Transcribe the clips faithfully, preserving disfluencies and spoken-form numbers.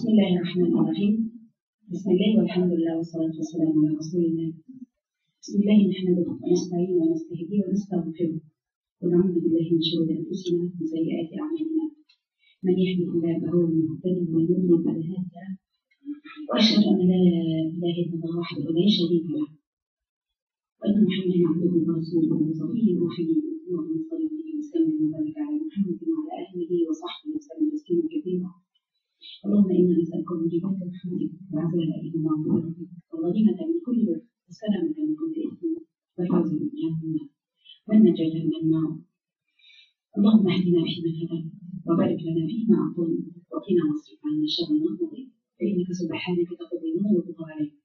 بسم الله الرحمن الرحيم. بسم الله والحمد لله والصلاة والسلام على رسول الله. بسم الله نحمده ونستعين ونستهديه ونستغفره ونعوذ بالله من شرور أنفسنا ومن سيئات أعمالنا. من يهده الله فهو المهتدي ومن يضلل فلا هادي له. وأشهد أن لا إله إلا الله وحده لا شريك له وأن محمدا عبده ورسوله وصفيه وخليله. اللهم صل وسلم وبارك على محمد وعلى آله وصحبه وسلم تسليما كثيرا. اللهم إنا نسألك موجبات رحمتك وعزائك ومغفرتك والغنيمة من كل بر والسلامة من كل إثم والفوز بالجنة والنجاة من النار. اللهم اهدنا فيما هديت وبارك لنا فيما أعطيت وقنا واصرف عنا شر ما قضيت فإنك سبحانك تقضي ولا يقضى عليك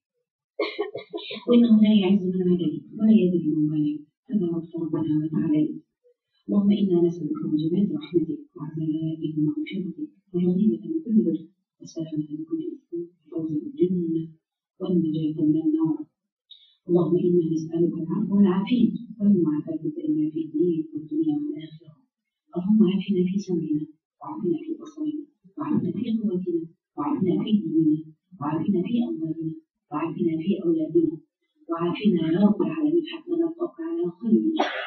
وإنه لا يعز من عليك ولا يذل من عليك تبارك ربنا وتعالى. اللهم إنا نسألك موجبات رحمتك وعزائك ومغفرتك والغنيمة من كل بر والسلامة من كل إثم والفوز بالجنة والنجاة من النار. اللهم إنا نسألك العفو والعافية والمعافاة الدائمة في الدين والدنيا والآخرة. اللهم عافنا في سمعنا وعافنا في بصرنا وعافنا في قوتنا وعافنا في ديننا وعافنا في أموالنا وعافنا في أولادنا وعافنا يا رب العالمين حتى نلقاك على خير.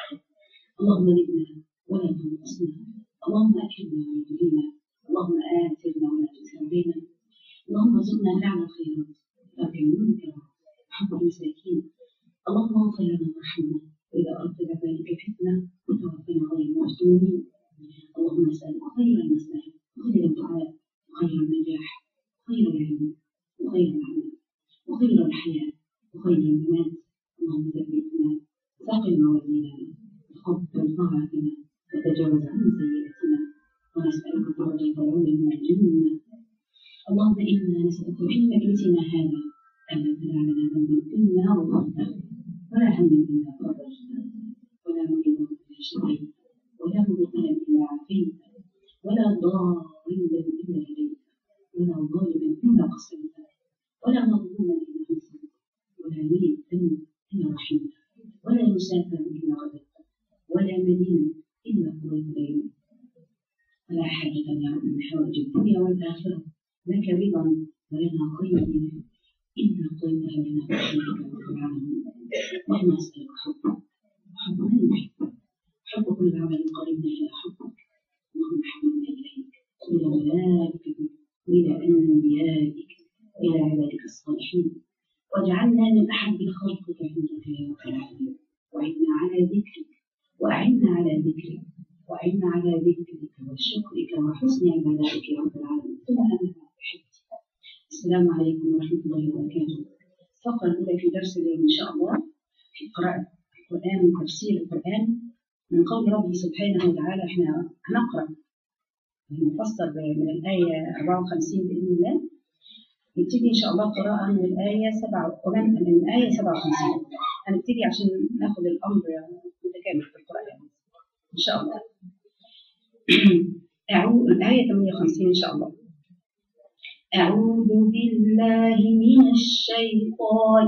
اللهم زدنا ولا تنقصنا. اللهم أكرمنا ولا تهنا. اللهم آثرنا ولا تؤثر بنا. اللهم ارزقنا فعل الخيرات وترك المنكرات وحب المساكين. اللهم اغفر لنا وارحمنا وإذا أردت بعبادك فتنة وتوفنا غير مفتونين. اللهم نسألك خير المسألة وخير الدعاء وخير النجاح وخير العلم وخير العمل وخير الحياة وخير الممات. اللهم ثبتنا ثقل موازيننا وتقبل طاعتنا وتجاوز عن سيئاتنا ونسألك درجة العلى من الجنة. اللهم إنا نسألك في مجلسنا هذا أن لا تدع لنا ذنبا إلا غفرته ولا هما إلا فرجته ولا مريضا إلا شفيته ولا مبتلا إلا عافيته ولا ضالا إلا هديته ولا ظالما إلا قصمته ولا مظلوما إلا نصرته ولا ميتا إلا رحمته ولا مسافرا إلا غدرته ولا مدينا إلا قضيت دينه ولا حاجة يا رب من حوائج الدنيا والآخرة لك رضا ولنا خير إلا قضيتها لنا بخيرك يا رب العالمين. اللهم أسألك حبك وحب من يحبك حب كل عمل قريبنا إلى حبك. اللهم حببنا إليك وإلى ملائكتك وإلى أنبيائك وإلى عبادك الصالحين واجعلنا من أحب خلقك عندك يا رب العالمين. وأعنا على ذكرك وأعنا على ذكرك وأعنا على ذكرك وشكرك وحسن عبادتك يا رب العالمين. ثم أنا أحبتي. السلام عليكم ورحمة الله وبركاته. الفقرة الأولى في درس اليوم إن شاء الله في قراءة القرآن وتفسير القرآن من قول ربي سبحانه وتعالى. احنا هنقرأ نفسر من الآية أربعة وخمسين بإذن الله. نبتدي إن شاء الله قراءة من الآية سبعة ومن من الآية سبعة وخمسين. هنبتدي عشان ناخذ الأمر متكامل في القرآن إن شاء الله. أعوذ الآية ثمانية وخمسين إن شاء الله. أعوذ بالله من الشيطان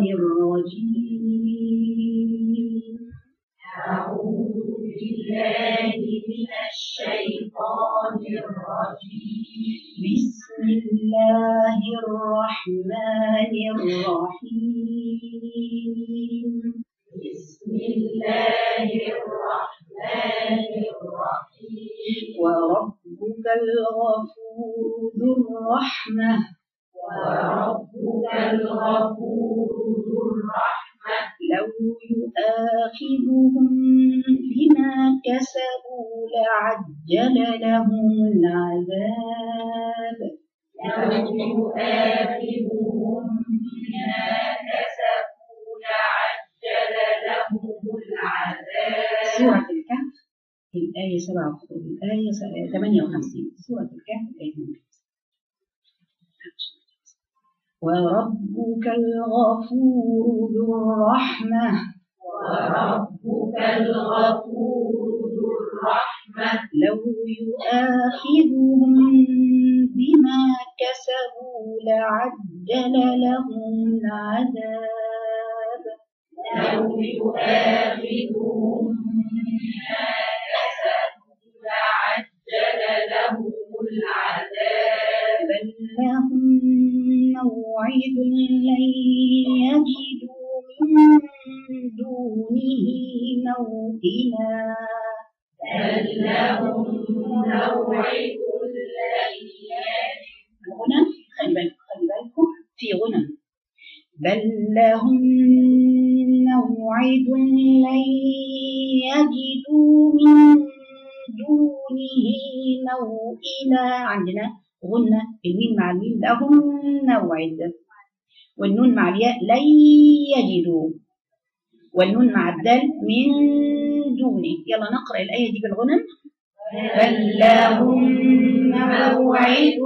الرجيم. أعوذ بالله من الشيطان الرجيم. بسم الله الرحمن الرحيم. بسم الله الرحمن الرحيم. وربك الغفور ذو الرحمة. وربك الغفور ذو الرحمة. لو يؤاخذهم بما كسبوا لعجل لهم العذاب. لو يؤاخذهم بما كسبوا لعجل لهم العذاب. سورة الكهف الآية سبعة الآية ثمانية وخمسين. سورة الكهف الآية ثمانية وخمسين. وربك الغفور ذو الرحمة. وربك الغفور ذو الرحمة. لو يؤاخذهم بما كسبوا لعجل لهم العذاب. لو يؤاخذهم بما كسبوا لعجل لهم العذاب. بل لهم موعد لن يجدوا من دونه موئلا بل لهم موعد لن يجدوا. هنا خلي بالكم خلي بالكم في غنى. بل لهم موعد لن يجدوا من دونه موئلا. عندنا غنى الميم مع الميم لهم موعد، والنون مع الياء لن يجدوا، والنون مع الدال من دونه. يلا نقرأ الآية دي بالغنى. بل لهم موعد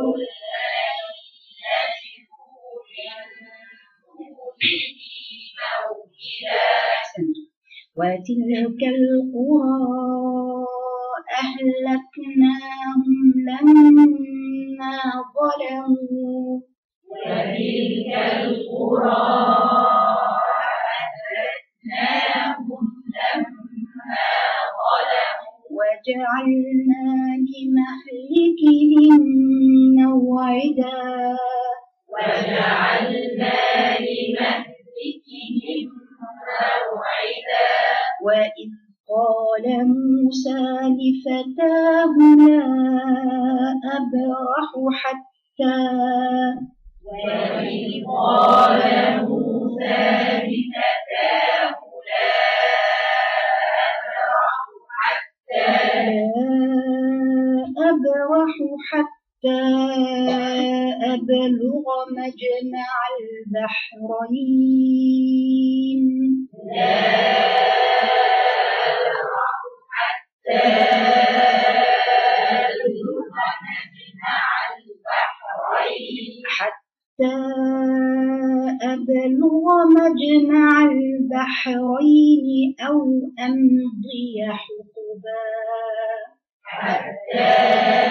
وتلك القرى أهلكناهم لما ظلموا وتلك القرى أهلكناهم لما ظلموا وجعلنا لمهلكهم موعدا وجعلنا لمهلكهم موعدا. وإذ قال موسى لفتاه لا أبرح حتى وإذ قال موسى لفتاه لا أبرح حتى لا أبرح حتى أبلغ مجمع البحرين لا أبرح حتى أبلغ مجمع البحرين حتى أبلغ مجمع البحرين أو أمضي حقبا حتى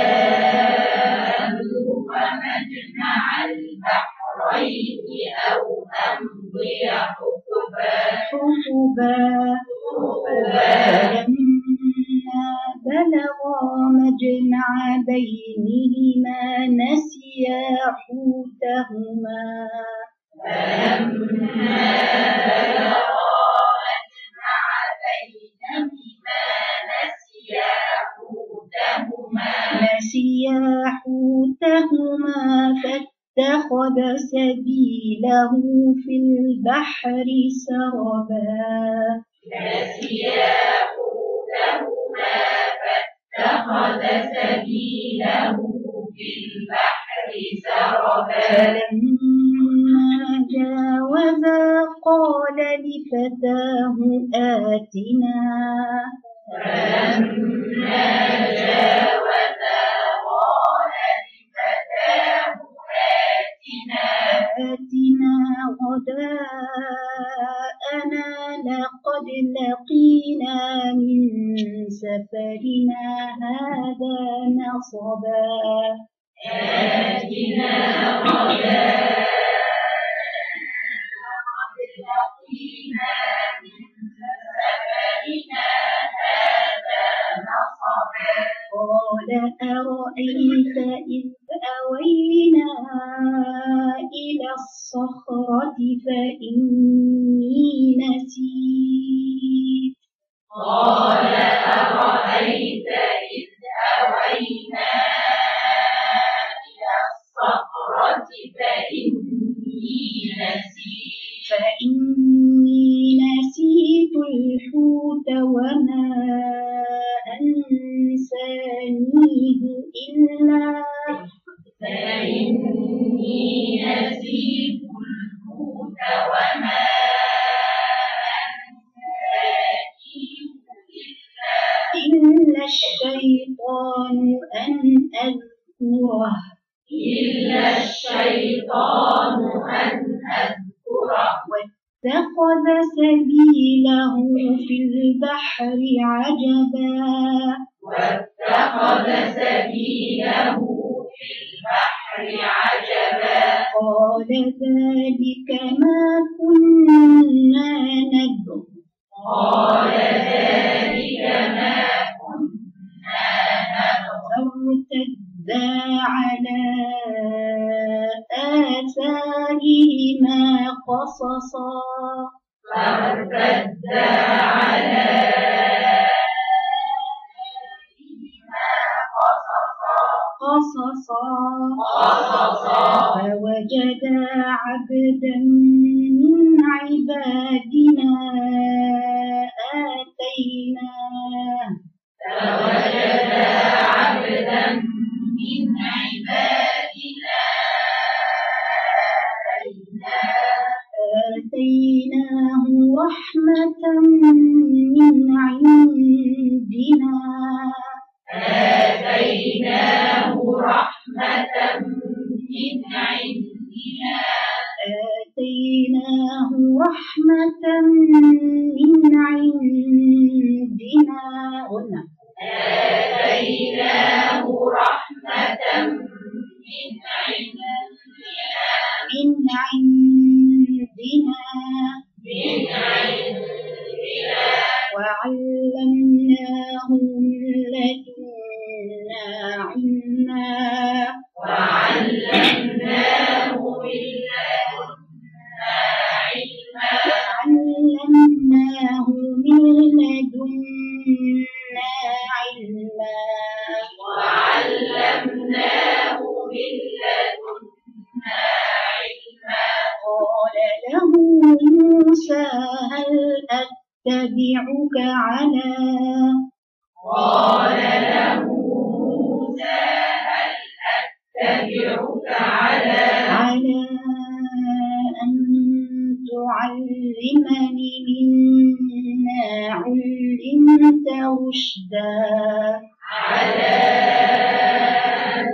أبلغ مجمع البحرين أو أمضي حقبا حقبا فلما بلغا مجمع بينهما نسيا حوتهما فلما بلغا مجمع بينهما نسيا حوتهما نسيا حوتهما فاتخذ سبيله في البحر سربا نسيا حوتهما فاتخذ سبيله في البحر سربا فلما جاوزا قال لفتاه آتنا فلما جاوزا قال لفتاه آتنا آتنا غداءنا لقد لقينا من سفرنا هذا نصبا آتنا غداءنا لقد لقينا من سفرنا هذا نصبا قال أرأيت إذ أوينا إلى الصخرة فإني نسيت قال أرأيت إذ أوينا إلى الصخرة فإني نسيت فإني نسيت الحوت وما أنسانيه إلا فإني نسيت الحوت وما أنسانيه إلا الشيطان أن أذكره إلا الشيطان أن أذكره واتخذ سبيله في البحر عجبا واتخذ سبيله في البحر عجبا قال ذلك ما كنا نبغ قال ذلك ما كنا نبغ فارتدا على آثارهما قصصا فارتدا على قصصا قصصا فوجدا عبدا من عبادنا آتيناه فوجدا عبدا من عبادنا آتيناه رحمة من عندنا آتيناه رحمة من عندنا آتيناه رحمة من عندنا قلنا آتيناه رحمة من عندنا من عندنا من عندنا وعلمناه من لدنا علما وعلمناه من لدنا علما وعلمناه من لدنا علما وعلمناه من لدنا علما قال له موسى هل أتبعك على قال له موسى هل أتبعك على على أن تعلمني مما علمت رشدا على أن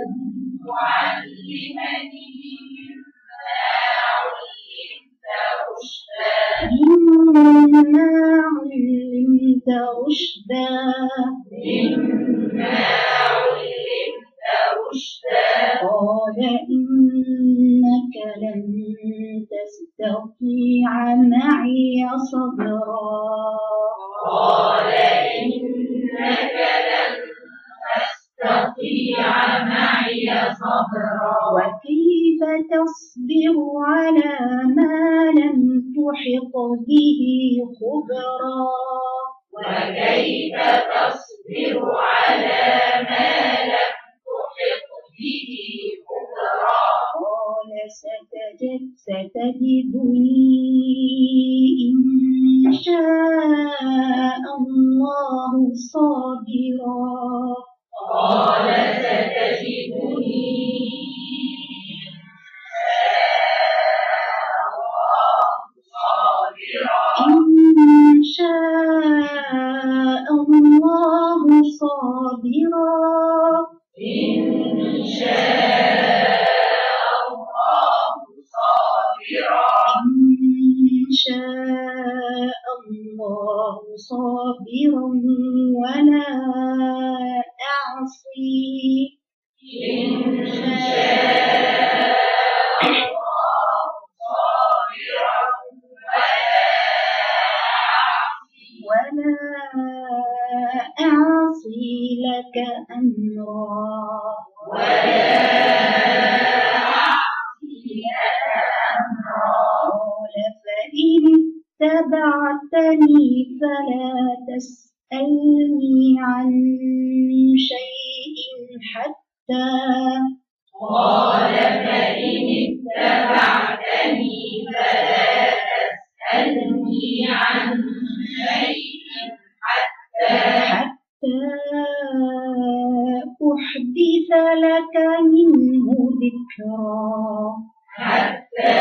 تعلمني مما علمت رشدا مما علمت رشدا مما علمت رشدا قال إنك لن تستطيع معي صبرا قال إنك لن تستطيع معي صبرا وكيف تصبر على ما لم تحط به خبرا وكيف تصبر على ما لم تحط به خبرا قال ستجد ستجدني إن شاء الله صابرا قال ستجدني إن شاء الله صابرا إن شاء الله صابرا إن شاء الله صابرا ولا أعصي إن شاء الله صابرا ولا أعصي لك أمرا ولا أعصي لك أمرا قال فإن اتبعتني فلا تسألني عن شيء حتى قال فإن اتبعتني فلا تسألني عن شيء حتى حتى أحدث لك منه ذكرا حتى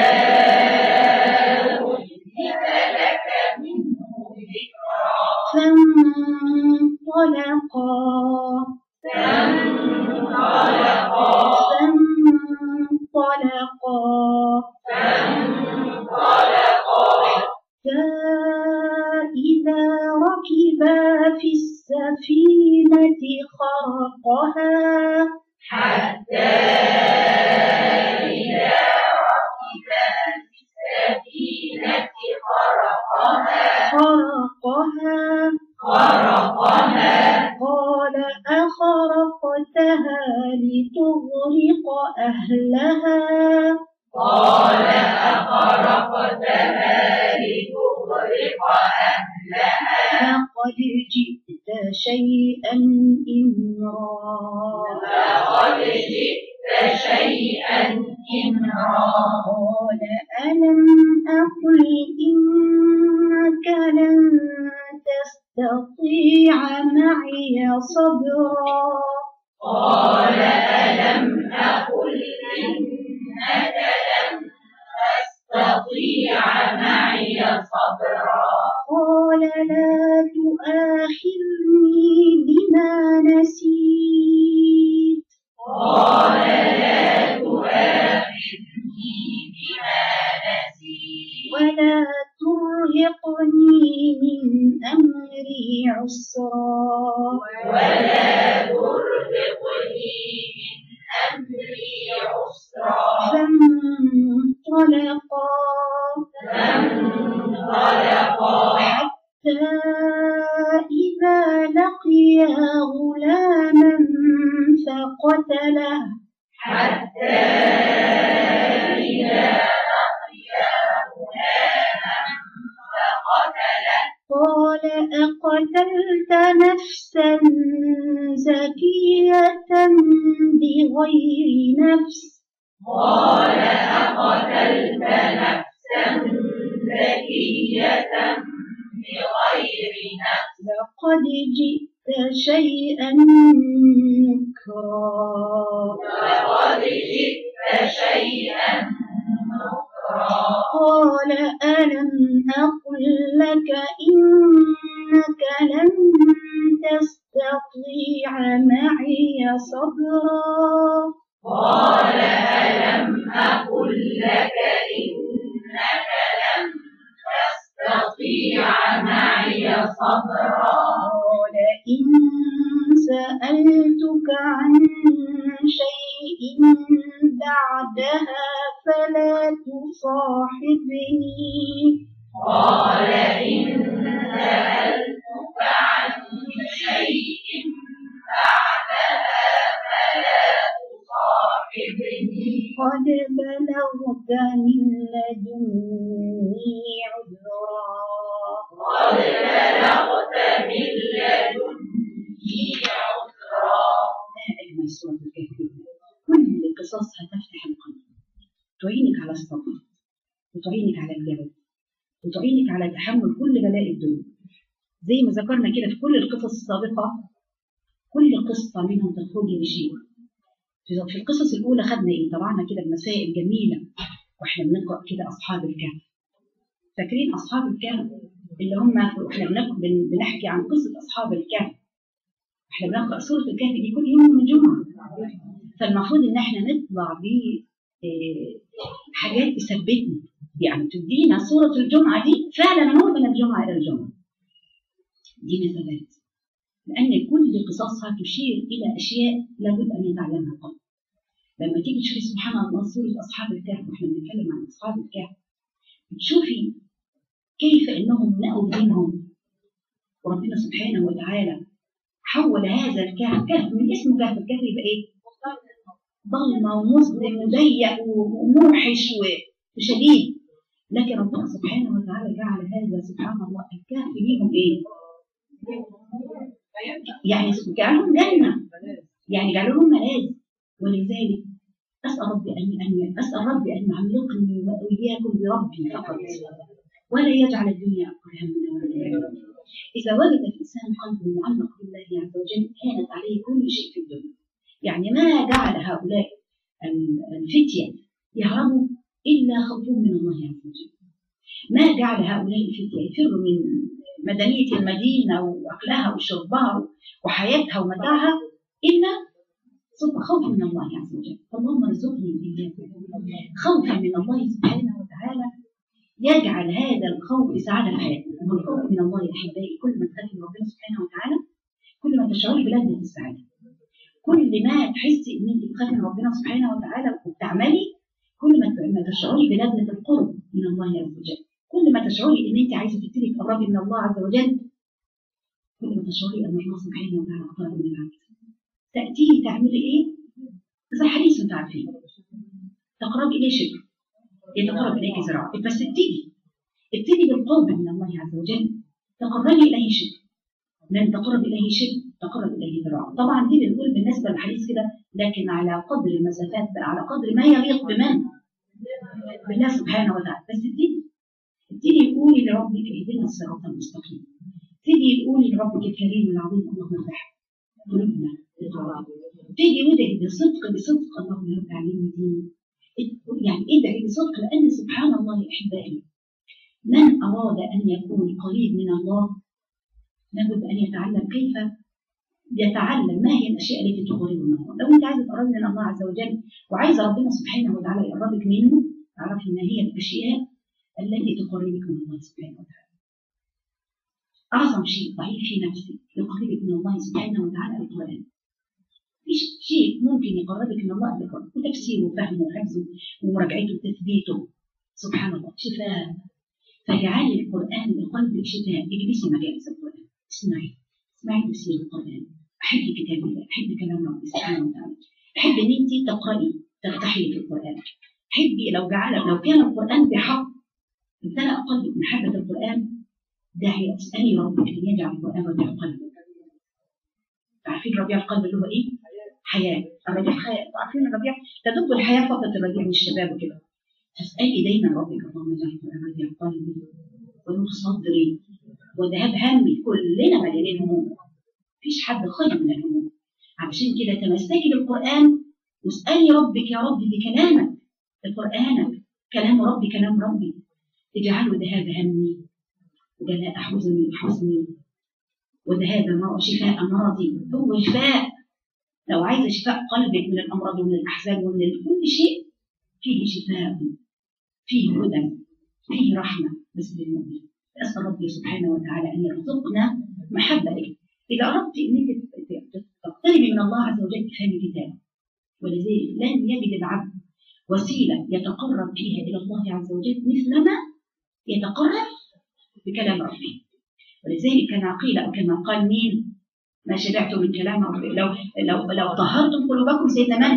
أحدث لك منه ذكرا فانطلقا فانطلقا فانطلقا فانطلقا حتى إذا ركبا في السفينة خرقها حتى إذا ركبا أهلها قال أخرقتها لتغرق أهلها لقد جئت شيئا إمرا لقد جئت شيئا إمرا قال ألم أقل إنك لن تستطيع معي صبرا قال ألم أقل إنك لن تستطيع معي صبرا قال لا تؤاخذني بما نسيت قال لا تؤاخذني بما نسيت ولا ترهقني من أمري عسرا ولا ترهقني من أمري عسرا فانطلقا فانطلقا حتى إذا لقيا غلاما فقتله حتى إذا لقيا غلاما فقتله قال أقتلت نفسا زكية بغير نفس قال أقتلت نفسا زكية بغير نفس لقد جئت شيئا نكرا لقد جئت شيئا نكرا قال ألم أقل لك إنك لن تستطيع معي صبرا قال ألم أقل لك إنك لن تستطيع معي صبرا قال إن سألتك عن شيء بعدها فلا تصاحبني قال إن سألتك عن شيء بعدها فلا تصاحبني قد بلغت من لدني عذرا قد بلغت من لدني عذرا. ما أجمل سورة الكهف، كل قصصها تفتح القلب، تعينك على الصبر وتعينك على الجبل وتعينك على تحمل كل بلاء الدنيا. زي ما ذكرنا كده في كل القصص السابقة، كل قصة منهم تخرجي بشيء. في القصص الأولى خدنا إيه؟ طبعنا كده بمسائل جميلة وإحنا بنقرأ كده أصحاب الكهف. فاكرين أصحاب الكهف اللي هم إحنا بنحكي عن قصة أصحاب الكهف. إحنا بنقرأ سورة الكهف دي كل يوم من جمعة، فالمفروض إن إحنا نطلع ب حاجات تثبتنا، يعني تدينا سورة الجمعة دي فعلا هو من الجمعة إلى الجمعة دي مثبات، لأن كل قصصها تشير إلى أشياء لابد أن يتعلمها القلب. لما تيجي تشوفي سبحان الله سورة أصحاب الكهف وإحنا بنتكلم عن أصحاب الكهف، تشوفي كيف إنهم لقوا دينهم، وربنا سبحانه وتعالى حول هذا الكهف، كهف من اسمه كهف، الكهف يبقى إيه؟ ضلمة ومظلم وضيق وموحش وشديد، لكن ربنا سبحانه وتعالى جعل هذا سبحان الله الكهف ليهم إيه؟ يعني جعلهم جنة، يعني جعلوا لهم ملاذ. ولذلك أسأل ربي أن أن أسأل ربي أن يعلقني وإياكم بربي فقط، ولا يجعل الدنيا أكبر همنا ولا يهمنا. إذا وجد الإنسان قلبه معلق بالله عز وجل كانت عليه كل شيء في الدنيا. يعني ما جعل هؤلاء الفتية يهربوا إلا خوفهم من الله عز وجل، ما جعل هؤلاء الفتية يفروا من مدنية المدينة وأكلها وشربها وحياتها ومتاعها إلا خوفا من الله عز وجل. فاللهم ارزقني وإياكم خوفا من الله سبحانه وتعالى، يجعل هذا الخوف سعادة حياتنا. والخوف من الله يا أحبائي كل ما تخافي من ربنا سبحانه وتعالى كل ما تشعري بلذة السعادة، كل ما تحسي إن أنت بتخافي من ربنا سبحانه وتعالى وبتعملي كل ما تشعري بلذة القرب من الله عز وجل، كل ما تشعري ان انت عايزه تبتدي تقربي من الله عز وجل كل ما تشعري ان الله سبحانه وتعالى اقرب من العبد. تاتيه تعملي ايه؟ إذا حديث أنت عارفين تقرب إليه شبر يتقرب إليك ذراع، بس ابتدي ابتدي بالقرب من الله عز وجل. تقربي إليه شبر، لن تقرب إليه شبر تقرب إليه ذراع. طبعا دي بنقول بالنسبة للحديث كده، لكن على قدر المسافات بقى، على قدر ما يليق بمن؟ بالله سبحانه وتعالى. بس ابتدي ابتدي قولي لربك اهدنا الصراط المستقيم، ابتدي قولي لربك الكريم العظيم اللهم افتح قلوبنا لطاعتك، ابتدي وادعي بصدق بصدق اللهم رب علمني ديني، يعني ادعي بصدق، لأن سبحان الله يا أحبائي من أراد أن يكون قريب من الله لابد أن يتعلم كيف يتعلم ما هي الأشياء التي تقرب من الله. لو أنت عايزة تقرب من الله عز وجل وعايزة ربنا سبحانه وتعالى يقربك منه، تعرفي ما هي الأشياء التي تقربك من الله سبحانه وتعالى. أعظم شيء ضعيف في نفسك يقربك من الله سبحانه وتعالى القرآن. فيش شيء ممكن يقربك من الله إلا القرآن، وتفسيره وفهمه وحفظه ومراجعته وتثبيته. سبحان الله شفاء. فاجعلي القرآن لقلبك شفاء. اجلسي مجالس القرآن، اسمعي اسمعي تفسير القرآن، أحب كتاب الله، أحب كلام ربي سبحانه وتعالى، أحب إن أنت تقرأي ترتحلي في القرآن. حبي لو جعل لو كان القرآن بحق امتلأ قلبك محبة القرآن، داعي اسألي ربك أن يجعل القرآن ربيع قلبك. عارفين ربيع القلب اللي هو إيه؟ حياة. الربيع حياة. عارفين الربيع تدب الحياة فقط، الربيع والشباب وكده. فاسألي دايما ربك اللهم اجعل القرآن ربيع قلبي ونور صدري وذهاب همي. كلنا مليانين هموم، مفيش حد خير من الهموم. علشان كده تمسكي بالقرآن واسألي ربك يا رب بكلامك القرآن، كلام ربي كلام ربي اجعله ذهاب همي وجلاء حزني حزني وذهاب شفاء مرضي. هو شفاء. لو عايزة شفاء قلبك من الأمراض ومن الأحزان ومن كل شيء، فيه شفاء، فيه هدى، فيه رحمة بس للمؤمن. أسأل ربي سبحانه وتعالى أن يرزقنا محبة. إذا أردت أنك تقتربي من الله عز وجل فهمي كتابه، ولذلك لن يجد العبد وسيلة يتقرب فيها إلى الله عز وجل مثلما يتقرب بكلام ربه. ولذلك كما قيل أو كما قال مين؟ ما شبعتم من كلام ربي. لو لو لو طهرتم قلوبكم، سيدنا من؟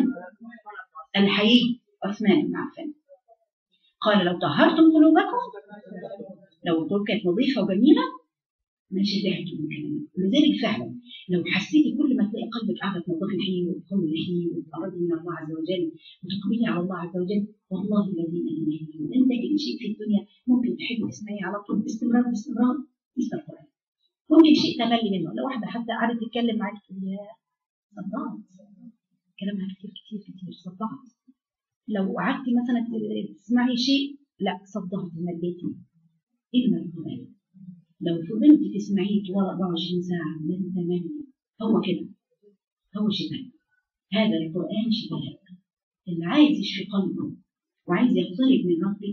الحي عثمان بن عفان قال لو طهرتم قلوبكم، لو القلوب كانت نظيفة وجميلة ما شبعتم من كلام. ولذلك فعلا لو حسيتي كل ما تلاقي قلبك قاعدة تنظفي فيه وتقوي فيه وتقربي من الله عز وجل وتقبلي على الله عز وجل، والله الذي لا اله الا هو لن تجد شيء في الدنيا ممكن تحبي تسمعيه على طول باستمرار باستمرار مثل القرآن. ممكن شيء تملي منه، لو واحدة حتى قعدت تتكلم معاك تقول يا صدعت، كلامها كتير كتير كتير صدعت. لو قعدتي مثلا تسمعي شيء لا صدعت مليتي. إلا القرآن لو فضلت تسمعيه طوال أربعة وعشرين ساعة لن تملي. هو كده، هو شفاء. هذا القرآن شفاء. اللي عايز يشفي قلبه وعايز يقترب من ربه،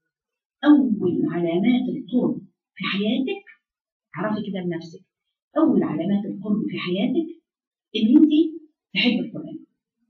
أول علامات القرب في حياتك، عرفي كده بنفسك، أول علامات القرب في حياتك إن أنت تحب القرآن.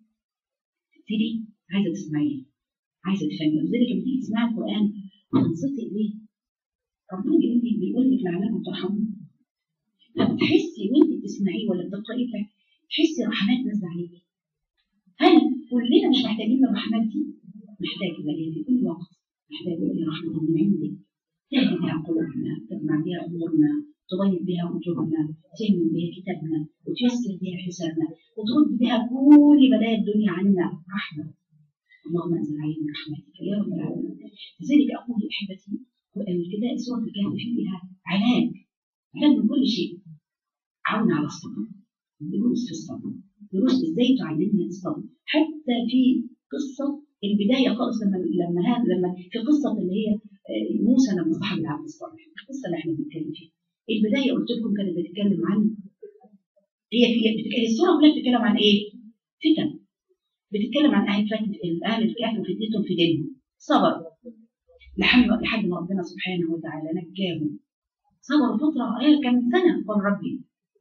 تبتدي عايزة تسمعيه، عايزة تفهميه. لذلك لما تيجي تسمعي القرآن تنصتي إليه. ربنا بيقول لك لعلكم ترحمون. لما تحسي وأنت بتسمعيه ولا بتقرأيه تحسي رحمات نازلة عليكي. هل كلنا مش محتاجين الرحمات دي؟ محتاج إليها في كل وقت، محتاج إلى رحمة من عندك تهدي بها قلوبنا، تجمع بها أمورنا، تضيق بها وجوهنا، تهمل بها كتابنا، وتيسر بها حسابنا، وترد بها كل بلايا الدنيا عنا. رحمة. اللهم انزل علينا رحمتك يا رب العالمين. لذلك أقول أحبتي الكتاب سورة الكهف فيها علاج، علاج من كل شيء. عون على الصبر، دروس في الصبر، دروس ازاي تعلمنا الصبر. حتى في قصة البداية خالص لما لما هذا لما في قصة اللي هي موسى لما صاحب العبد الصالح، القصة اللي احنا بنتكلم فيها. البداية قلت لكم كانت بتتكلم عن هي في بتتكلم السورة كلها بتتكلم عن ايه؟ فتن. بتتكلم عن أهل أهل الكهف وفتنتهم في دينهم. صبر لحد لحد ما ربنا سبحانه وتعالى نجاهم. صبروا فترة قال كم سنة قال ربي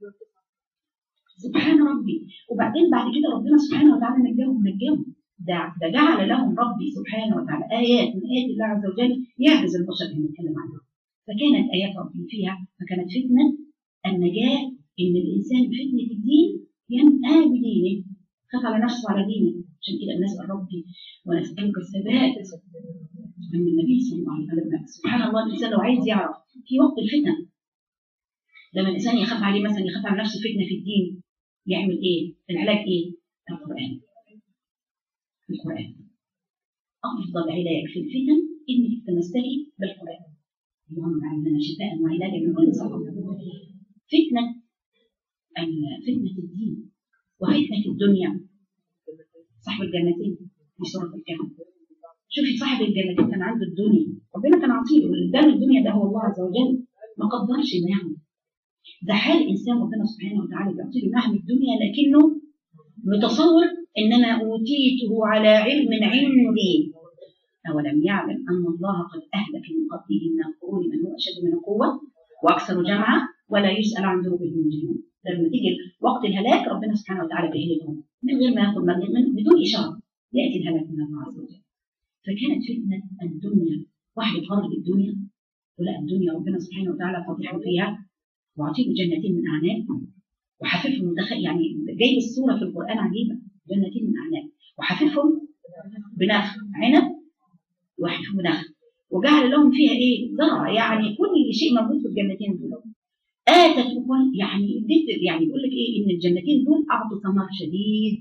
سبحان ربي. وبعدين بعد كده ربنا سبحانه وتعالى نجاهم نجاهم ده, ده جعل لهم ربي سبحانه وتعالى آيات من آيات الله عز وجل يعجز البشر أن يتكلم عنها. فكانت آيات ربي فيها، فكانت فتنة النجاة، إن الإنسان بفتنة الدين ينأى بدينه، خاف على نفسه على دينه، عشان كده الناس ربي ونسألك الثبات من النبي صلى الله عليه وسلم. سبحان الله، الإنسان لو عايز يعرف في وقت الفتن لما الإنسان يخاف عليه مثلا، يخاف على نفسه فتنة في الدين، يعمل إيه؟ العلاج إيه؟ القرآن. القرآن أفضل علاج في الفتن إنك تمسكي بالقرآن. اللهم اجعل لنا شفاء وعلاجا من كل سقم. فتنة فتنة الدين وفتنة الدنيا. صاحب الجنتين في سورة الكهف، شوفي صاحب الجنتين كان عنده الدنيا، ربنا كان عطيه والدار الدنيا ده هو الله عز وجل، ما قدرش النعم. ده حال إنسان ربنا سبحانه وتعالى بيعطي له نعم الدنيا لكنه متصور إن أنا أوتيته على علم عندي. أولم يعلم أن الله قد أهلك من قبله من القرون من هو أشد منه قوة وأكثر جمعا ولا يسأل عن ذنوبهم المجرمون. لما تيجي وقت الهلاك ربنا سبحانه وتعالى بيهلكهم من غير ما ياخذ من بدون إشارة، يأتي الهلاك من الله عز وجل. فكانت فتنة الدنيا، واحد غرب الدنيا ولا الدنيا ربنا سبحانه وتعالى فاضح فيها وأعطيه جنتين من أعناب وحففهم دخل، يعني جاي الصورة في القرآن عجيبة، جنتين من أعناب وحففهم بنخل عنب وحففهم بنخل وجعل لهم فيها إيه؟ زرع، يعني كل شيء موجود في الجنتين دول. آتت أكل، يعني يعني بيقول لك إيه؟ إن الجنتين دول أعطوا ثمر شديد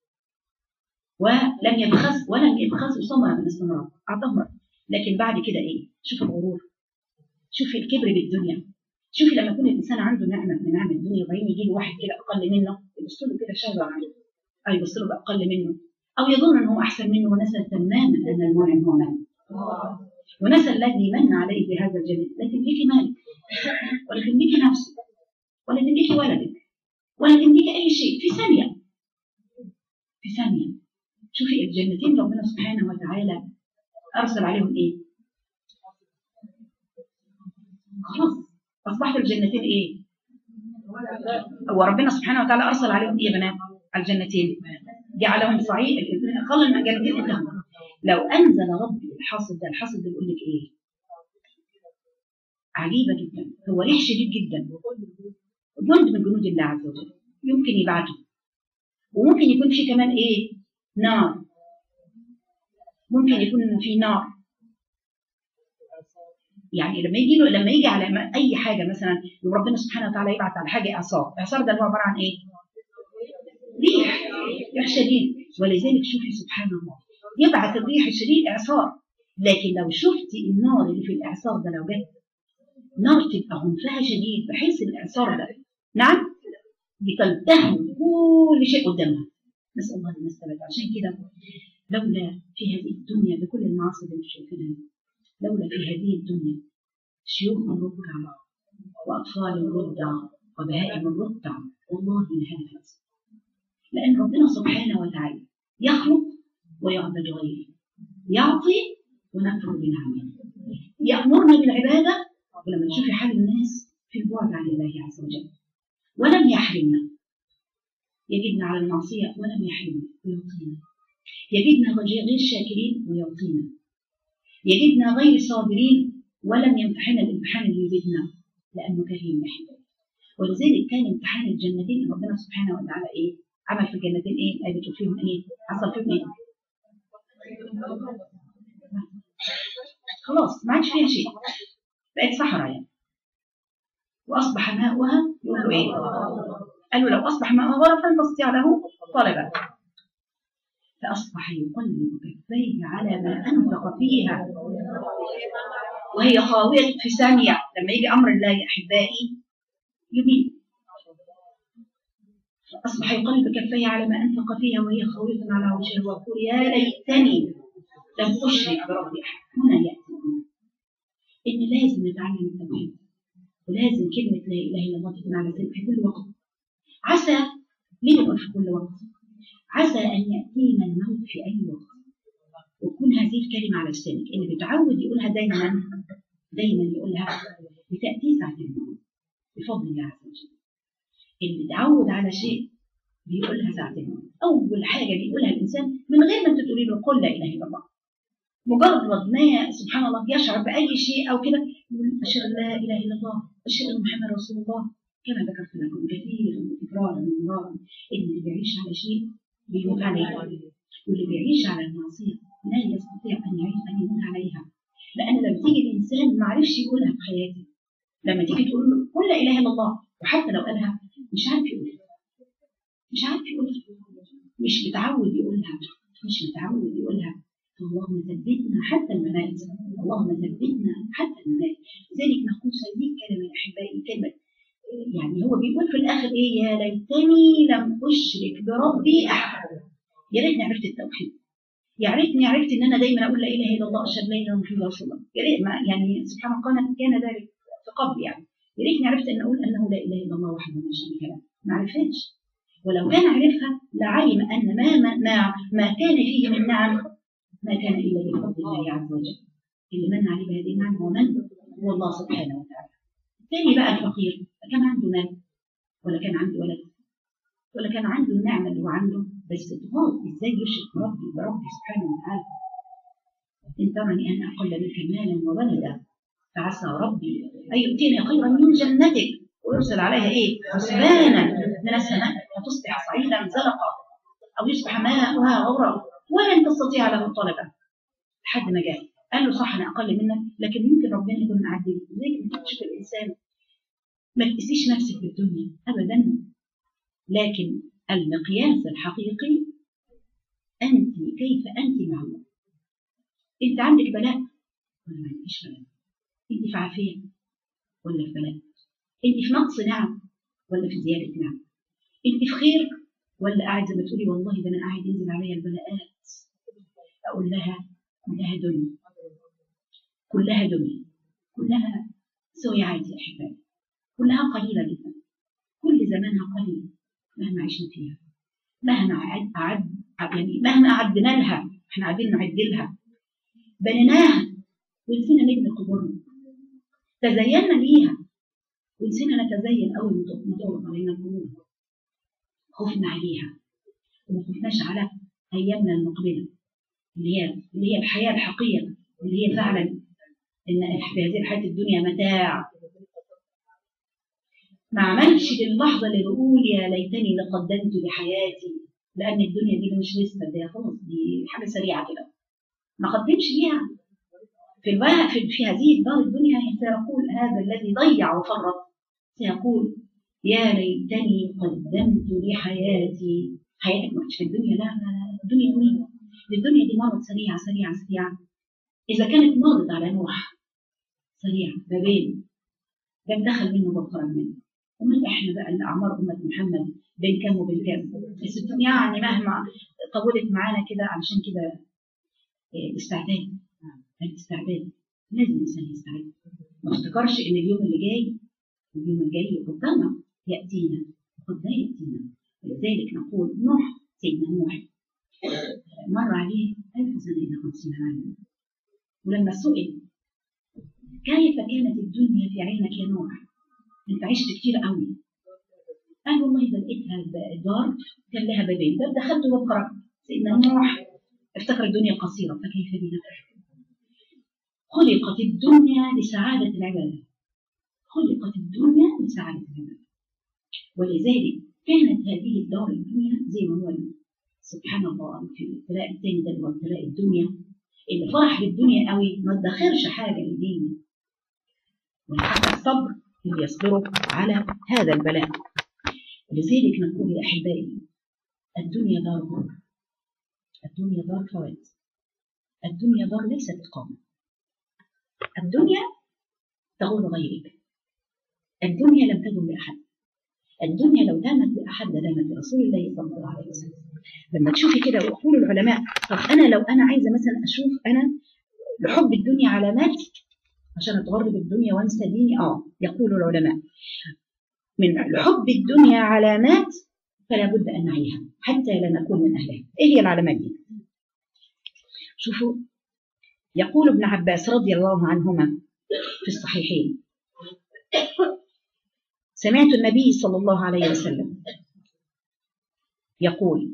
ولم يبخس ولم يبخسوا ثمرة من الثمرات، أعطاهم. لكن بعد كده إيه؟ شوف الغرور، شوف الكبر بالدنيا. شوفي لما يكون الانسان عنده نعمه من نعم الدنيا وبعدين يجي له واحد كده اقل منه يبص له كده شجر عليه، او يبص له باقل منه، او يظن ان هو احسن منه ونسى تماما ان المنعم هو من، ونسى الذي من عليه بهذا الجنة. لا تملكي مالك ولا تملكي نفسك ولا تملكي ولدك ولا تملكي اي شيء في ثانيه، في ثانيه. شوفي الجنتين ربنا سبحانه وتعالى ارسل عليهم ايه؟ خلاص أصبحت الجنتين إيه؟ وربنا سبحانه وتعالى أرسل عليهم إيه يا بنات؟ على الجنتين جعلهم صعيد، خلى الجنتين انتهوا. لو أنزل ربي الحاصل ده، الحاصل ده بيقول لك إيه؟ عجيبة جدا، هو ريح شديد جدا، جند من جنود الله عز وجل يمكن يبعته، وممكن يكون في كمان إيه؟ نار، ممكن يكون في نار. يعني لما يجي له لما يجي على اي حاجه مثلا ربنا سبحانه وتعالى يبعث على حاجه اعصار، اعصار ده هو عباره عن ايه؟ ريح، ريح شديد. ولذلك شوفي سبحان الله يبعث الريح الشديد اعصار، لكن لو شفتي النار اللي في الاعصار ده لو جت نار تبقى عنفها شديد بحيث الاعصار ده نعم بتلتهم كل شيء قدامها. نسال الله ان نستبعد. عشان كده لولا في هذه الدنيا بكل المعاصي اللي شايفينها، لولا في هذه الدنيا شيوخ الركع وأطفال الرضع وبهائم الرضع والله لهلكت. لأن ربنا سبحانه وتعالى يخلق ويعبد غيره، يعطي ونكفر بنعمه، يأمرنا بالعبادة ولما نشوف حال الناس في البعد عن الله عز وجل، ولم يحرمنا، يجدنا على المعصية ولم يحرمنا ويعطينا، يجدنا غير شاكرين ويعطينا، يجدنا غير صابرين ولم يمتحنا الامتحان اللي يريدنا لانه كريم يحبه. ولذلك كان امتحان الجنتين ربنا سبحانه وتعالى ايه؟ عمل في الجنتين ايه؟ الايه بتقول فيهم ايه؟ حصل فيهم ايه؟ خلاص ما عادش فيها شيء، بقت صحراء يعني. واصبح ماؤها يقولوا ايه؟ قالوا لو اصبح ماؤها غورا فلن تستطيع له طلبا، فأصبح يقلب كفيه على ما أنفق فيها وهي خاوية في ثانية. لما يجي أمر الله يا أحبائي يبين، فأصبح يقلب كفيه على ما أنفق فيها وهي خاوية على عرشها ويقول يا ليتني لم أشرك بربي أحد. هنا يأتي إن لازم نتعلم التوحيد، ولازم كلمة لا إله إلا الله تكون على لسانك في كل وقت. عسى ليه نقول في كل وقت؟ عسى أن يأتينا الموت في أي وقت وتكون هذه الكلمة على لسانك. اللي بتعود يقولها دايما دايما يقولها بتأتي ساعة الموت بفضل الله عز وجل. اللي تعود على شيء بيقولها ساعة الموت. أول حاجة بيقولها الإنسان من غير ما أنت تقولي له قل لا إله إلا الله، مجرد ما سبحان الله يشعر بأي شيء أو كده يقول أشهد أن لا إله إلا الله أشهد أن محمد رسول الله. كما ذكرت لكم كثيرا وتكرارا ومرارا إن اللي بيعيش على شيء بيموت عليه. واللي بيعيش على المعصية لا يستطيع أن يعيش أن يموت عليها، لأن لما تيجي الإنسان ما عرفش يقولها في حياته، لما تيجي تقول له قل لا إله إلا الله وحتى لو قالها مش عارف يقولها، مش عارف يقولها، مش متعود يقولها، مش متعود يقولها. اللهم ثبتنا حتى الممات، اللهم ثبتنا حتى الممات. لذلك نقول هذه الكلمة يا أحبائي كلمة، يعني هو بيقول في الآخر إيه؟ يا ليتني لم أشرك بربي أحد. يا ريتني عرفت التوحيد، يا ريتني عرفت إن أنا دايما أقول لا إله إلا الله أشهد لا إله إلا محمد رسول الله. يا ريت يعني سبحان الله كان ذلك في قبل، يعني يا ريتني عرفت أن أقول أنه لا إله إلا الله وحده لا شريك له، ما عرفتش. ولو كان عرفها لعلم أن ما ما ما كان فيه من نعم ما كان إلا بفضل الله عز وجل، اللي من عليه بهذه النعم هو من؟ هو الله سبحانه وتعالى. الثاني بقى الفقير، كان عنده مال ولا كان عنده ولد ولا كان عنده النعمة اللي هو عنده، بس اتغاظ ازاي يشرك بربي بربي سبحانه وتعالى. إن ترني أنا أقل منك مالا وولدا فعسى ربي أن يؤتيني خيرا من جنتك ويرسل عليها إيه؟ حسبانا من السماء فتصبح صعيدا زلقا أو يصبح ماؤها غورا ولن تستطيع له طلبا. لحد ما جاء قال له صح أنا أقل منك، لكن يمكن ربنا يكون معدل. زي ما تشوف الإنسان ما تقيسيش نفسك بالدنيا أبدا، لكن المقياس الحقيقي أنت كيف أنت مع الله. أنت عندك بلاء ولا ما عندكش بلاء؟ أنت في عافية ولا في بلاء؟ أنت في نقص نعم ولا في زيادة نعم؟ أنت في خير ولا قاعد زي ما تقولي والله ده أنا قاعد ينزل عليا البلاءات؟ أقول لها كلها دنيا، كلها دنيا، كلها سوي عادي يا أحبائي، كلها قليلة جدا، كل زمانها قليل مهما عشنا فيها، مهما أعد, أعد يعني مهما أعدنا لها، احنا قاعدين نعد لها، بنيناها ونسينا نبني قبورنا، تزينا بيها ونسينا نتزين أول ما تطور علينا القبور، خفنا عليها وما خفناش على أيامنا المقبلة اللي هي اللي هي الحياة الحقيقية، اللي هي فعلا إن في هذه الحياة الدنيا متاع. ما عملش للحظة اللي بقول يا ليتني لقدمت لحياتي، لأن الدنيا دي مش لسه، ده خلاص دي حاجة سريعة كده، ما قدمش ليها في الواقع. في, في هذه الدار الدنيا سيقول هذا الذي ضيع وفرط، سيقول يا ليتني قدمت لحياتي. حياتك مش في الدنيا، لا لا لا، الدنيا مين؟ الدنيا دي مرض سريعة سريعة سريعة. إذا كانت مرضت على نوح سريعة بابين باب دخل منه وخرج منه، ومن احنا بقى اللي اعمار امه محمد بين كام وبين كام؟ الستون، يعني مهما طولت معانا كده علشان كده الاستعداد، الاستعداد لازم الانسان يستعد، ما افتكرش ان اليوم اللي جاي اليوم الجاي قدامنا ياتينا قد لا ياتينا. ولذلك نقول نوح، سيدنا نوح مر عليه ألف سنة إلى خمسين عاما، ولما سئل كيف كانت الدنيا في عينك يا نوح؟ انت عشت كتير قوي. قال والله ده لقيتها الدار كان لها بابين، باب دخلت وباب خرجت. سيدنا نوح افتكر الدنيا قصيرة، فكيف بنا؟ خلقت الدنيا لسعادة العباد، خلقت الدنيا لسعادة العباد. ولذلك كانت هذه الدار الدنيا زي ما هو سبحان الله في الابتلاء الثاني ده، وابتلاء الدنيا اللي فرح بالدنيا قوي ما ادخرش حاجة لدينه، وحتى الصبر اللي يصبروا على هذا البلاء. لذلك نقول يا أحبائي الدنيا دار غرور، الدنيا دار فوات، الدنيا دار ليست إقامة، الدنيا تغور غيرك، الدنيا لم تدم لأحد، الدنيا لو دامت لأحد لدامت لرسول الله صلى الله عليه وسلم. لما تشوفي كده ويقول العلماء طب أنا لو أنا عايزة مثلا أشوف أنا لحب الدنيا علامات عشان أتغرب الدنيا وانسى ديني، اه يقول العلماء من حب الدنيا علامات فلا بد أن نعيها حتى لا نكون من أهلها. إيه هي العلامات دي؟ شوفوا يقول ابن عباس رضي الله عنهما في الصحيحين سمعت النبي صلى الله عليه وسلم يقول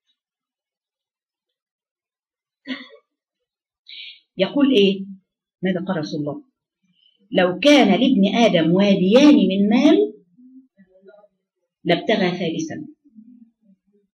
يقول إيه؟ ماذا قال رسول الله؟ لو كان لابن آدم واديان من مال لابتغى ثالثا،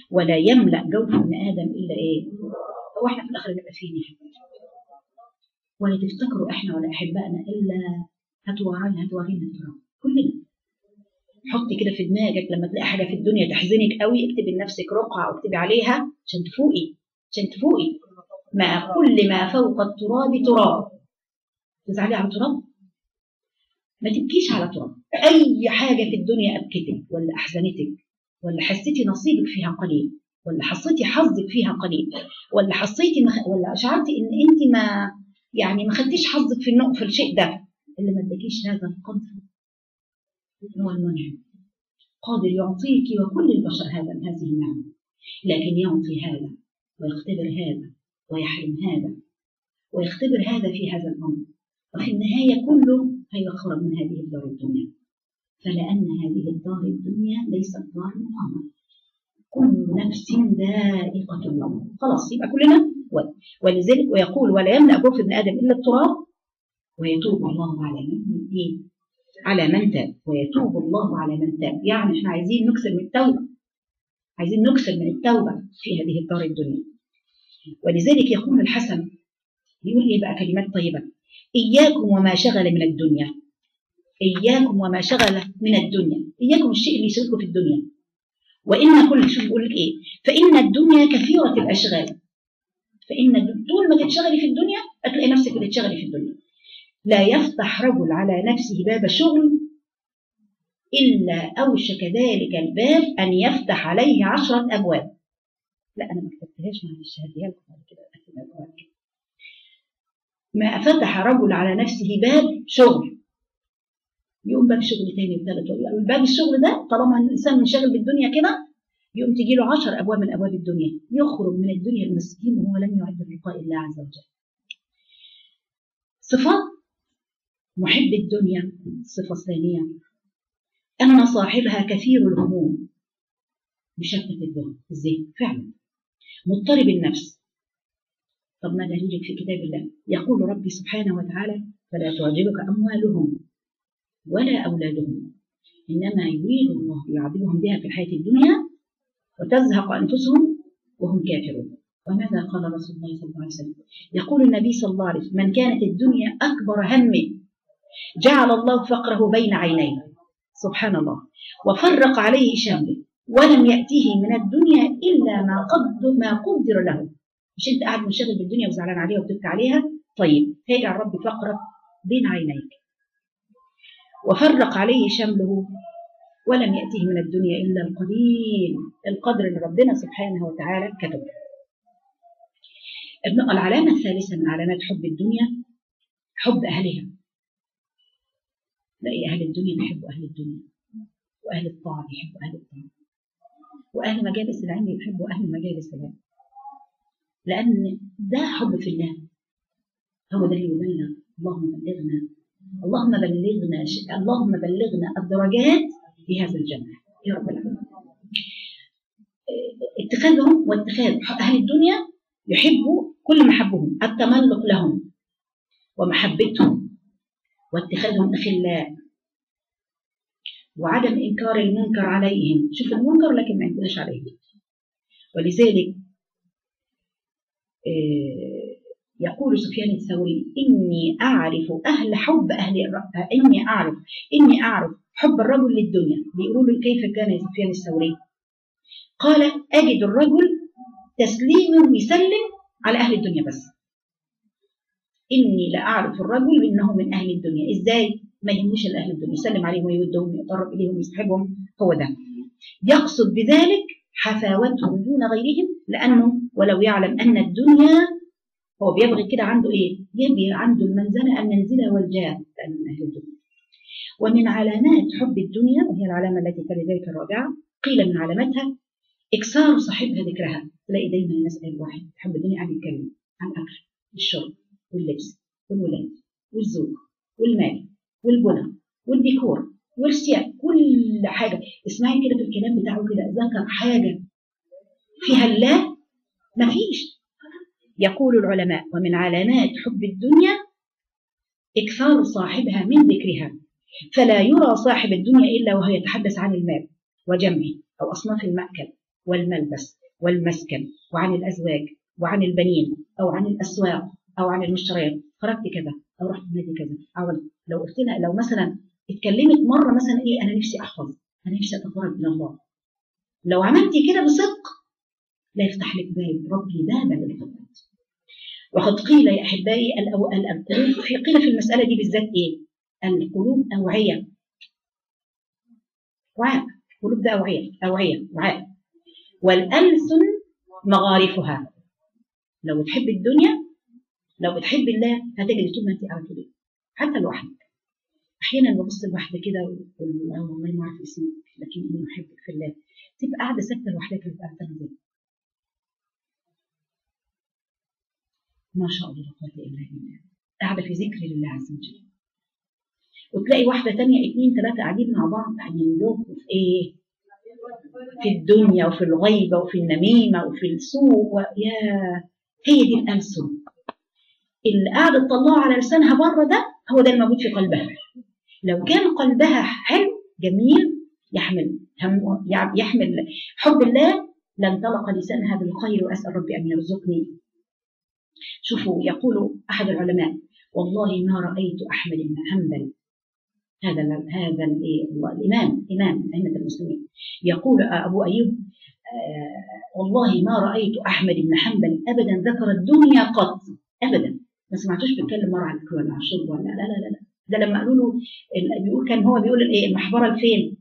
ولا يملأ جوف ابن آدم إلا إيه؟ هو إحنا في الآخر نبقى فين يا حبيبي؟ ولا تفتكروا إحنا ولا أحبائنا إلا هتوعينا هتوعينا التراب كلنا. حطي كده في دماغك لما تلاقي حاجة في الدنيا تحزنك قوي، اكتبي لنفسك رقعة أو اكتبي عليها عشان تفوقي، عشان تفوقي. ما كل ما فوق التراب تراب. تزعلي على تراب؟ ما تبكيش على تراب. أي حاجة في الدنيا أبكتك ولا أحزنتك ولا حسيتي نصيبك فيها قليل ولا حسيتي حظك فيها قليل ولا حسيتي مخ... ولا شعرتي إن أنت ما يعني ما خدتيش حظك في النقطة في الشيء ده، اللي ما اداكيش هذا القدر هو المنعم. قادر يعطيك وكل البشر هذا هذه النعمة، لكن يعطي هذا ويختبر هذا ويحرم هذا ويختبر هذا في هذا الأمر، وفي النهاية كله هيخرج من هذه الدار الدنيا. فلأن هذه الدار الدنيا ليست دار مقامة، كل نفس ذائقة الموت. خلاص يبقى كلنا. ولذلك ويقول ولا يملأ جوف ابن آدم إلا التراب ويتوب الله على من إيه؟ على من تاب. ويتوب الله على من تاب، يعني احنا عايزين نكثر من التوبة، عايزين نكثر من التوبة في هذه الدار الدنيا. ولذلك يقول الحسن يقول ايه بقى كلمات طيبة: إياكم وما شغل من الدنيا، إياكم وما شغل من الدنيا، إياكم الشيء اللي يشغلكم في الدنيا. وإن كل شيء بيقول لك إيه؟ فإن الدنيا كثيرة الأشغال، فإن طول ما تتشغلي في الدنيا هتلاقي نفسك بتشتغلي في الدنيا. لا يفتح رجل على نفسه باب شغل إلا أوشك ذلك الباب أن يفتح عليه عشرة أبواب. لا أنا ما كتبتهاش، معلش هديها لكم بعد كده. ما فتح رجل على نفسه باب شغل يقوم باب شغل تاني وثالث. الباب الشغل ده طالما الإنسان منشغل بالدنيا كده يقوم تجي له عشر أبواب من أبواب الدنيا، يخرج من الدنيا المسكين وهو لم يعد لقاء الله عز وجل. صفات محب الدنيا. الصفة الثانية أن صاحبها كثير الهموم مشتت الذهن الذهن فعلا مضطرب النفس. طب ما دليلك في كتاب الله؟ يقول ربي سبحانه وتعالى: فلا تعجبك أموالهم ولا أولادهم إنما يريد الله يعذبهم بها في الحياة الدنيا وتزهق أنفسهم وهم كافرون. وماذا قال رسول الله صلى الله عليه وسلم؟ يقول النبي صلى الله عليه وسلم: من كانت الدنيا أكبر همه جعل الله فقره بين عينيه، سبحان الله، وفرق عليه شمله ولم يأتيه من الدنيا إلا ما قدر ما قدر له. مش أنت قاعد منشغل بالدنيا وزعلان عليها وبتبكي عليها؟ طيب هيجعل ربي فقرك بين عينيك وفرق عليه شمله ولم يأتيه من الدنيا إلا القليل، القدر اللي ربنا سبحانه وتعالى كتبه. العلامة الثالثة من علامات حب الدنيا حب أهلها. لا أهل الدنيا بيحبوا أهل الدنيا، وأهل الطاعة بيحبوا أهل الطاعة، وأهل مجالس العلم بيحبوا أهل مجالس العلم، لأن ده حب في الله. هو ده اللي يبلغ. اللهم بلغنا اللهم بلغنا اللهم بلغنا الدرجات في هذا الجنة يا رب العالمين. اتخاذهم واتخاذ أهل الدنيا يحبوا كل محبهم التملق لهم ومحبتهم واتخاذهم أخلاء وعدم إنكار المنكر عليهم. شوف المنكر لكن ما ينكرش عليهم. ولذلك يقول سفيان الثوري: إني أعرف أهل حب أهل إني أعرف إني أعرف حب الرجل للدنيا. بيقولوا له كيف كان سفيان الثوري؟ قال: أجد الرجل تسليم يسلم على أهل الدنيا بس. إني لا أعرف الرجل إنه من أهل الدنيا. إزاي؟ ما يهمش الأهل الدنيا، يسلم عليهم ويودهم ويقرب إليهم ويصحبهم. هو ده يقصد بذلك حفاوتهم دون غيرهم، لأنه ولو يعلم أن الدنيا هو بيبغي كده عنده إيه؟ يبغي عنده المنزلة المنزلة والجاه لأنه من أهل الدنيا. ومن علامات حب الدنيا، وهي العلامة التي تلي ذلك الرابعة، قيل من علاماتها إكثار صاحبها ذكرها. تلاقي دايما الناس قال واحد تحب الدنيا قاعد يتكلم عن الأكل والشرب واللبس والولاد والزوج والمال والبنى والديكور والثياب، كل حاجة. اسمعي كده في الكلام بتاعه كده ذكر حاجة فيها الله مفيش. يقول العلماء: ومن علامات حب الدنيا إكثار صاحبها من ذكرها، فلا يرى صاحب الدنيا إلا وهو يتحدث عن المال وجمعه أو أصناف المأكل والملبس والمسكن وعن الأزواج وعن البنين أو عن الأسواق أو عن المشتريات، خرجت كذا أو رحت نادي كذا، أو لو قلت لها، لو مثلا اتكلمت مرة مثلا إيه، أنا نفسي أحفظ، أنا نفسي أتقرب إلى الله، لو عملتي كده بصدق لا يفتح لك باب ربي بابا للخيرات. وقد قيل يا أحبائي القلوب، في قيل في المسألة دي بالذات إيه؟ القلوب أوعية، وعاء، القلوب ده أوعية، أوعية وعاء، والألسن مغارفها. لو بتحب الدنيا، لو بتحب الله، هتجد طول ما أنت قاعدة كده حتى لوحدك. أحيانا ببص لواحدة كده وأقول لا والله ما أعرف اسمك لكن أنا أحبك في الله، تبقى قاعدة ساكتة لوحدك، تبقى قاعدة ازاي؟ ما شاء الله لا قوة إلا بالله، قاعدة في ذكر لله عز وجل. وتلاقي واحدة تانية اتنين تلاتة قاعدين مع بعض قاعدين يلوكوا في إيه؟ في الدنيا وفي الغيبة وفي النميمة وفي السوء، ويا هي دي الألسن اللي قاعدة تطلعه على لسانها بره، ده هو ده الموجود في قلبها. لو كان قلبها حلو جميل يحمل هم، يحمل حب الله، لانطلق لسانها بالخير، وأسأل ربي أن يرزقني. شوفوا يقول أحد العلماء والله ما رأيت أحمد بن حنبل، هذا ال هذا ال الإمام إمام أئمة المسلمين، يقول أبو أيوب آه والله ما رأيت أحمد بن حنبل أبدا ذكر الدنيا قط أبدا، ما سمعتوش بيتكلم مرة عن الأكل ولا عن الشرب ولا لا لا لا لا، ده لما قالوا له بيقول، كان هو بيقول الايه المحبره لفين؟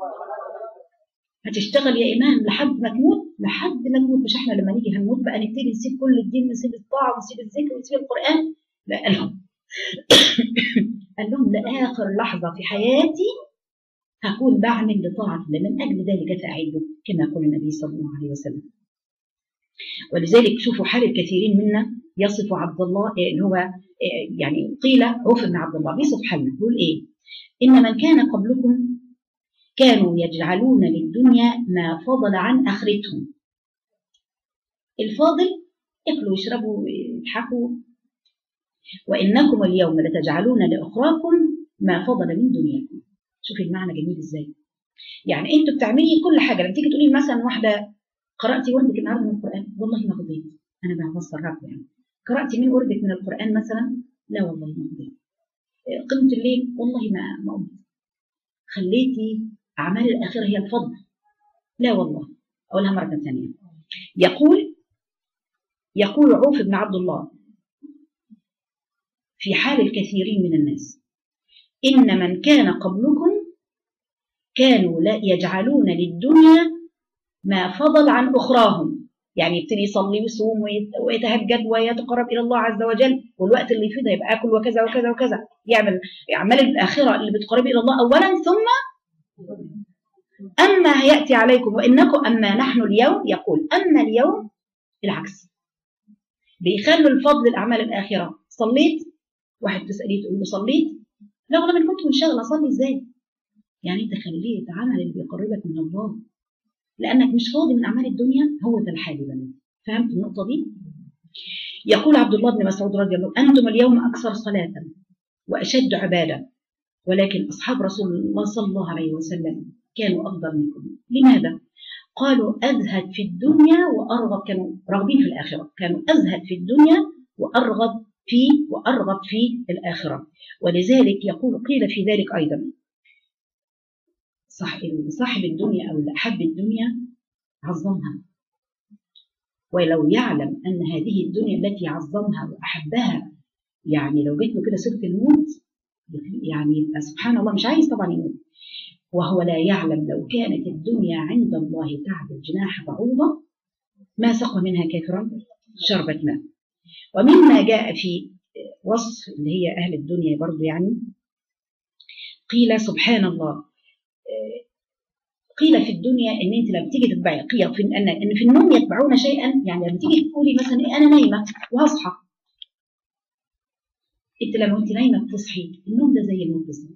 هتشتغل يا امام لحد ما تموت، لحد ما تموت، مش احنا لما نيجي هنموت بقى نبتدي نسيب كل الدين، نسيب الطاعه ونسيب الذكر ونسيب القران؟ لا، قال لهم قال لهم لاخر لحظه في حياتي هكون بعمل لطاعه الله، من اجل ذلك فاعده، كما يقول النبي صلى الله عليه وسلم. ولذلك شوفوا حال الكثيرين منا، يصف عبد الله اللي هو يعني قيل عوف بن عبد الله، بيصف حالنا يقول ايه؟ ان من كان قبلكم كانوا يجعلون للدنيا ما فضل عن اخرتهم. الفاضل ياكلوا ويشربوا ويضحكوا، وانكم اليوم لتجعلون لاخراكم ما فضل من دنياكم. شوفي المعنى جميل ازاي. يعني انتوا بتعملي كل حاجه، لما تيجي تقولي مثلا واحده قراتي وردك النهارده من القران، والله ما قضيت، انا بفسر لكم يعني، قراتي من وردك من القران مثلا، لا والله ما قضيت، قمت الليل والله ما ما قمت، خليتي اعمال الاخره هي الفضل، لا والله. اقولها مره ثانيه. يقول يقول عوف بن عبد الله في حال الكثيرين من الناس، ان من كان قبلكم كانوا لا يجعلون للدنيا ما فضل عن اخراهم، يعني يبتدي يصلي ويصوم ويتهجد ويتقرب الى الله عز وجل، والوقت اللي يفيده يبقى اكل وكذا وكذا وكذا، يعمل اعمال الاخره اللي بتقرب الى الله اولا، ثم اما هياتي عليكم وانكم، اما نحن اليوم، يقول اما اليوم العكس، بيخلوا الفضل الاعمال الاخره. صليت، واحد تساليه تقول له صليت، لا والله من كنت منشغله، اصلي ازاي؟ يعني انت خليت عمل اللي بيقربك من الله، لانك مش فاضي من اعمال الدنيا، هو ده الحال بني. فهمت النقطه دي؟ يقول عبد الله بن مسعود رضي الله عنه انتم اليوم اكثر صلاه واشد عباده، ولكن اصحاب رسول الله صلى الله عليه وسلم كانوا افضل منكم. لماذا؟ قالوا ازهد في الدنيا وارغب، كانوا راغبين في الاخره، كانوا ازهد في الدنيا وارغب في وارغب في الاخره. ولذلك يقول قيل في ذلك ايضا صاحب الدنيا او اللي احب الدنيا عظمها، ولو يعلم ان هذه الدنيا التي عظمها واحبها، يعني لو جيت له كده سيره الموت يعني يبقى سبحان الله مش عايز طبعا يموت، وهو لا يعلم لو كانت الدنيا عند الله تعدل جناح بعوضه ما سقى منها كافرا شربة ماء. ومما جاء في وصف اللي هي اهل الدنيا برضو، يعني قيل سبحان الله، قيل في الدنيا ان انت لما تيجي تتبعي، قيل في ان ان في النوم يتبعون شيئا، يعني لما تيجي تقولي مثلا انا نايمه وهصحى، انت لما انت نايمه بتصحي، النوم ده زي الموت بالظبط،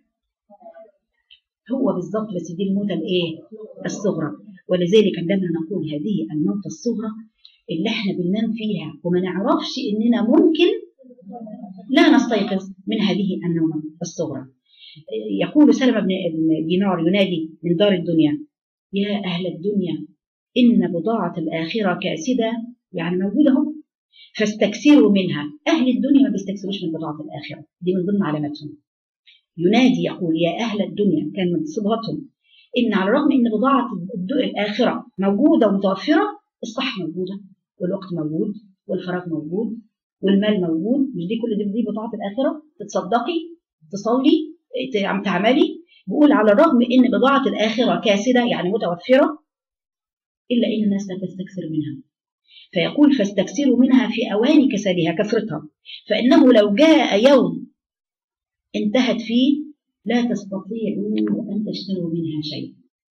هو بالظبط، بس دي الموتة الايه؟ الصغرى. ولذلك عندما نقول هذه الموتة الصغرى اللي احنا بننام فيها وما نعرفش اننا ممكن لا نستيقظ من هذه النومة الصغرى. يقول سلمة بن دينار ينادي من دار الدنيا: يا أهل الدنيا إن بضاعة الآخرة كاسدة، يعني موجودة اهو، فاستكثروا منها. أهل الدنيا ما بيستكثروش من بضاعة الآخرة، دي من ضمن علاماتهم. ينادي يقول يا أهل الدنيا، كان من صفاتهم إن على الرغم إن بضاعة الآخرة موجودة ومتوفرة، الصحة موجودة والوقت موجود والفراغ موجود والمال موجود، مش دي كل دي, دي بضاعة الآخرة، تتصدقي تصلي تعملي. بيقول على الرغم إن بضاعة الآخرة كاسدة يعني متوفرة، إلا إن الناس لا تستكثر منها. فيقول فاستكثروا منها في أوان كسادها كثرتها، فإنه لو جاء يوم انتهت فيه لا تستطيعوا أن تشتروا منها شيء.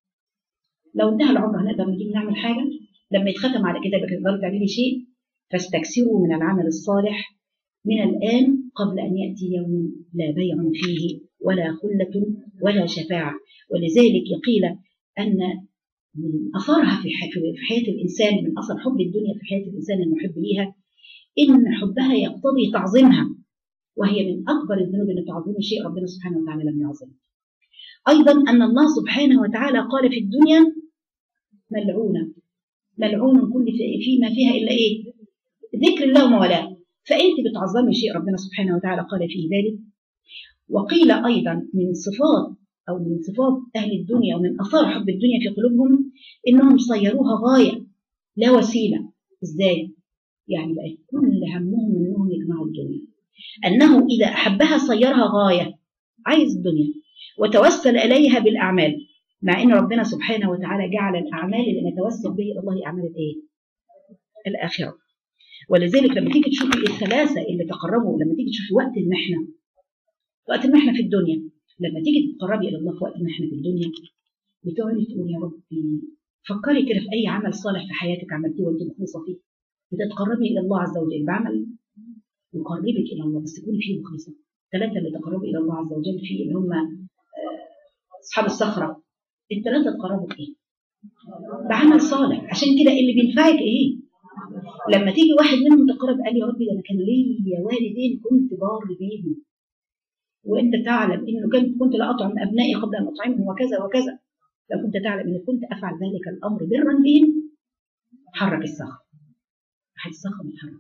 لو انتهى العمر هنقدر نجيب نعمل حاجة؟ لما يتختم على كتابك تقدري تعملي شيء؟ فاستكثروا من العمل الصالح من الآن قبل أن يأتي يوم لا بيع فيه ولا خلة ولا شفاعة. ولذلك يقيل أن من أثرها في حياة الإنسان، من أثر حب الدنيا في حياة الإنسان المحب ليها، إن حبها يقتضي تعظيمها، وهي من أكبر الذنوب اللي تعظيم شيء ربنا سبحانه وتعالى لم يعظم. أيضا أن الله سبحانه وتعالى قال في الدنيا ملعونة، ملعون كل فيما فيها إلا إيه؟ ذكر الله وما والاه. فأنت بتعظمي شيء ربنا سبحانه وتعالى قال فيه ذلك. وقيل أيضا من صفات أو من صفات أهل الدنيا ومن أثار حب الدنيا في قلوبهم إنهم صيروها غاية لا وسيلة. إزاي؟ يعني بقى كل همهم إنهم يجمعوا الدنيا، أنه إذا أحبها صيرها غاية، عايز الدنيا وتوسل إليها بالأعمال، مع إن ربنا سبحانه وتعالى جعل الأعمال اللي نتوسل به إلى الله أعمال إيه؟ الآخرة. ولذلك لما تيجي تشوفي الثلاثة اللي تقربوا، لما تيجي تشوفي وقت المحنة، وقت المحنة في الدنيا، لما تيجي تتقربي إلى الله في وقت المحنة في الدنيا، بتقعدي تقول يا ربي، فكري كده في أي عمل صالح في حياتك عملتيه وأنت مخلصة فيه، بتتقربي إلى الله عز وجل بعمل يقربك إلى الله، بس تكوني فيه مخلصة. ثلاثة اللي تقربوا إلى الله عز وجل فيه اللي هم أصحاب الصخرة، الثلاثة تقربوا إيه؟ بعمل صالح. عشان كده اللي بينفعك إيه؟ لما تيجي واحد منهم تقرب قال يا ربي ده أنا كان ليا والدين كنت بار بيهم، وأنت تعلم إنه كنت كنت لا أطعم أبنائي قبل أن أطعمهم وكذا وكذا، لو كنت تعلم إن كنت أفعل ذلك الأمر برا بهم، حرك الصخر. واحد الصخر متحرك،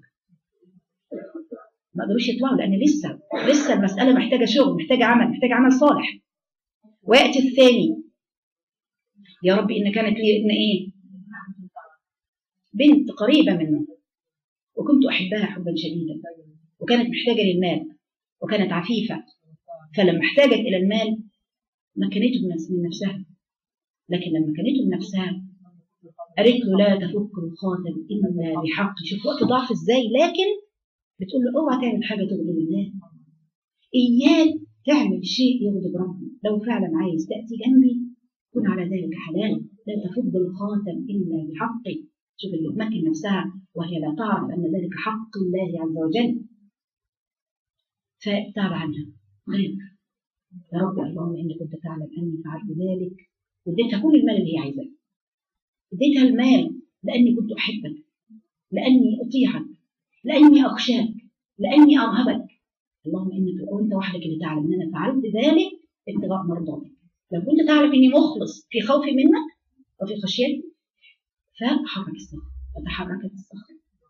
ما قدروش يطلعوا لأن لسه لسه المسألة محتاجة شغل، محتاجة عمل، محتاجة عمل صالح. ويأتي الثاني يا ربي إن كانت لي ابن إيه؟ بنت قريبة منه وكنت أحبها حبا شديدا، وكانت محتاجة للمال وكانت عفيفة، فلما احتاجت إلى المال مكنته من نفسها، لكن لما كانته من نفسها قالت له لا تفك الخاتم إلا بحق. شوف وقت ضعف إزاي، لكن بتقول له اوعى تعمل حاجة تغضب الله، إياك تعمل شيء يغضب ربي، لو فعلا عايز تأتي جنبي كن على ذلك حلال، لا تفض الخاتم إلا بحقه. شوف اللي تمكن نفسها وهي لا تعرف أن ذلك حق الله عز وجل، فتعب عنها غير يا رب اللهم إنك كنت تعلم أني فعلت ذلك، واديتها كل المال اللي هي عايزاه، اديتها المال لأني كنت أحبك، لأني أطيعك، لأني أخشاك، لأني أرهبك، اللهم إنك وأنت وحدك اللي تعلم أن أنا فعلت ذلك ابتغاء مرضاتك. لو كنت تعلم إني مخلص في خوفي منك وفي خشيتي فحرك الصخر، فتحركت الصخر.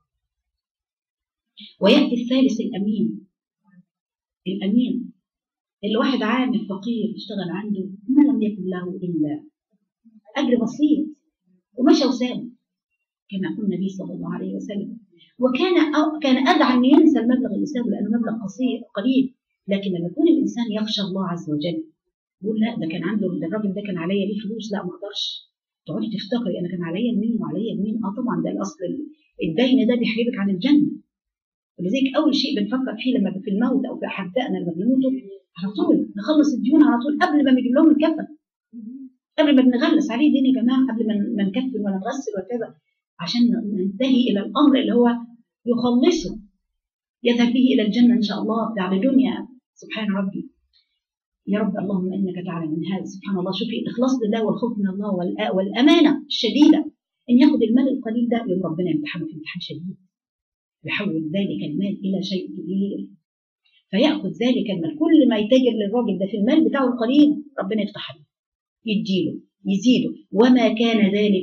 ويأتي الثالث الأمين، الأمين اللي واحد عامل فقير اشتغل عنده ما لم يكن له إلا أجر بسيط ومشى وساب، كما يقول النبي صلى الله عليه وسلم، وكان كان أدعى أن ينسى المبلغ اللي سابه لأنه مبلغ قصير قليل، لكن لما يكون الإنسان يخشى الله عز وجل يقول لا ده كان عنده، الراجل ده كان عليا ليه فلوس، لا ما اقدرش. تقعدي تفتكري أنا كان عليا لمين وعليا لمين، اه طبعا ده الأصل، الدين ده بيحجبك عن الجنة. ولذلك أول شيء بنفكر فيه لما في الموت أو في أحبائنا لما بيموتوا على طول نخلص الديون على طول قبل ما نجيب لهم الكفن، قبل ما بنغلس عليه دين يا جماعة، قبل ما نكفن ولا نغسل وكذا، عشان ننتهي إلى الأمر اللي هو يخلصه يذهب به إلى الجنة إن شاء الله بعد دنيا. سبحان ربي يا رب اللهم إنك تعلم من هذا. سبحان الله، شوفي الإخلاص لله والخوف من الله والأمانة الشديدة، إن يأخذ المال القليل ده يوم ربنا يمتحنه في امتحان شديد، يحول ذلك المال إلى شيء كبير، فيأخذ ذلك المال كل ما يتاجر للراجل ده في المال بتاعه القليل ربنا يفتح له يديله يزيده، وما كان ذلك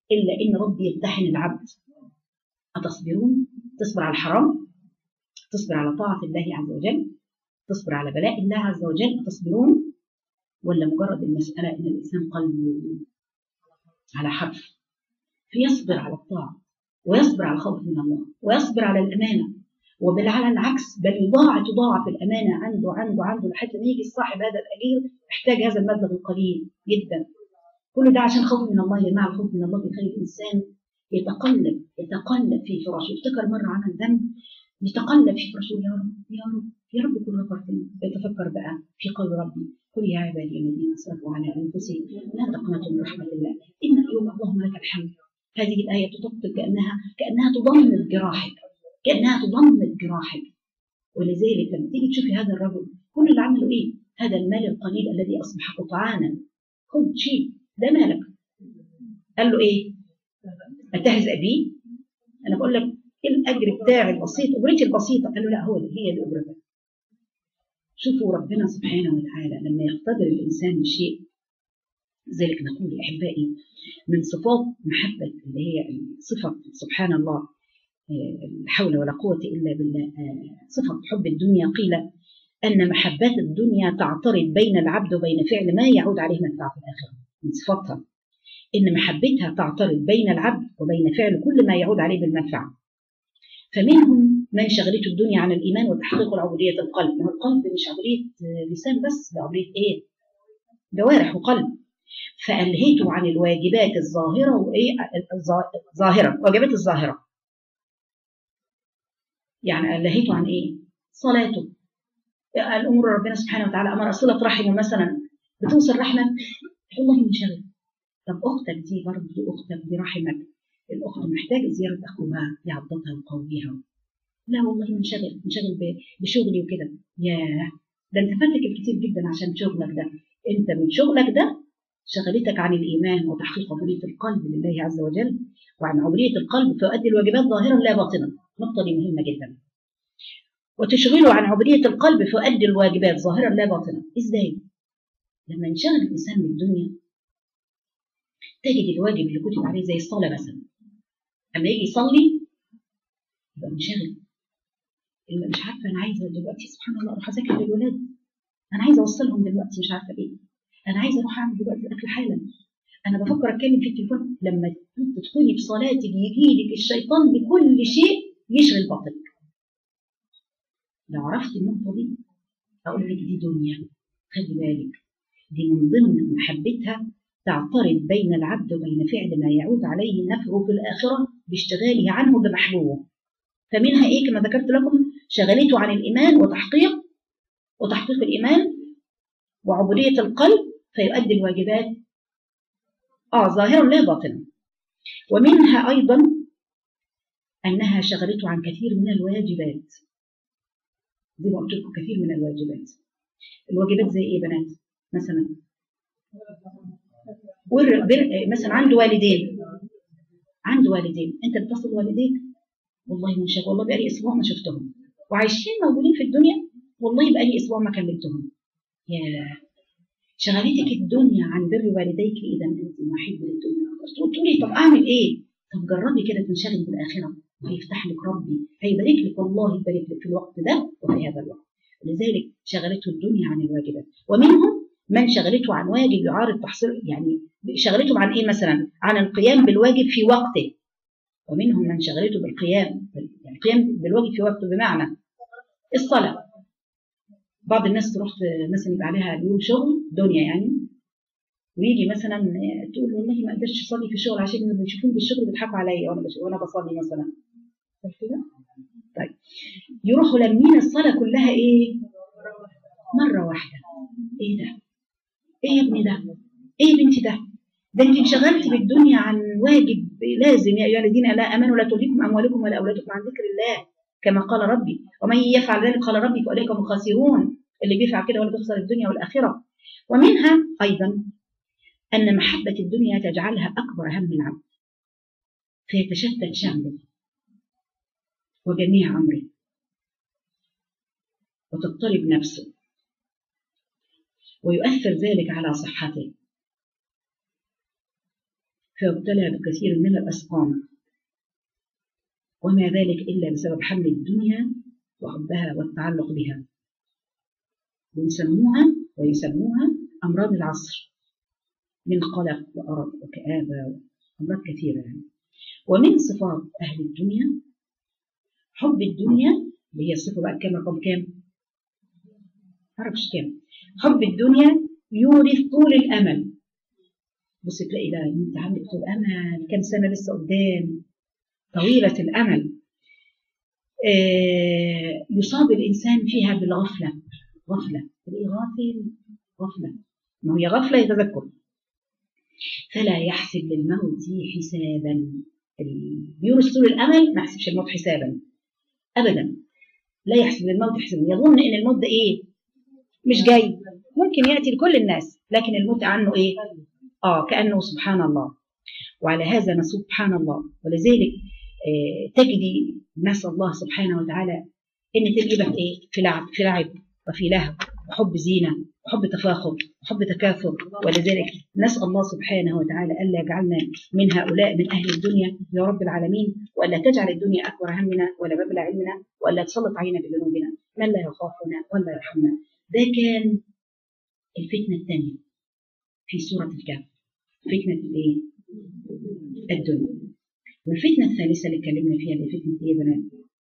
إلا إن ربي يمتحن العبد. أتصبرون؟ تصبر على الحرام، تصبر على طاعة الله عز وجل، تصبر على بلاء الله عز وجل، أتصبرون؟ ولا مجرد المسألة إن الإنسان قلبه على حرف فيصبر على الطاعة ويصبر على الخوف من الله ويصبر على الأمانة، وبل على العكس بل يضاعف تضاعف الأمانة عنده عنده عنده لحتى ما يجي صاحب هذا الأجير يحتاج هذا المبلغ القليل جدا. كل ده عشان خوف من الله. يا جماعة الخوف من الله بيخلي الإنسان يتقلب يتقلب في فراشه. يفتكر مرة عمل ذنب يتقلب في فراشه، يا رب يا رب يا رب كل غفرتني. يتفكر بقى في قول ربي قل يا عبادي الذين اسرفوا على انفسهم لا تقنطوا من رحمة الله إن يوم اللهم لك الحمد. هذه الآية تطبق كأنها كأنها تضمن جراحك، كأنها تضمن جراحك. ولذلك لما تيجي تشوفي هذا الرجل كل اللي عمله ايه؟ هذا المال القليل الذي اصبح قطعانا، خذ شيء ده مالك. قال له ايه؟ اتهزأ بيه؟ انا بقول لك ايه الاجر بتاعي البسيط، اجرتي البسيطه. قال له لا، هو هي دي اجرتك. شوفوا ربنا سبحانه وتعالى لما يقتدر الانسان بشيء. لذلك نقول احبائي من صفات محبه اللي هي صفه سبحان الله لا حول ولا قوة إلا بالله، صفة حب الدنيا. قيل أن محبات الدنيا تعترض بين العبد وبين فعل ما يعود عليه منفعة في الآخرة. من صفاتها إن محبتها تعترض بين العبد وبين فعل كل ما يعود عليه بالمنفعة. فمنهم من شغلته الدنيا عن الإيمان وتحقيق العبودية القلب. ما هو القلب مش عبودية لسان بس، ده عبودية إيه؟ جوارح وقلب. فألهيته عن الواجبات الظاهرة وإيه؟ الظاهرة، واجبات الظاهرة. يعني ألهيته عن إيه؟ صلاته، الأمور ربنا سبحانه وتعالى أمر صلة رحمه مثلا، بتوصل رحمة والله منشغل. طب أختك دي برضه دي أختك دي رحمك، الأخت محتاجة زيارة أخوها يعضدها ويقويها. لا والله منشغل منشغل بشغلي وكده. ياه ده أنت فاتك الكتير جدا عشان شغلك ده. أنت من شغلك ده شغلتك عن الإيمان وتحقيق عبودية القلب لله عز وجل، وعن عبودية القلب فيؤدي الواجبات ظاهرا لا باطنا. النقطة دي مهمة جدا. وتشغله عن عبودية القلب فيؤدي الواجبات ظاهرا لا باطنا. إزاي؟ لما ينشغل الإنسان بالدنيا تجد الواجب اللي كتب عليه زي الصلاة مثلا، أما يجي يصلي يبقى منشغل. اللي مش عارفة أنا عايزة دلوقتي سبحان الله أروح أذاكر للولاد، أنا عايزة أوصلهم دلوقتي مش عارفة إيه، أنا عايزة أروح أعمل دلوقتي الأكل حالا، أنا بفكر أتكلم في التليفون. لما تدخلي في صلاتك يجي لك الشيطان بكل شيء يشغل باطنك. لو عرفت النقطة دي أقول لك دي دنيا، خلي بالك دي من ضمن محبتها تعترض بين العبد وبين فعل ما يعود عليه نفعه في الآخرة باشتغاله عنه بمحبوبه. فمنها إيه كما ذكرت لكم؟ شغلته عن الإيمان وتحقيق وتحقيق الإيمان وعبودية القلب فيؤدي الواجبات آه ظاهرا لا باطنا. ومنها أيضا أنها شغلته عن كثير من الواجبات. زي ما قلت لكم كثير من الواجبات. الواجبات زي إيه بنات؟ مثلا مثلا عنده والدين عنده والدين أنت بتصل والديك والله من شاف والله بقالي أسبوع ما شفتهم وعايشين موجودين في الدنيا والله بقالي أسبوع ما كلمتهم. يا شغلتك الدنيا عن بر والديك إذا أنت محب للدنيا. تقولي طب أعمل إيه؟ طب جربي كده تنشغل بالآخرة هيفتح لك ربي هيبارك لك والله يبارك لك في الوقت ده وفي هذا الوقت. لذلك شغلته الدنيا عن الواجبات. ومنهم من شغلته عن واجب يعارض تحصيل، يعني شغلته عن إيه مثلا؟ عن القيام بالواجب في وقته. ومنهم من شغلته بالقيام يعني القيام بالواجب في وقته بمعنى الصلاة. بعض الناس تروح مثلا يبقى عليها يوم شغل دنيا يعني ويجي مثلا تقول والله ما قدرتش اصلي في الشغل عشان اللي بيشوفوني بالشغل بيضحكوا عليا وانا وانا بصلي مثلا كده. طيب يروحوا لمين الصلاه كلها ايه مره واحده. ايه ده؟ ايه يا ابني ده؟ ايه يا بنتي ده؟ ده انت انشغلتي بالدنيا عن واجب لازم. يا ايها الذين لا امنوا لا تلهكم اموالكم ولا اولادكم عن ذكر الله كما قال ربي ومن يفعل ذلك قال ربي فاولئك هم الخاسرون. اللي بيفعل كده ولا بيخسر الدنيا والاخره. ومنها ايضا أن محبة الدنيا تجعلها أكبر هم العبد فيتشتت شأنه وجميع أمره وتضطرب نفسه ويؤثر ذلك على صحته فابتلى بكثير من الأسقام، وما ذلك إلا بسبب حمل الدنيا وحبها والتعلق بها. ويسموها ويسموها أمراض العصر، من قلق وأرق وكآبة وأمراض كثيرة يعني. ومن صفات أهل الدنيا حب الدنيا، اللي هي الصفة بقى كام رقم كام؟ معرفش كام. حب الدنيا يورث طول الأمل. بص تلاقي ده انت عندك طول امل، كام سنه لسه قدام، طويله الامل. آه يصاب الانسان فيها بالغفله، غفله تلاقيه غافل، غفله، ما هي غفله يتذكر. فلا يحسب للموت حسابا. يورث طول الامل ما يحسبش الموت حسابا ابدا، لا يحسب للموت حسابا، يظن ان الموت ده ايه؟ مش جاي، ممكن ياتي لكل الناس، لكن الموت عنه ايه؟ آه كأنه سبحان الله. وعلى هذا نسوب سبحان الله. ولذلك آه تجدي نسأل الله سبحانه وتعالى إن تلقي إيه؟ في لعب، في لعب وفي لهو وحب زينة وحب تفاخر وحب تكاثر. ولذلك نسأل الله سبحانه وتعالى ألا يجعلنا من هؤلاء من أهل الدنيا يا رب العالمين، وألا تجعل الدنيا أكبر همنا ولا مبلغ علمنا، وألا تسلط علينا بذنوبنا من لا يخافنا ولا يرحمنا. ده كان الفتنة الثانية في سورة الكهف، فتنة الايه؟ الدنيا. والفتنة الثالثة اللي اتكلمنا فيها اللي فتنة ايه يا بنات؟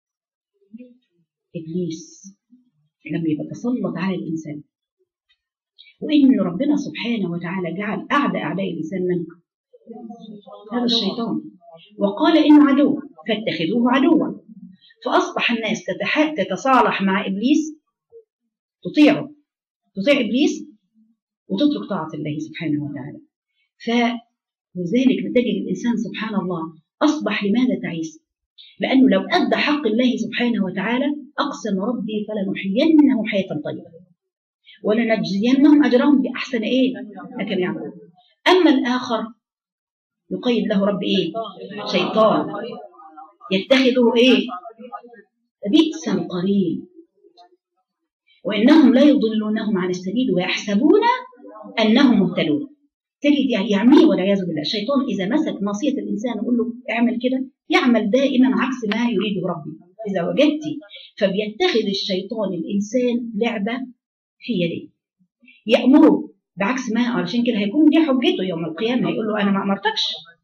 إبليس لما يبقى تسلط على الإنسان، وإن ربنا سبحانه وتعالى جعل أعدى أعداء الإنسان من؟ هذا الشيطان، وقال إنه عدو فاتخذوه عدوا. فأصبح الناس تتصالح مع إبليس، تطيعه، تطيع إبليس وتترك طاعة الله سبحانه وتعالى. فلذلك تجد الإنسان سبحان الله أصبح لماذا تعيس؟ لأنه لو أدى حق الله سبحانه وتعالى أقسم ربي فلنحيينه حياة طيبة ولنجزينهم أجرهم بأحسن إيه؟ لكن يعملون. أما الآخر يقيد له رب إيه؟ شيطان يتخذه إيه؟ بئس القرين، وإنهم لا يضلونهم عن السبيل ويحسبون أنهم مهتدون. تجد يعني يعميه والعياذ بالله. الشيطان إذا مسك ناصية الإنسان ويقول له اعمل كده يعمل دائما عكس ما يريده ربي إذا وجدت. فبيتخذ الشيطان الإنسان لعبة في يديه، يأمره بعكس ما، علشان كده هيكون دي حجته يوم القيامة، هيقول له أنا ما أمرتكش،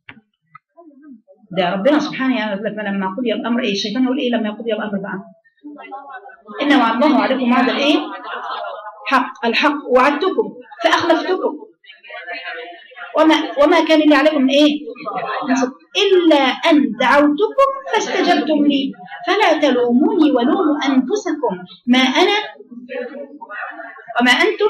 ده ربنا سبحانه يقول لك لما قضي الأمر إيه؟ الشيطان يقول إيه لما يقضي الأمر بقى؟ إن وعد الله عليكم وعد الإيه؟ حق، الحق وعدتكم فأخلفتكم وما وما كان لي عليكم إيه؟ إلا أن دعوتكم فاستجبتم لي فلا تلوموني ولوموا أنفسكم ما أنا وما أنتم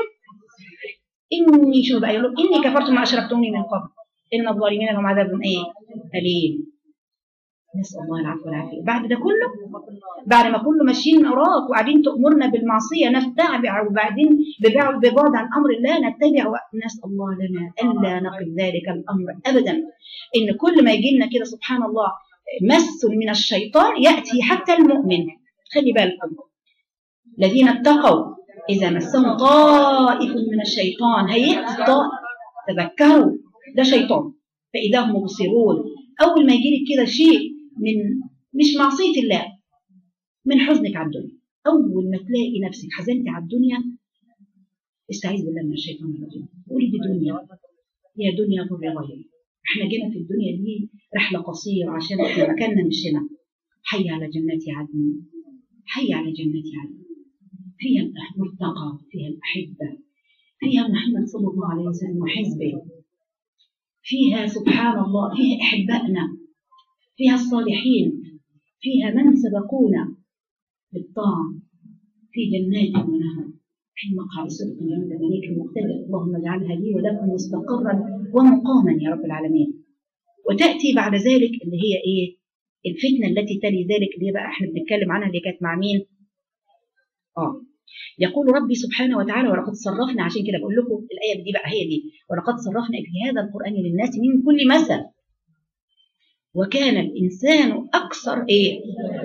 إني شو بقى يقولوا إني كفرت ما أشركتموني من قبل إن الظالمين لهم عذاب إيه؟ أليم. نسأل الله العفو والعافية. بعد ده كله، بعد ما كله ماشيين وراك وقاعدين تأمرنا بالمعصية نتبع، وبعدين ببعد عن أمر الله نتبع، نسأل الله لنا ألا نقل ذلك الأمر أبدا. إن كل ما يجي لنا كده سبحان الله مس من الشيطان يأتي حتى المؤمن. خلي بالكم الذين اتقوا إذا مسهم طائف من الشيطان هيئت طائف تذكروا ده شيطان فإذا هم مبصرون. أول ما يجي لك كده شيء من مش معصية الله، من حزنك على الدنيا، أول ما تلاقي نفسك حزنتي على الدنيا استعيذ بالله من الشيطان الرجيم. قولي دي دنيا، يا دنيا ضر غيري، احنا جينا في الدنيا دي رحلة قصيرة عشان احنا مكاننا مش هنا. حي على جنات عدن، حي على جنات عدن، فيها المرتقى، فيها الأحبة، فيها محمد صلى الله عليه وسلم وحزبه، فيها سبحان الله، فيها أحبائنا، فيها الصالحين، فيها من سبقونا بالطاعة، في جنات ونهر، في مقعد صدق عند مليك المقتدر. اللهم اجعلها لي ولكم مستقرا ومقاما يا رب العالمين. وتأتي بعد ذلك اللي هي إيه؟ الفتنة التي تلي ذلك اللي هي بقى احنا بنتكلم عنها اللي كانت مع مين؟ آه يقول ربي سبحانه وتعالى ولقد صرفنا، عشان كده بقول لكم الآية دي بقى هي دي، ولقد صرفنا في هذا القرآن للناس من كل مثل وكان الإنسان أكثر إيه؟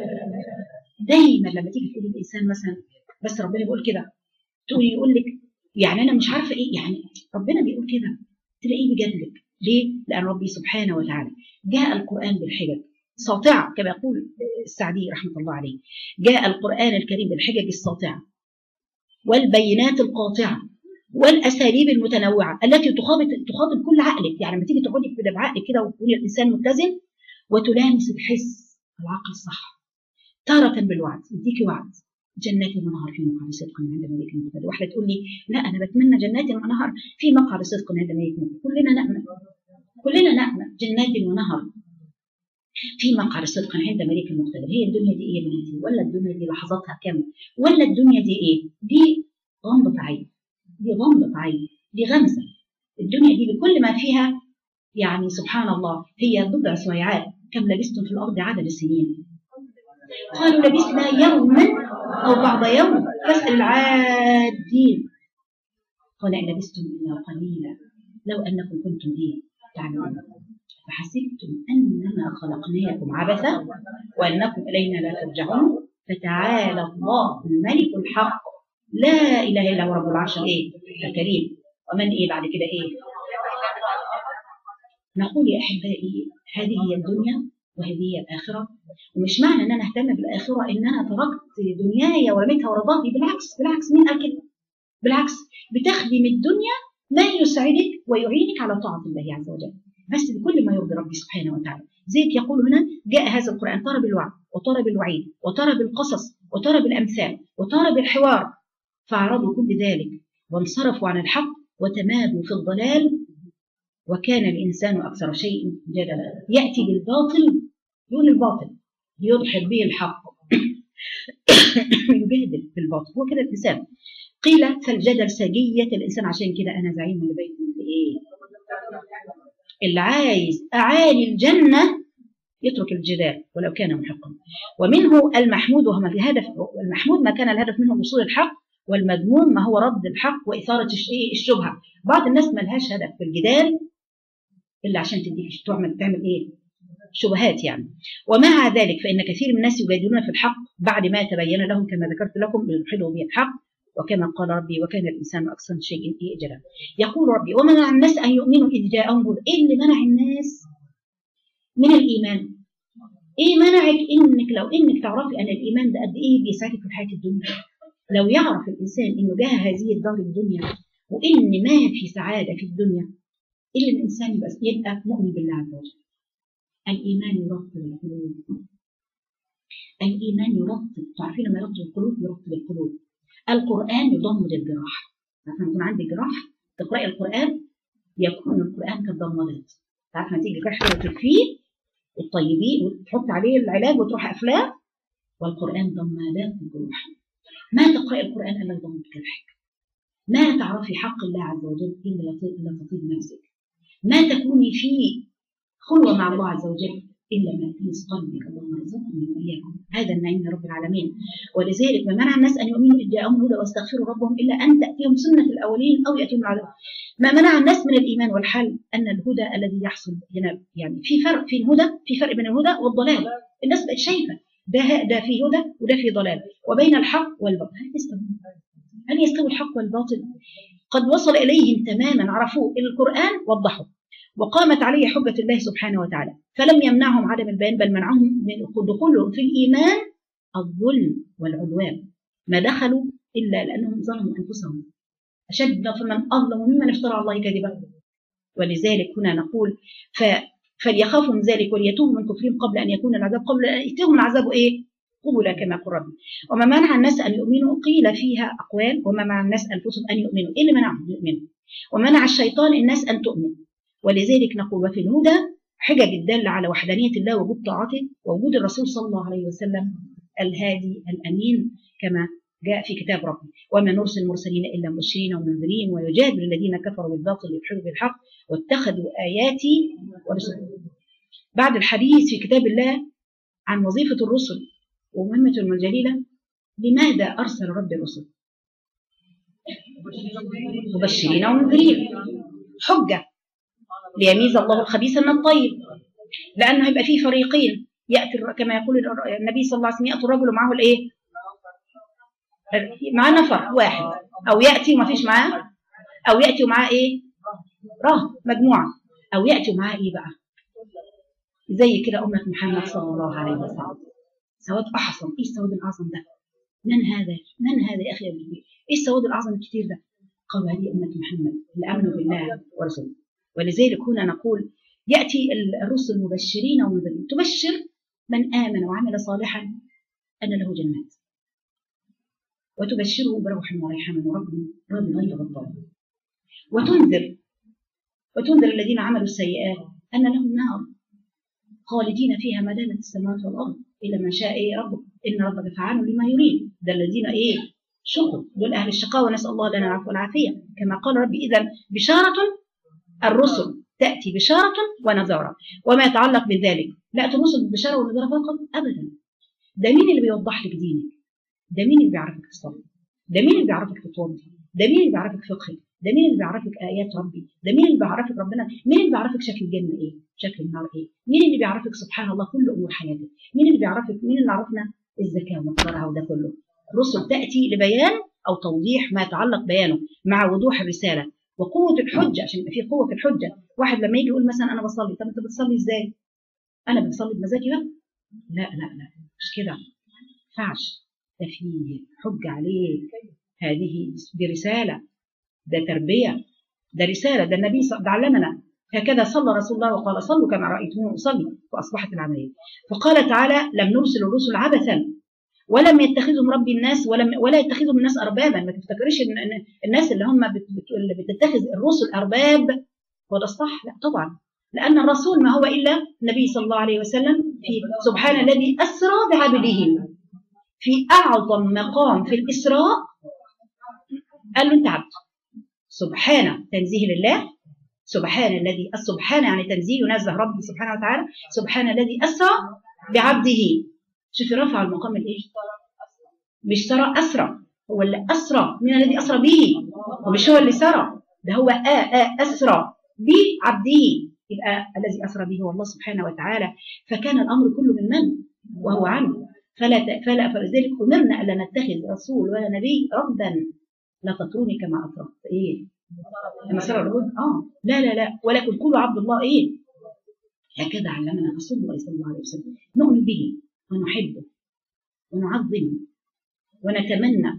دايما لما تيجي تقول الإنسان مثلا بس ربنا بيقول كده، تقولي يقول لك يعني أنا مش عارفة إيه، يعني ربنا بيقول كده، تلاقيه بيجادلك ليه؟ لأن ربي سبحانه وتعالى جاء القرآن بالحجج ساطعة كما يقول السعدي رحمة الله عليه، جاء القرآن الكريم بالحجج الساطعة والبينات القاطعة والأساليب المتنوعة التي تخاطب تخاطب كل عقلك. يعني لما تيجي تقعدي كده بعقلك كده وتكوني الإنسان متزن وتلامس الحس العقل الصح، تارة بالوعد يديكي وعد جنات ونهر في مقعد صدق عند ملك مقتدر. واحدة تقول لي لا أنا بتمنى جنات ونهر في مقعد صدق عند ملك مقتدر. كلنا نأمل كلنا نأمل جنات ونهر في مقعد صدق عند ملك مقتدر. هي الدنيا دي إيه يا بناتي؟ ولا الدنيا دي لحظاتها كم؟ ولا الدنيا دي إيه؟ دي غمضة عين، دي غمضة عين، دي غمزة. الدنيا دي بكل ما فيها يعني سبحان الله هي بضع سويعات. كم لبستم في الأرض عدد السنين؟ قالوا لبسنا يوما أو بعض يوم فاسأل العادين قال إن لبستم إلا قليلا لو أنكم كنتم إيه تعلمون فحسبتم أنما خلقناكم عبثا وأنكم إلينا لا ترجعون فتعالى الله الملك الحق لا إله إلا هو رب العرش إيه الكريم. ومن إيه بعد كده إيه؟ نقول يا أحبائي هذه هي الدنيا وهذه هي الآخرة. ومش معنى أن أنا أهتم بالآخرة إن أنا تركت دنياي ورميتها ورا ظهري. بالعكس بالعكس مين قال كده؟ بالعكس بتخدم الدنيا ما يسعدك ويعينك على طاعة الله عز وجل بس بكل ما يرضي ربي سبحانه وتعالى. زيك يقول هنا جاء هذا القرآن طار بالوعد وطار بالوعيد وطار بالقصص وطار بالأمثال وطار بالحوار فأعرضوا كل ذلك وانصرفوا عن الحق وتمادوا في الضلال وكان الإنسان أكثر شيء جدلا. يأتي بالباطل دون الباطل ليضحك به الحق يجادل بالباطل. هو كده الإنسان. قيل فالجدل سجية الإنسان. عشان كده أنا زعيم اللي بيت إيه اللي عايز أعالي الجنة يترك الجدال ولو كان محقا. ومنه المحمود وهو الهدف. المحمود ما كان الهدف منه وصول الحق والمذموم ما هو رد الحق وإثارة الشبهة. بعض الناس ما لهاش هدف في الجدال إلا عشان تديك تعمل تعمل إيه شبهات يعني. ومع ذلك فإن كثير من الناس يجادلون في الحق بعد ما تبين لهم كما ذكرت لكم ليدخلوا به الحق وكما قال ربي وكان الإنسان أكثر شيء إيه جدلا. يقول ربي ومنع الناس أن يؤمنوا إذ جاءهم هدى. إيه اللي منع الناس من الإيمان؟ إيه منعك إنك لو إنك تعرفي أن الإيمان ده قد إيه بيساعدك في الحياة الدنيا؟ لو يعرف الإنسان إنه جاه هذه الدار الدنيا وإن ما في سعادة في الدنيا إلا الإنسان يبقى, يبقى مؤمن بالله عز وجل. الإيمان يرطب القلوب. الإيمان يرطب. تعرفين لما يرطب القلوب يرطب القلوب. القرآن يضمد الجراح. عشان يكون عندك جراح تقرأي القرآن يكون القرآن كالضمادات. تعرف ما تيجي جراح وتكفيه وتطيبيه وتحط عليه العلاج وتروح أفلاه. والقرآن ضمادات الجروح. ما تقرأي القرآن إلا يضمد جرحك. ما تعرفي حق الله عز وجل إلا تطيب نفسك. ما تكوني في خلوة مع الله عز وجل إلا ما يلمس قلبك. اللهم ارزقني وإياكم هذا النعيم يا رب العالمين. ولذلك ما منع الناس أن يؤمنوا إذ جاءهم هدى واستغفروا ربهم إلا أن تأتيهم سنة الأولين أو يأتيهم العذاب. ما منع الناس من الإيمان والحل أن الهدى الذي يحصل هنا يعني في فرق في الهدى في فرق بين الهدى والضلال. الناس بقت شايفة ده ده في هدى وده في ضلال وبين الحق والباطل. هل يستوي؟ هل يستوي الحق والباطل؟ قد وصل إليهم تماما عرفوه. القرآن وضحوا وقامت عليه حجة الله سبحانه وتعالى فلم يمنعهم عدم البيان بل منعهم من دخولهم في الإيمان الظلم والعدوان. ما دخلوا إلا لأنهم ظلموا أنفسهم أشد فمن أظلم ممن افترى على الله كذبا. ولذلك هنا نقول ف فليخافوا من ذلك وليتوبوا من كفرهم قبل أن يكون العذاب قبل أن يأتيهم العذاب إيه قبلا كما قال ربي. وما منع الناس أن يؤمنوا قيل فيها أقوال. وما منع الناس أنفسهم أن يؤمنوا إيه اللي منعهم يؤمنوا؟ ومنع الشيطان الناس أن تؤمن. ولذلك نقول وفي الهدى حجج الدالة على وحدانية الله ووجود طاعته ووجود الرسول صلى الله عليه وسلم الهادي الأمين كما جاء في كتاب ربي وما نرسل المرسلين إلا مبشرين ومنذرين ويجادل الذين كفروا بالباطل ليدحضوا بالحق واتخذوا آياتي ورسلي. بعد الحديث في كتاب الله عن وظيفة الرسل ومهمتهم الجليلة لماذا أرسل رب الرسل؟ مبشرين ومنذرين حجة ليميز الله الخبيث من الطيب. لأنه هيبقى فيه فريقين يأتي كما يقول النبي صلى الله عليه وسلم يأتي الرجل معه الإيه؟ معاه نفر واحد أو يأتي وما فيش معاه أو يأتي ومعاه إيه؟ راه مجموعة. أو يأتي معاه إيه بقى؟ زي كده أمة محمد صلى الله عليه وسلم، سواد أعظم. إيه السواد الأعظم ده؟ من هذا؟ من هذا يا أخي يا ابني؟ إيه السواد الأعظم الكتير ده؟ قالوا هذه أمة محمد اللي آمنوا بالله ورسوله. ولذلك هنا نقول يأتي الرسل مبشرين ومنذرين، تبشر من آمن وعمل صالحا أن له جنات، وتبشره بروح وريحان ورب راض غير غضبان، وتنذر وتنذر الذين عملوا السيئات أن لهم نار خالدين فيها ما دامت السماوات والأرض إلا ما شاء إيه ربك إن ربك فعال لما يريد. ده الذين إيه شقوا، دول أهل الشقاوة، نسأل الله لنا العفو والعافية. كما قال ربي إذا بشارة الرسل تأتي بشارة ونذارة، وما يتعلق بذلك لا الرسل بالبشارة والنذارة فقط أبدا. ده مين اللي بيوضح لك دينك؟ ده مين اللي بيعرفك تصلي؟ ده مين اللي بيعرفك تتوضي؟ ده مين اللي بيعرفك فقهك؟ ده مين اللي بيعرفك آيات ربي؟ ده مين اللي بيعرفك ربنا؟ مين اللي بيعرفك شكل الجنة إيه؟ شكل النار إيه؟ مين اللي بيعرفك سبحان الله كل أمور حياتك؟ مين اللي بيعرفك؟ مين اللي عرفنا الزكاة ومقدارها وده كله؟ الرسل تأتي لبيان أو توضيح ما يتعلق بيانه مع وضوح الرسالة وقوة الحجة، عشان يبقى في قوة في الحجة. واحد لما يجي يقول مثلا أنا بصلي، طب أنت بتصلي إزاي؟ أنا بصلي بمزاجي بقى؟ لا لا لا مش كده، ما ينفعش. ده في حجة عليك، هذه دي رسالة، ده تربية، ده رسالة، ده النبي علمنا هكذا صلى رسول الله وقال صلوا كما رأيتموني أصلي، فأصبحت العملية. فقال تعالى لم نرسل الرسل عبثا ولم يتخذهم ربي الناس ولم ولا يتخذهم الناس أربابا. ما تفتكرش إن الناس اللي هم اللي بتتخذ الرسل أرباب هو ده الصح، لا طبعا، لأن الرسول ما هو إلا النبي صلى الله عليه وسلم. في سبحان الذي أسرى بعبده في أعظم مقام في الإسراء قال له أنت عبد. سبحانه تنزيه لله، سبحان الذي سبحان يعني تنزيه ينزه ربي سبحانه وتعالى. سبحان الذي أسرى بعبده، شوفي رفع المقام الايه؟ مش سرى أسرى، هو اللي أسرى. من الذي أسرى به؟ ومش هو اللي سرى، ده هو آ آ أسرى بعبده، يبقى الذي أسرى به هو الله سبحانه وتعالى. فكان الأمر كله من من؟ وهو عنه. فلا فلا فلذلك أمرنا ألا نتخذ رسول ولا نبي ربا لا تطروني كما أطرت إيه؟ لما سرى الرجل آه لا لا لا ولكن كل عبد الله إيه؟ هكذا علمنا رسول الله صلى الله عليه وسلم. نؤمن به ونحبه ونعظمه ونتمنى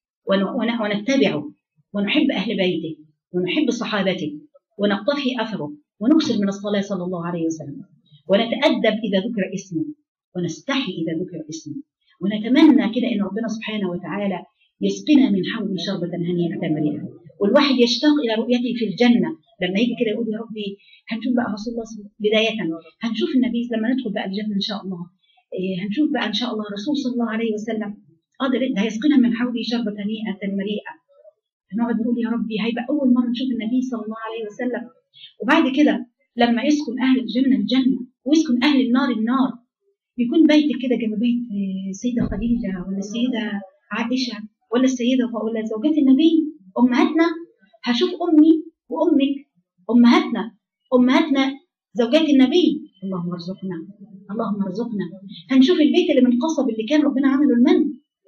ونتبعه ونحب أهل بيته ونحب صحابته ونقتفي أثره ونكسر من الصلاة صلى الله عليه وسلم ونتأدب إذا ذكر اسمه ونستحي إذا ذكر اسمه ونتمنى كده إن ربنا سبحانه وتعالى يسقنا من حوله شربة هنيئة مريئة. والواحد يشتاق إلى رؤيته في الجنة لما يجي كده يقول يا ربي هنشوف بقى رسول الله بداية، هنشوف النبي لما ندخل بقى الجنة إن شاء الله، هنشوف بقى إن شاء الله الرسول صلى الله عليه وسلم. اه ده هيسقنا من حوله شربة هنيئة مريئة. نقعد نقول يا ربي هيبقى أول مرة نشوف النبي صلى الله عليه وسلم. وبعد كده لما يسكن أهل الجنة الجنة ويسكن أهل النار النار، يكون بيتك كده جنب بيت السيدة خديجة ولا السيدة عائشة ولا السيدة ولا زوجات النبي أمهاتنا. هشوف أمي وأمك أمهاتنا أمهاتنا زوجات النبي. اللهم ارزقنا اللهم ارزقنا. هنشوف البيت اللي من قصب اللي كان ربنا عمله المن،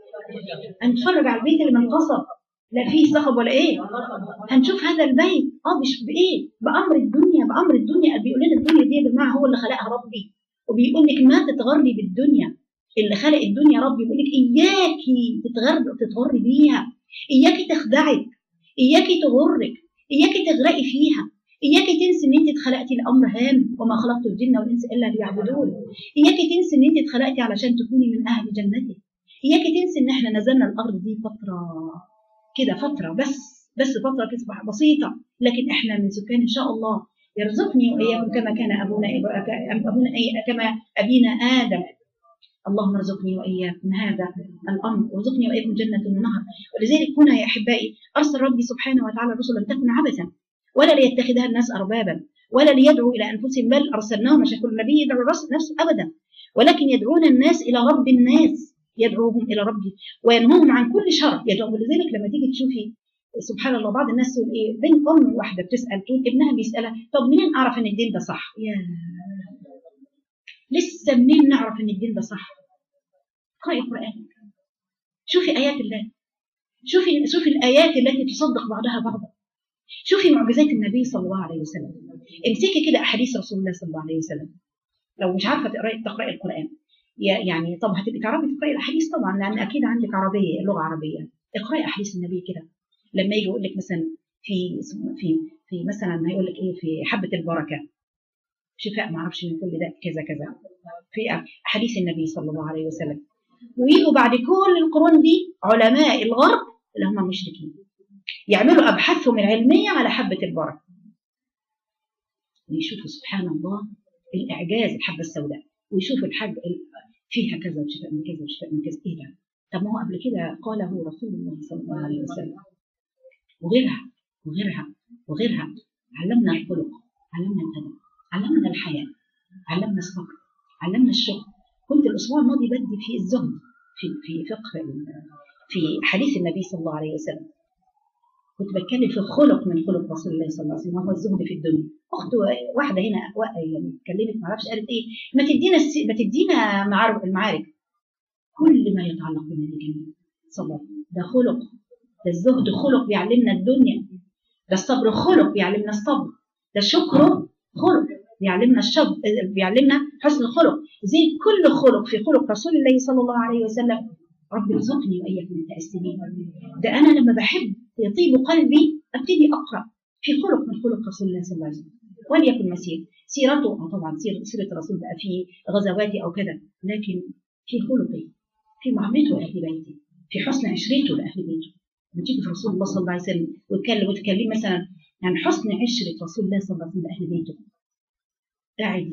هنتفرج على البيت اللي من قصب لا فيه صخب ولا ايه. هنشوف هذا البيت اه مش بايه بامر الدنيا، بامر الدنيا. بيقول لنا الدنيا دي يا جماعه هو اللي خلقها ربي، وبيقول لك ما تتغري بالدنيا. اللي خلق الدنيا ربي بيقول لك اياكي تتغري تتغري بيها، اياكي تخدعك، اياكي تغرك، اياكي تغرقي فيها، اياكي تنسي ان انت اتخلقتي لامر هام وما خلقت الجن والانس الا ليعبدون. اياكي تنسي ان انت اتخلقتي علشان تكوني من اهل جنته. اياكي تنسي ان احنا نزلنا الارض دي فتره كده، فتره بس بس فتره كده بسيطه، لكن احنا من سكان ان شاء الله. يرزقني واياكم كما كان ابونا ابونا كما ابينا ادم. اللهم ارزقني واياكم هذا الامر، وارزقني واياكم جنه ونهر. ولذلك هنا يا احبائي ارسل ربي سبحانه وتعالى الرسل لم تكن عبثا ولا ليتخذها الناس اربابا ولا ليدعوا الى انفسهم، بل ارسلناهم عشان كل نبي يدعو الرسل نفسه ابدا، ولكن يدعون الناس الى رب الناس، يدعوهم الى ربي وينهوهم عن كل شر يدعو. ولذلك لما تيجي تشوفي سبحان الله بعض الناس تقول ايه، بين ام واحده بتسال تقول ابنها بيسالها طب منين اعرف ان الدين ده صح؟ يا لسه منين نعرف ان الدين ده صح؟ اقرأي القرآن، شوفي آيات الله، شوفي شوفي الآيات التي تصدق بعضها بعضا، شوفي معجزات النبي صلى الله عليه وسلم. امسكي كده احاديث رسول الله صلى الله عليه وسلم. لو مش عارفه تقراي تقراي القران يعني طب هتبقي تعرفي تقراي الاحاديث طبعا، لان اكيد عندك عربيه لغه عربيه. اقراي احاديث النبي كده. لما يجي يقول لك مثلا في في في مثلا هيقول لك ايه في حبه البركه شفاء ما اعرفش من كل ده كذا كذا في احاديث النبي صلى الله عليه وسلم. ويجوا بعد كل القرون دي علماء الغرب اللي هم مشركين يعملوا ابحاثهم العلميه على حبه البركه ويشوفوا سبحان الله الاعجاز الحبه السوداء، ويشوفوا الحاج فيها كذا وشفاء من كذا وشفاء من كذا. ايه ده؟ طب ما هو قبل كده قاله رسول الله صلى الله عليه وسلم. وغيرها وغيرها وغيرها. علمنا الخلق، علمنا الادب، علمنا الحياه، علمنا الصبر، علمنا الشكر. كنت الاسبوع الماضي بدي في الزهد في في فقه في حديث النبي صلى الله عليه وسلم. كنت بتكلم في خلق من خلق رسول الله صلى الله عليه وسلم وهو الزهد في الدنيا. اخت واحده هنا يعني اتكلمت ما اعرفش قالت ايه، ما تدينا ما تدينا معارك المعارك كل ما يتعلق بالنبي جميل صلى. ده خلق، ده الزهد خلق بيعلمنا الدنيا، ده الصبر خلق بيعلمنا الصبر، ده الشكر خلق بيعلمنا الشب بيعلمنا حسن الخلق. زي كل خلق في خلق رسول الله صلى الله عليه وسلم. رب ارزقني واياك من التأسيمين. ده انا لما بحب يطيب قلبي ابتدي اقرا في خلق من خلق رسول الله صلى الله عليه وسلم. وليكن مسير سيرته أو طبعا سيره سيره الرسول بقى في غزواته او كذا، لكن في خلقه، في معاملته لاهل بيته، في حسن عشرته لاهل بيته. لما تيجي في رسول الله صلى الله عليه وسلم وتكلم وتكلم مثلا عن حسن عشره رسول الله صلى الله عليه وسلم لاهل بيته، قاعد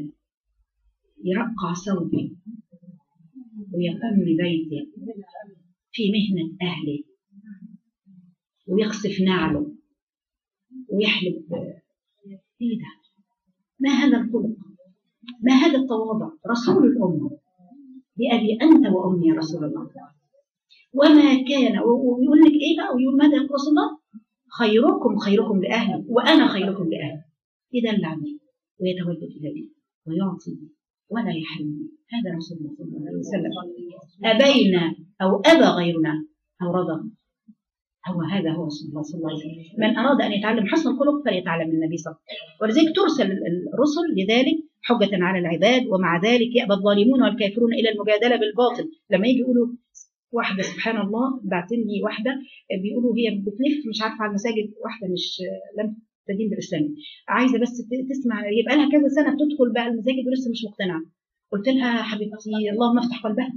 يرقع ثوبه ويهتم ببيته في مهنة أهله ويقصف نعله ويحلب. إيه ده؟ ما هذا الخلق؟ ما هذا التواضع؟ رسول الأمة بأبي أنت وأمي يا رسول الله. وما كان ويقول لك إيه بقى ويقول ماذا يقول رسول الله؟ خيركم خيركم لأهلي وأنا خيركم لأهلي. يدلعني ويتودد إلي ويعطي ولا يحرمني. هذا رسول الله صلى الله عليه وسلم. أبينا أو أبى غيرنا أو رضى، هو هذا هو رسول الله صلى الله عليه وسلم. من أراد أن يتعلم حسن الخلق فليتعلم من النبي صلى الله عليه وسلم. ولذلك ترسل الرسل لذلك حجة على العباد، ومع ذلك يأبى الظالمون والكافرون إلى المجادلة بالباطل. لما يجي يقولوا واحدة سبحان الله بعتين لي واحدة بيقولوا هي بتلف مش عارفة على المساجد، واحدة مش لم تدين بالإسلام، عايزة بس تسمع، يبقى لها كذا سنة بتدخل بقى المساجد ولسه مش مقتنعة. قلت لها حبيبتي اللهم افتح قلبها،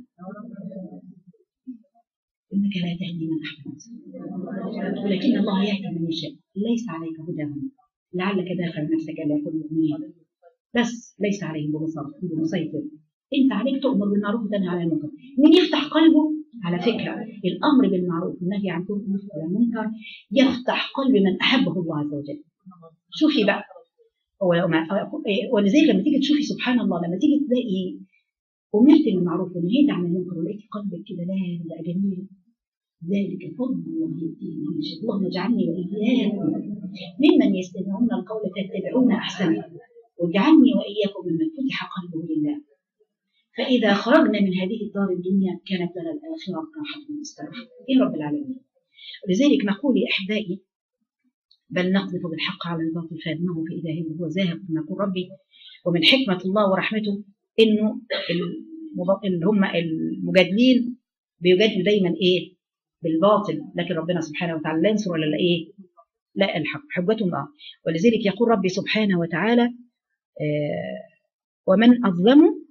إنك لا تهدي من أحببت ولكن الله يهدي من يشاء، ليس عليك هداهم لعلك داخل نفسك لا يكون مؤمنين، بس ليس عليهم بمسيطر. أنت عليك تؤمر بالمعروف وتنهى عن المنكر. من يفتح قلبه؟ على فكرة الأمر بالمعروف والنهي عن المنكر يفتح قلب من أحبه الله عز وجل. شوفي بقى، ولذلك لما تيجي تشوفي سبحان الله، لما تيجي تلاقي أمرت بالمعروف ونهيت عن المنكر ولقيت قلبك كده لا لا جميل، ذلك فضل الله يؤتيه من يشاء. اللهم اجعلني وإياكم ممن يستمعون القول فيتبعون أحسنه، واجعلني وإياكم ممن فتح قلبه لله. فإذا خرجنا من هذه الدار الدنيا كانت لنا الآخرة راحة مستريحة. إيه رب العالمين. لذلك نقول يا أحبائي بل نقذف بالحق على الباطل فيدمغه فإذا هو زاهق. نقول ربي ومن حكمة الله ورحمته إنه اللي هم المجادلين بيجادلوا دايما إيه بالباطل، لكن ربنا سبحانه وتعالى لا ينصر ولا لا إيه لا الحق حجتهم. آه. ولذلك يقول ربي سبحانه وتعالى آه ومن أظلم،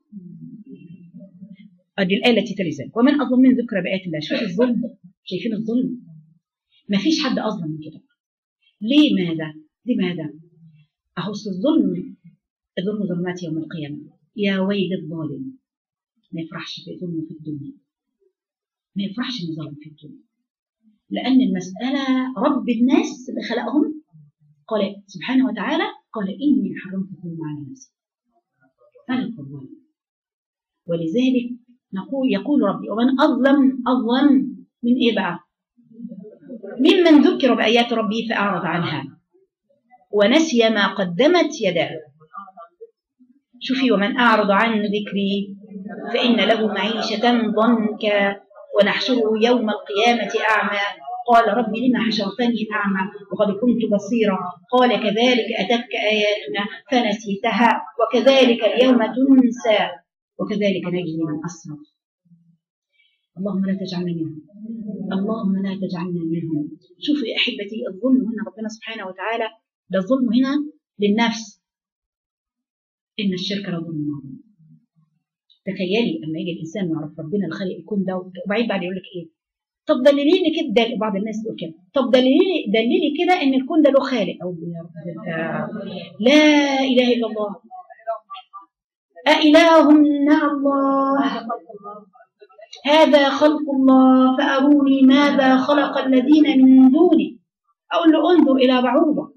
هذه الآية التي تلي ذلك، ومن أظلم من ذكر بآيات الله. شوفوا الظلم، شايفين الظلم؟ ما فيش حد أظلم من كده. ليه ماذا؟ لماذا؟ أهو الظلم، الظلم ظلمات يوم القيامة. يا ويل الظالم، ما يفرحش في ظلمه في الدنيا، ما يفرحش إنه ظلم في الدنيا، لأن المسألة رب الناس اللي خلقهم قال سبحانه وتعالى قال إني حرمت الظلم على نفسي فلا تظلم. ولذلك نقول يقول ربي ومن أظلم أظلم من إيه بقى؟ ممن ذكر بآيات ربي فأعرض عنها ونسي ما قدمت يداه. شوفي ومن أعرض عن ذكري فإن له معيشة ضنكا ونحشره يوم القيامة أعمى قال رب لما حشرتني أعمى وقد كنت بصيرا قال كذلك أتتك آياتنا فنسيتها وكذلك اليوم تنسى وكذلك نجزي من أسرف. اللهم لا تجعلنا منهم، اللهم لا تجعلنا منهم. شوفوا يا أحبتي الظلم هنا ربنا سبحانه وتعالى، ده الظلم هنا للنفس، إن الشرك لظلم عظيم. تخيلي لما يجي الإنسان يعرف ربنا الخالق الكون ده وبعدين بعد يقول لك إيه؟ طب دليليني كده، بعض الناس تقول كده، طب دليلي دليلي كده إن الكون ده له خالق. أو لا إله إلا الله، أإله مع الله، هذا خلق الله فأروني ماذا خلق الذين من دونه. أقول له انظر إلى بعوضة،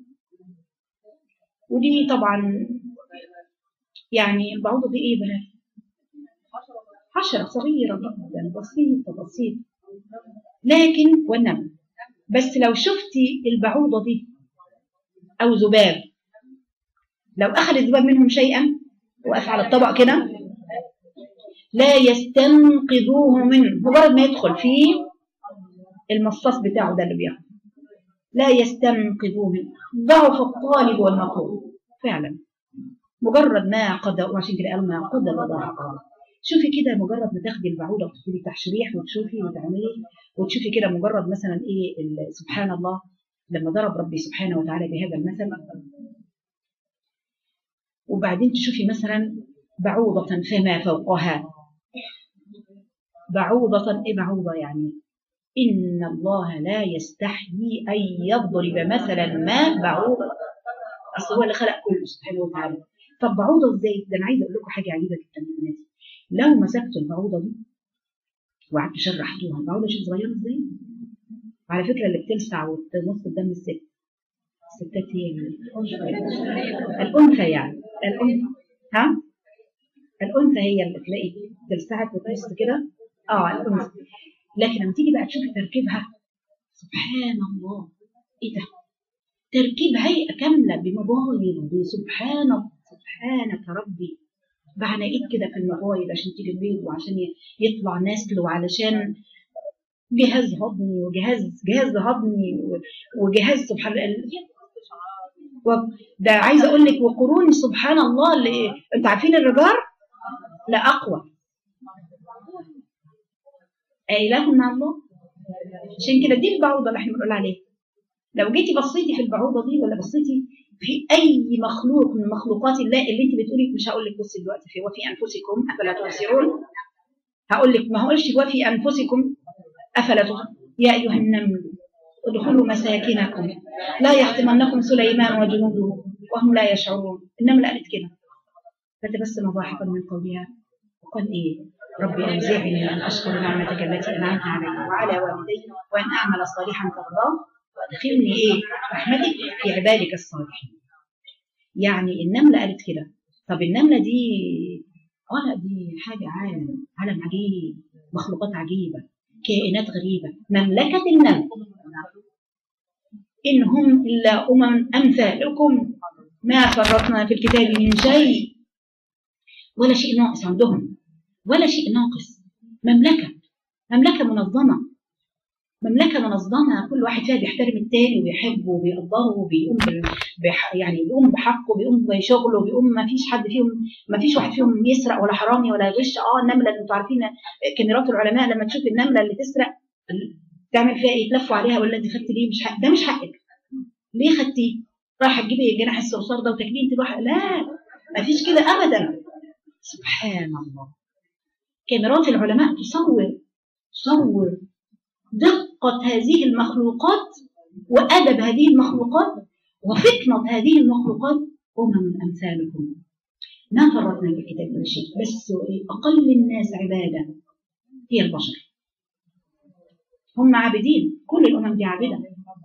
ودي طبعا يعني البعوضة دي إيه بنات؟ حشرة صغيرة جدا بسيطة بسيطة، لكن والنمل. بس لو شفتي البعوضة دي أو ذباب، لو أخذ الذباب منهم شيئا وقف على الطبق كده لا يستنقذوه منه، مجرد ما يدخل فيه المصاص بتاعه ده اللي بياخده لا يستنقذوه منه، ضعف الطالب والمطلوب فعلا. مجرد ما قدر، وعشان كده قالوا ما قدر ضعف. شوفي كده مجرد ما تاخدي البعوضه وتبتدي تحشريح وتشوفي وتعملي وتشوفي كده مجرد مثلا ايه سبحان الله لما ضرب ربي سبحانه وتعالى بهذا المثل. وبعدين تشوفي مثلا بعوضة فما فوقها، بعوضة ايه بعوضة يعني إن الله لا يستحيي أن يضرب مثلا ما بعوضة، أصل هو اللي خلق كله سبحانه وتعالى. طب بعوضة ازاي؟ ده أنا عايزة أقول لكم حاجة عجيبة جدا يا بناتي. لو مسكت البعوضة دي وقعدت شرحتوها، البعوضة شوف صغيرة ازاي، وعلى فكرة اللي بتلسع وتنص الدم الست الستات هي الأنثى، يعني الأنثى ها الأنثى هي اللي تلاقي تلسعت وتنص كده اه الأنثى. لكن لما تيجي بقى تشوفي تركيبها سبحان الله، ايه ده؟ تركيب هيئة كاملة بمبايض، سبحان سبحانك ربي، بعناقيد كده في المبايض عشان تيجي البيض وعشان يطلع نسل وعلشان جهاز هضمي وجهاز جهاز هضمي وجهاز سبحان الله. ده عايزه اقول لك وقرون سبحان الله اللي انتوا عارفين الرجال لا اقوى اله مع الله. عشان كده دي البعوضه اللي احنا بنقول عليها. لو جيتي بصيتي في البعوضه دي ولا بصيتي في اي مخلوق من مخلوقات الله اللي انت بتقولي، مش هقول لك بصي دلوقتي في هو في انفسكم افلا تبصرون، هقول لك ما هقولش هو في انفسكم افلا تبصرون. يا ايها النمل ادخلوا مساكنكم لا يحطمنكم سليمان وجنوده وهم لا يشعرون. النمل قالت كده فتبسم ضاحكا من قولها وقال ايه ربي اوزعني ان اشكر نعمتك التي انعمت علي وعلى والدي وان اعمل صالحا ترضاه وادخلني ايه رحمتك في عبادك الصالحين. يعني النمله قالت كده. طب النمله دي اه دي حاجه عالم عالم عجيب، مخلوقات عجيبه، كائنات غريبه. مملكه النمل إن هم إلا أمم أمثالكم ما فرطنا في الكتاب من شيء، ولا شيء ناقص عندهم، ولا شيء ناقص. مملكة مملكة منظمة، مملكة منظمة كل واحد فيها بيحترم التاني وبيحبه وبيقدره وبيقوم بح يعني بيقوم بحقه وبيقوم بشغله وبيقوم. ما فيش حد فيهم ما فيش واحد فيهم يسرق ولا حرامي ولا يغش. اه النملة اللي انتوا عارفين كاميرات العلماء لما تشوف النملة اللي تسرق تعمل فيها ايه؟ تلفوا عليها ولا انت خدت ليه؟ مش حق. ده مش حقك. ليه خدتيه؟ رايحه تجيبي جناح الصرصار ده وتاكليه انت لوحدك؟ لا ما فيش كده ابدا. سبحان الله. كاميرات العلماء تصور تصور دقه هذه المخلوقات وادب هذه المخلوقات وفطنه هذه المخلوقات. امم امثالكم ما فرطنا في الكتاب من شيء. بس اقل الناس عباده هي البشر، هم عابدين. كل الأمم دي عابدة.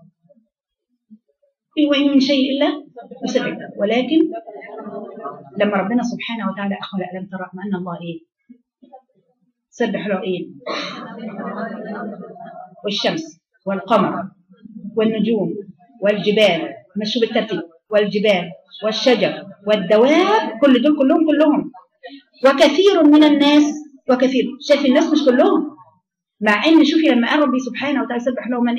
وإن من شيء إلا يسبح، ولكن لما ربنا سبحانه وتعالى أخبر ألم ترى أن الله إيه سبح له إيه والشمس والقمر والنجوم والجبال مشوا بالترتيب والجبال والشجر والدواب كل دول كلهم كلهم وكثير من الناس. وكثير شايف الناس مش كلهم، مع ان شوفي لما قال ربي سبحانه وتعالى سبح له من ايه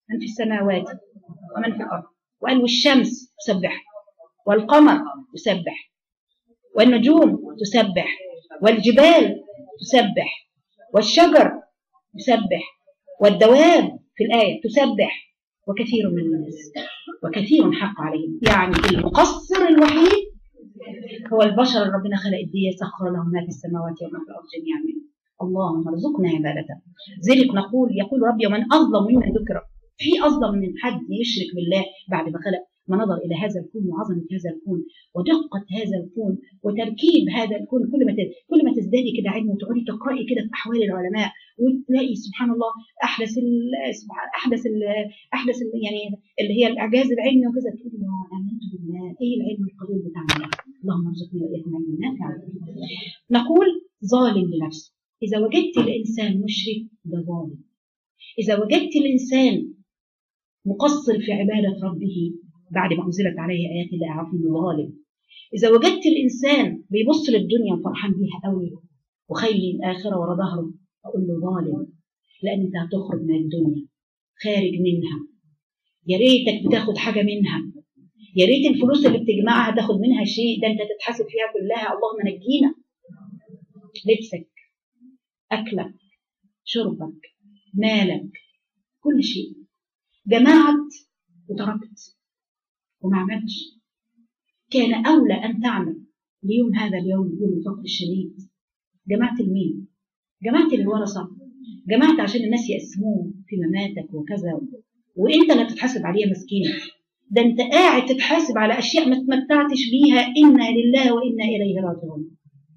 من في السماوات ومن في الأرض. وقال والشمس تسبح والقمر يسبح والنجوم تسبح والجبال تسبح والشجر يسبح والدواب في الآية تسبح وكثير من الناس وكثير حق عليهم. يعني المقصر الوحيد هو البشر اللي ربنا خلق الدنيا سخر لهم ما في السماوات وما في الأرض جميعا منه. اللهم ارزقنا عبادته. ذلك نقول يقول ربي ومن أظلم ممن ذكر. في أظلم من حد يشرك بالله بعد ما خلق ما نظر إلى هذا الكون وعظمة هذا الكون ودقة هذا الكون وتركيب هذا الكون. كل ما كل ما تزدادي كده علم وتقعدي تقرأي كده في أحوال العلماء وتلاقي سبحان الله أحدث ال أحدث ال أحدث ال يعني اللي هي الإعجاز العلمي وكذا، تقولي يا آمنت بالله إيه العلم القدير بتاعنا. اللهم ارزقنا وإياكم علما نافعا. نقول ظالم لنفسه. إذا وجدت الإنسان مشرك ده ظالم. إذا وجدت الإنسان مقصر في عبادة ربه بعد ما أنزلت عليه آيات الله أعرف إنه ظالم. إذا وجدت الإنسان بيبص للدنيا وفرحان بيها قوي وخيل الآخرة ورا ظهره أقول له ظالم، لأن أنت هتخرج من الدنيا خارج منها. يا ريتك بتاخد حاجة منها، يا ريت الفلوس اللي بتجمعها تاخد منها شيء، ده أنت تتحاسب فيها كلها. اللهم نجينا. لبسك، أكلك، شربك، مالك، كل شيء جمعت وتركت وما عملتش. كان أولى أن تعمل اليوم هذا اليوم يوم الفقر الشديد. جمعت المين؟ جمعت للورثة، جمعت عشان الناس يقسموه في مماتك وكذا، وانت اللي تتحاسب عليها مسكينة. ده انت قاعد تتحاسب على أشياء ما تمتعتش بيها. إنا لله وإنا إليه راجعون.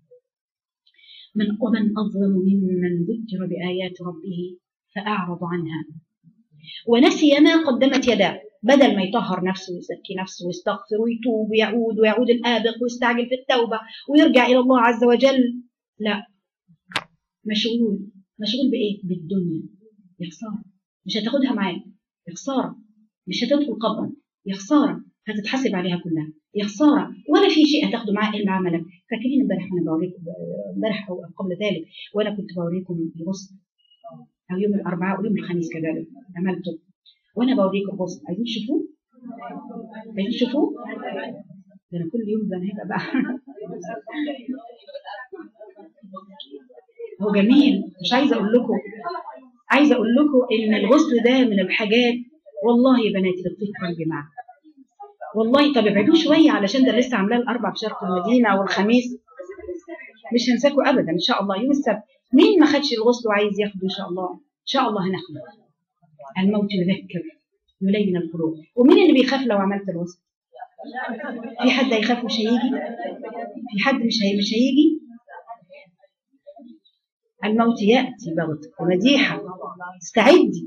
من ومن أظلم ممن ذكر بآيات ربه فأعرض عنها ونسي ما قدمت يداه. بدل ما يطهر نفسه ويزكي نفسه ويستغفر ويتوب ويعود ويعود الآبق ويستعجل في التوبة ويرجع إلى الله عز وجل، لا، مشغول. مشغول بإيه؟ بالدنيا. يا خسارة، مش هتاخدها معاك. يا خسارة، مش هتدخل قبرا. يا خسارة، هتتحاسب عليها كلها. يا خسارة، ولا في شيء هتاخده معاك إلا عملك. فاكرين امبارح أنا بوريكم امبارح أو قبل ذلك وأنا كنت بوريكم الغسل، أو يوم الأربعاء ويوم الخميس كذلك عملته وانا بوريكم الغسل. عايزين تشوفوه؟ عايزين تشوفوه؟ ده انا كل يوم بنهبه بقى. هو جميل. مش عايزه اقول لكم عايزه اقول لكم ان الغسل ده من الحاجات والله يا بناتي بتطيق قلبي معاها والله. طب ابعدوه شويه علشان ده لسه عاملاه الاربع في شرق المدينه والخميس. مش هنساكوا ابدا ان شاء الله. يوم السبت مين ما خدش الغسل وعايز ياخده ان شاء الله؟ ان شاء الله هناخده. الموت يذكر يلين القلوب. ومين اللي بيخاف لو عملت الغسل؟ في حد هيخاف مش هيجي؟ في حد مش هي مش هيجي؟ الموت يأتي بغتة ومديحة. استعدي.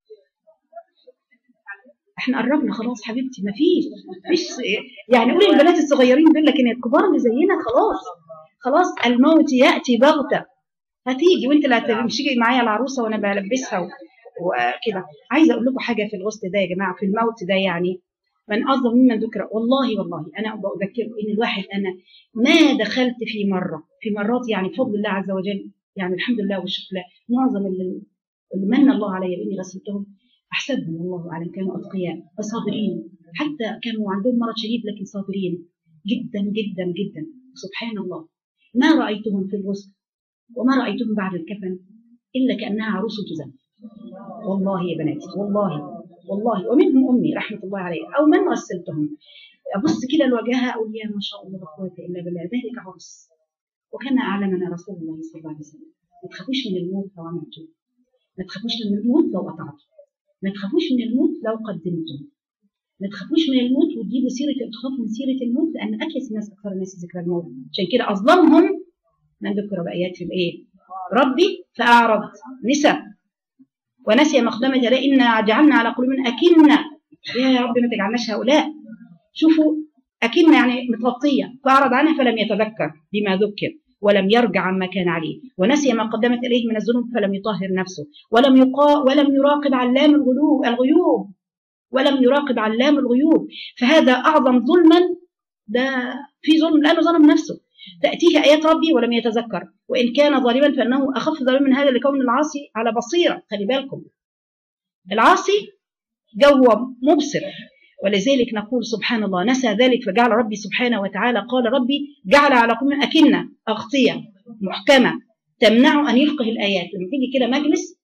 احنا قربنا خلاص حبيبتي. مفيش مفيش يعني قولي البنات الصغيرين دول، لكن الكبار اللي زينا خلاص خلاص. الموت يأتي بغتة. هتيجي وانت اللي هتمشي معايا العروسة وانا بلبسها وكده. عايزه اقول لكم حاجه في الغسل ده يا جماعه، في الموت ده يعني من اظلم ممن ذكر. والله والله انا بذكركم ان الواحد انا ما دخلت في مره في مرات يعني بفضل الله عز وجل يعني الحمد لله والشكر له. معظم اللي من الله علي باني غسلتهم احسبهم الله اعلم كانوا اتقياء وصابرين، حتى كانوا عندهم مرض شديد لكن صابرين جدا جدا جدا. سبحان الله ما رايتهم في الغسل وما رايتهم بعد الكفن الا كانها عروس تزف. والله يا بناتي والله والله. ومنهم أمي رحمة الله عليها أو من غسلتهم أبص كده لوجهها أقول يا ما شاء الله لا قوة إلا بالله ذلك عرس. وكان أعلمنا رسول الله صلى الله عليه وسلم ما تخافوش من الموت لو عملتم، ما تخافوش من الموت لو قطعتم، ما تخافوش من الموت لو قدمتم، ما تخافوش من الموت وتجيبوا سيرة التخاف من سيرة الموت، لأن أكيس الناس أكثر الناس ذكر الموت. عشان كده أظلمهم من ذكر بآيات الإيه؟ ربي فأعرض. نسى ونسي مقدمة لا إنا جعلنا على قلوبنا أكنة. يا رب ما تجعلناش هؤلاء. شوفوا أكنة يعني متغطية. فأعرض عنها فلم يتذكر بما ذكر ولم يرجع عما كان عليه ونسي ما قدمت إليه من الذنوب فلم يطهر نفسه ولم يقا ولم يراقب علام الغيوب الغيوب ولم يراقب علام الغيوب. فهذا أعظم ظلما. ده في ظلم لأنه ظلم نفسه. تأتيه آيات ربي ولم يتذكر، وإن كان ظالما فإنه أخف ظلم من هذا لكون العاصي على بصيرة. خلي بالكم العاصي جو مبصر. ولذلك نقول سبحان الله نسى ذلك فجعل ربي سبحانه وتعالى قال ربي جعل على قلوبهم أكنة أغطية محكمة تمنعه أن يفقه الآيات. لما تيجي كده مجلس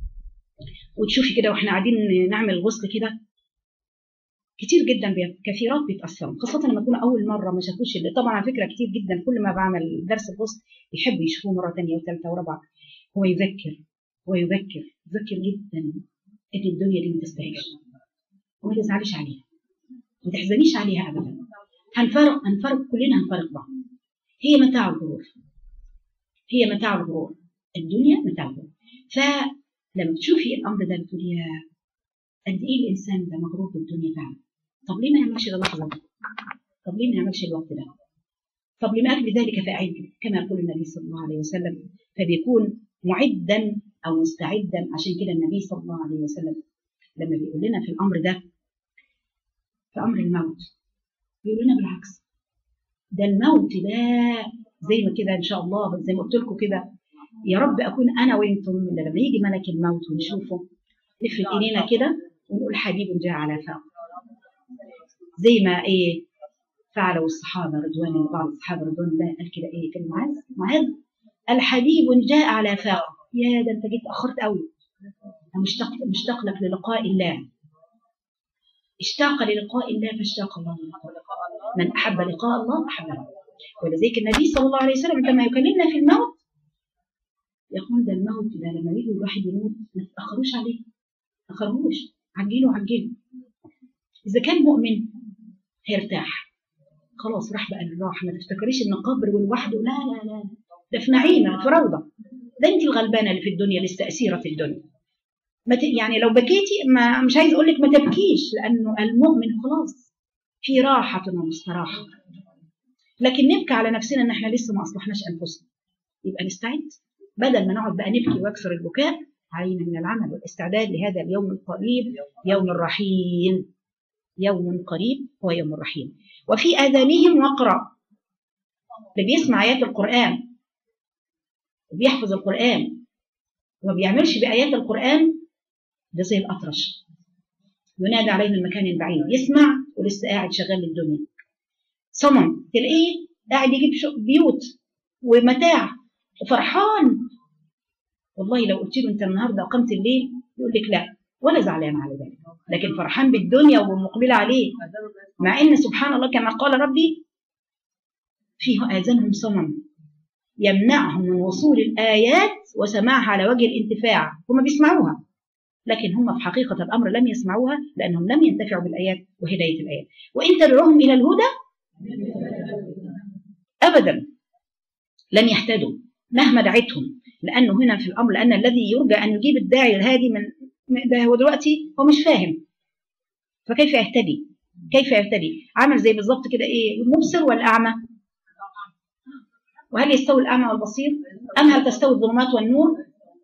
وتشوفي كده واحنا قاعدين نعمل الغسل كده كتير جدا كثيرات بيتأثروا، خاصة لما يكونوا أول مرة ما شافوش. اللي طبعا على فكرة كتير جدا كل ما بعمل درس الغسل يحبوا يشوفوه مرة ثانية وثالثة ورابعة. هو يذكر هو يذكر يذكر جدا إن الدنيا دي ما تستاهلش وما تزعليش عليها ما تحزنيش عليها أبدا. هنفرق هنفرق كلنا هنفرق بعض. هي متاع الغرور هي متاع الغرور الدنيا متاع الغرور. فلما تشوفي الأمر ده بتقولي يا قد إيه الإنسان ده مغرور بالدنيا فعلا. طب ليه ما يعملش اللحظة دي؟ طب ليه ما يعملش الوقت ده؟ طب لما أجل ذلك فأعد كما يقول النبي صلى الله عليه وسلم، فبيكون معدا أو مستعدا. عشان كده النبي صلى الله عليه وسلم لما بيقول لنا في الأمر ده في أمر الموت بيقول لنا بالعكس، ده الموت ده زي ما كده إن شاء الله زي ما قلت لكم كده، يا رب أكون أنا وإنتم لما يجي ملك الموت ونشوفه نفرد إيدينا كده ونقول حبيب جاء على فاق، زي ما إيه فعلوا الصحابة رضوان الله بعض الصحابة رضوان الله قال كده إيه كان معاذ معاذ الحبيب جاء على فاق. يا ده أنت جيت أخرت قوي، أنا مشتاق مشتاق لك للقاء الله. اشتاق للقاء الله فاشتاق الله للقاء. من أحب لقاء الله أحب الله. ولذلك النبي صلى الله عليه وسلم كما يكلمنا في الموت يقول ده الموت ده لما يجي الواحد يموت ما تتأخروش عليه، ما تأخروش، عجلوا عجلوا. إذا كان مؤمن هيرتاح خلاص راح بقى الراحة. ما تفتكريش إن قبر والوحده، لا لا لا ده في نعيمة في روضة. ده أنت الغلبانة اللي في الدنيا لسه أسيرة الدنيا. ما ت... يعني لو بكيتي ما مش عايز أقول لك ما تبكيش، لأنه المؤمن خلاص في راحة ومستراحة. لكن نبكي على نفسنا إن إحنا لسه ما أصلحناش أنفسنا، يبقى نستعد بدل ما نقعد بقى نبكي ويكسر البكاء. علينا من العمل والاستعداد لهذا اليوم القريب، يوم الرحيم. يوم قريب هو يوم الرحيم. وفي آذانهم وقرا، اللي بيسمع آيات القرآن وبيحفظ القرآن وما بيعملش بآيات القرآن ده زي الأطرش ينادى عليه من مكان بعيد، يسمع ولسه قاعد شغال الدنيا. صمم تلاقيه قاعد يجيب بيوت ومتاع وفرحان. والله لو قلت له انت النهارده قمت الليل يقول لك لا ولا زعلان على ذلك، لكن فرحان بالدنيا ومقبل عليه. مع ان سبحان الله كما قال ربي فيه آذانهم صمم يمنعهم من وصول الآيات وسماعها على وجه الانتفاع. هم بيسمعوها لكن هم في حقيقة الأمر لم يسمعوها لأنهم لم ينتفعوا بالآيات وهداية الآيات. وإن تدعوهم إلى الهدى أبدا لن يهتدوا مهما دعيتهم، لأنه هنا في الأمر لأن الذي يرجى أن يجيب الداعي الهادي من ده هو دلوقتي هو مش فاهم، فكيف يهتدي؟ كيف يهتدي؟ عامل زي بالظبط كده إيه مبصر والأعمى. وهل يستوي الأعمى والبصير؟ أم هل تستوي الظلمات والنور؟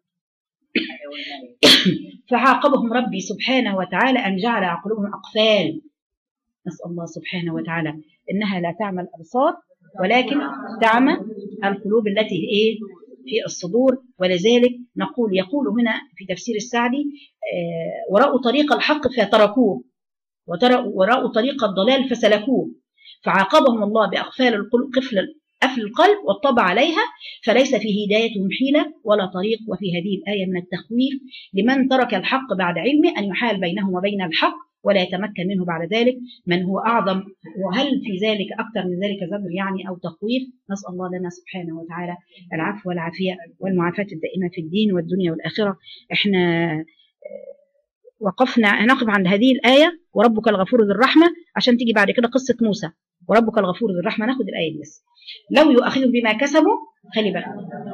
فعاقبهم ربي سبحانه وتعالى أن جعل عقولهم أقفال. نسأل الله سبحانه وتعالى إنها لا تعمى الأبصار ولكن تعمى القلوب التي إيه في الصدور. ولذلك نقول يقول هنا في تفسير السعدي آه ورأوا طريق الحق فتركوه ورأوا طريق الضلال فسلكوه، فعاقبهم الله بأقفال القلوب قفل قفل القلب والطبع عليها، فليس في هدايتهم حيلة ولا طريق. وفي هذه الآية من التخويف لمن ترك الحق بعد علمه أن يحال بينه وبين الحق ولا يتمكن منه بعد ذلك من هو أعظم. وهل في ذلك أكثر من ذلك زجر يعني أو تخويف؟ نسأل الله لنا سبحانه وتعالى العفو والعافية والمعافاة الدائمة في الدين والدنيا والآخرة. احنا وقفنا هنقف عند هذه الآية وربك الغفور ذو الرحمة عشان تيجي بعد كده قصة موسى وربك الغفور ذو الرحمة. ناخد الآية دي بس. لو يؤاخذهم بما كسبوا خلي بالك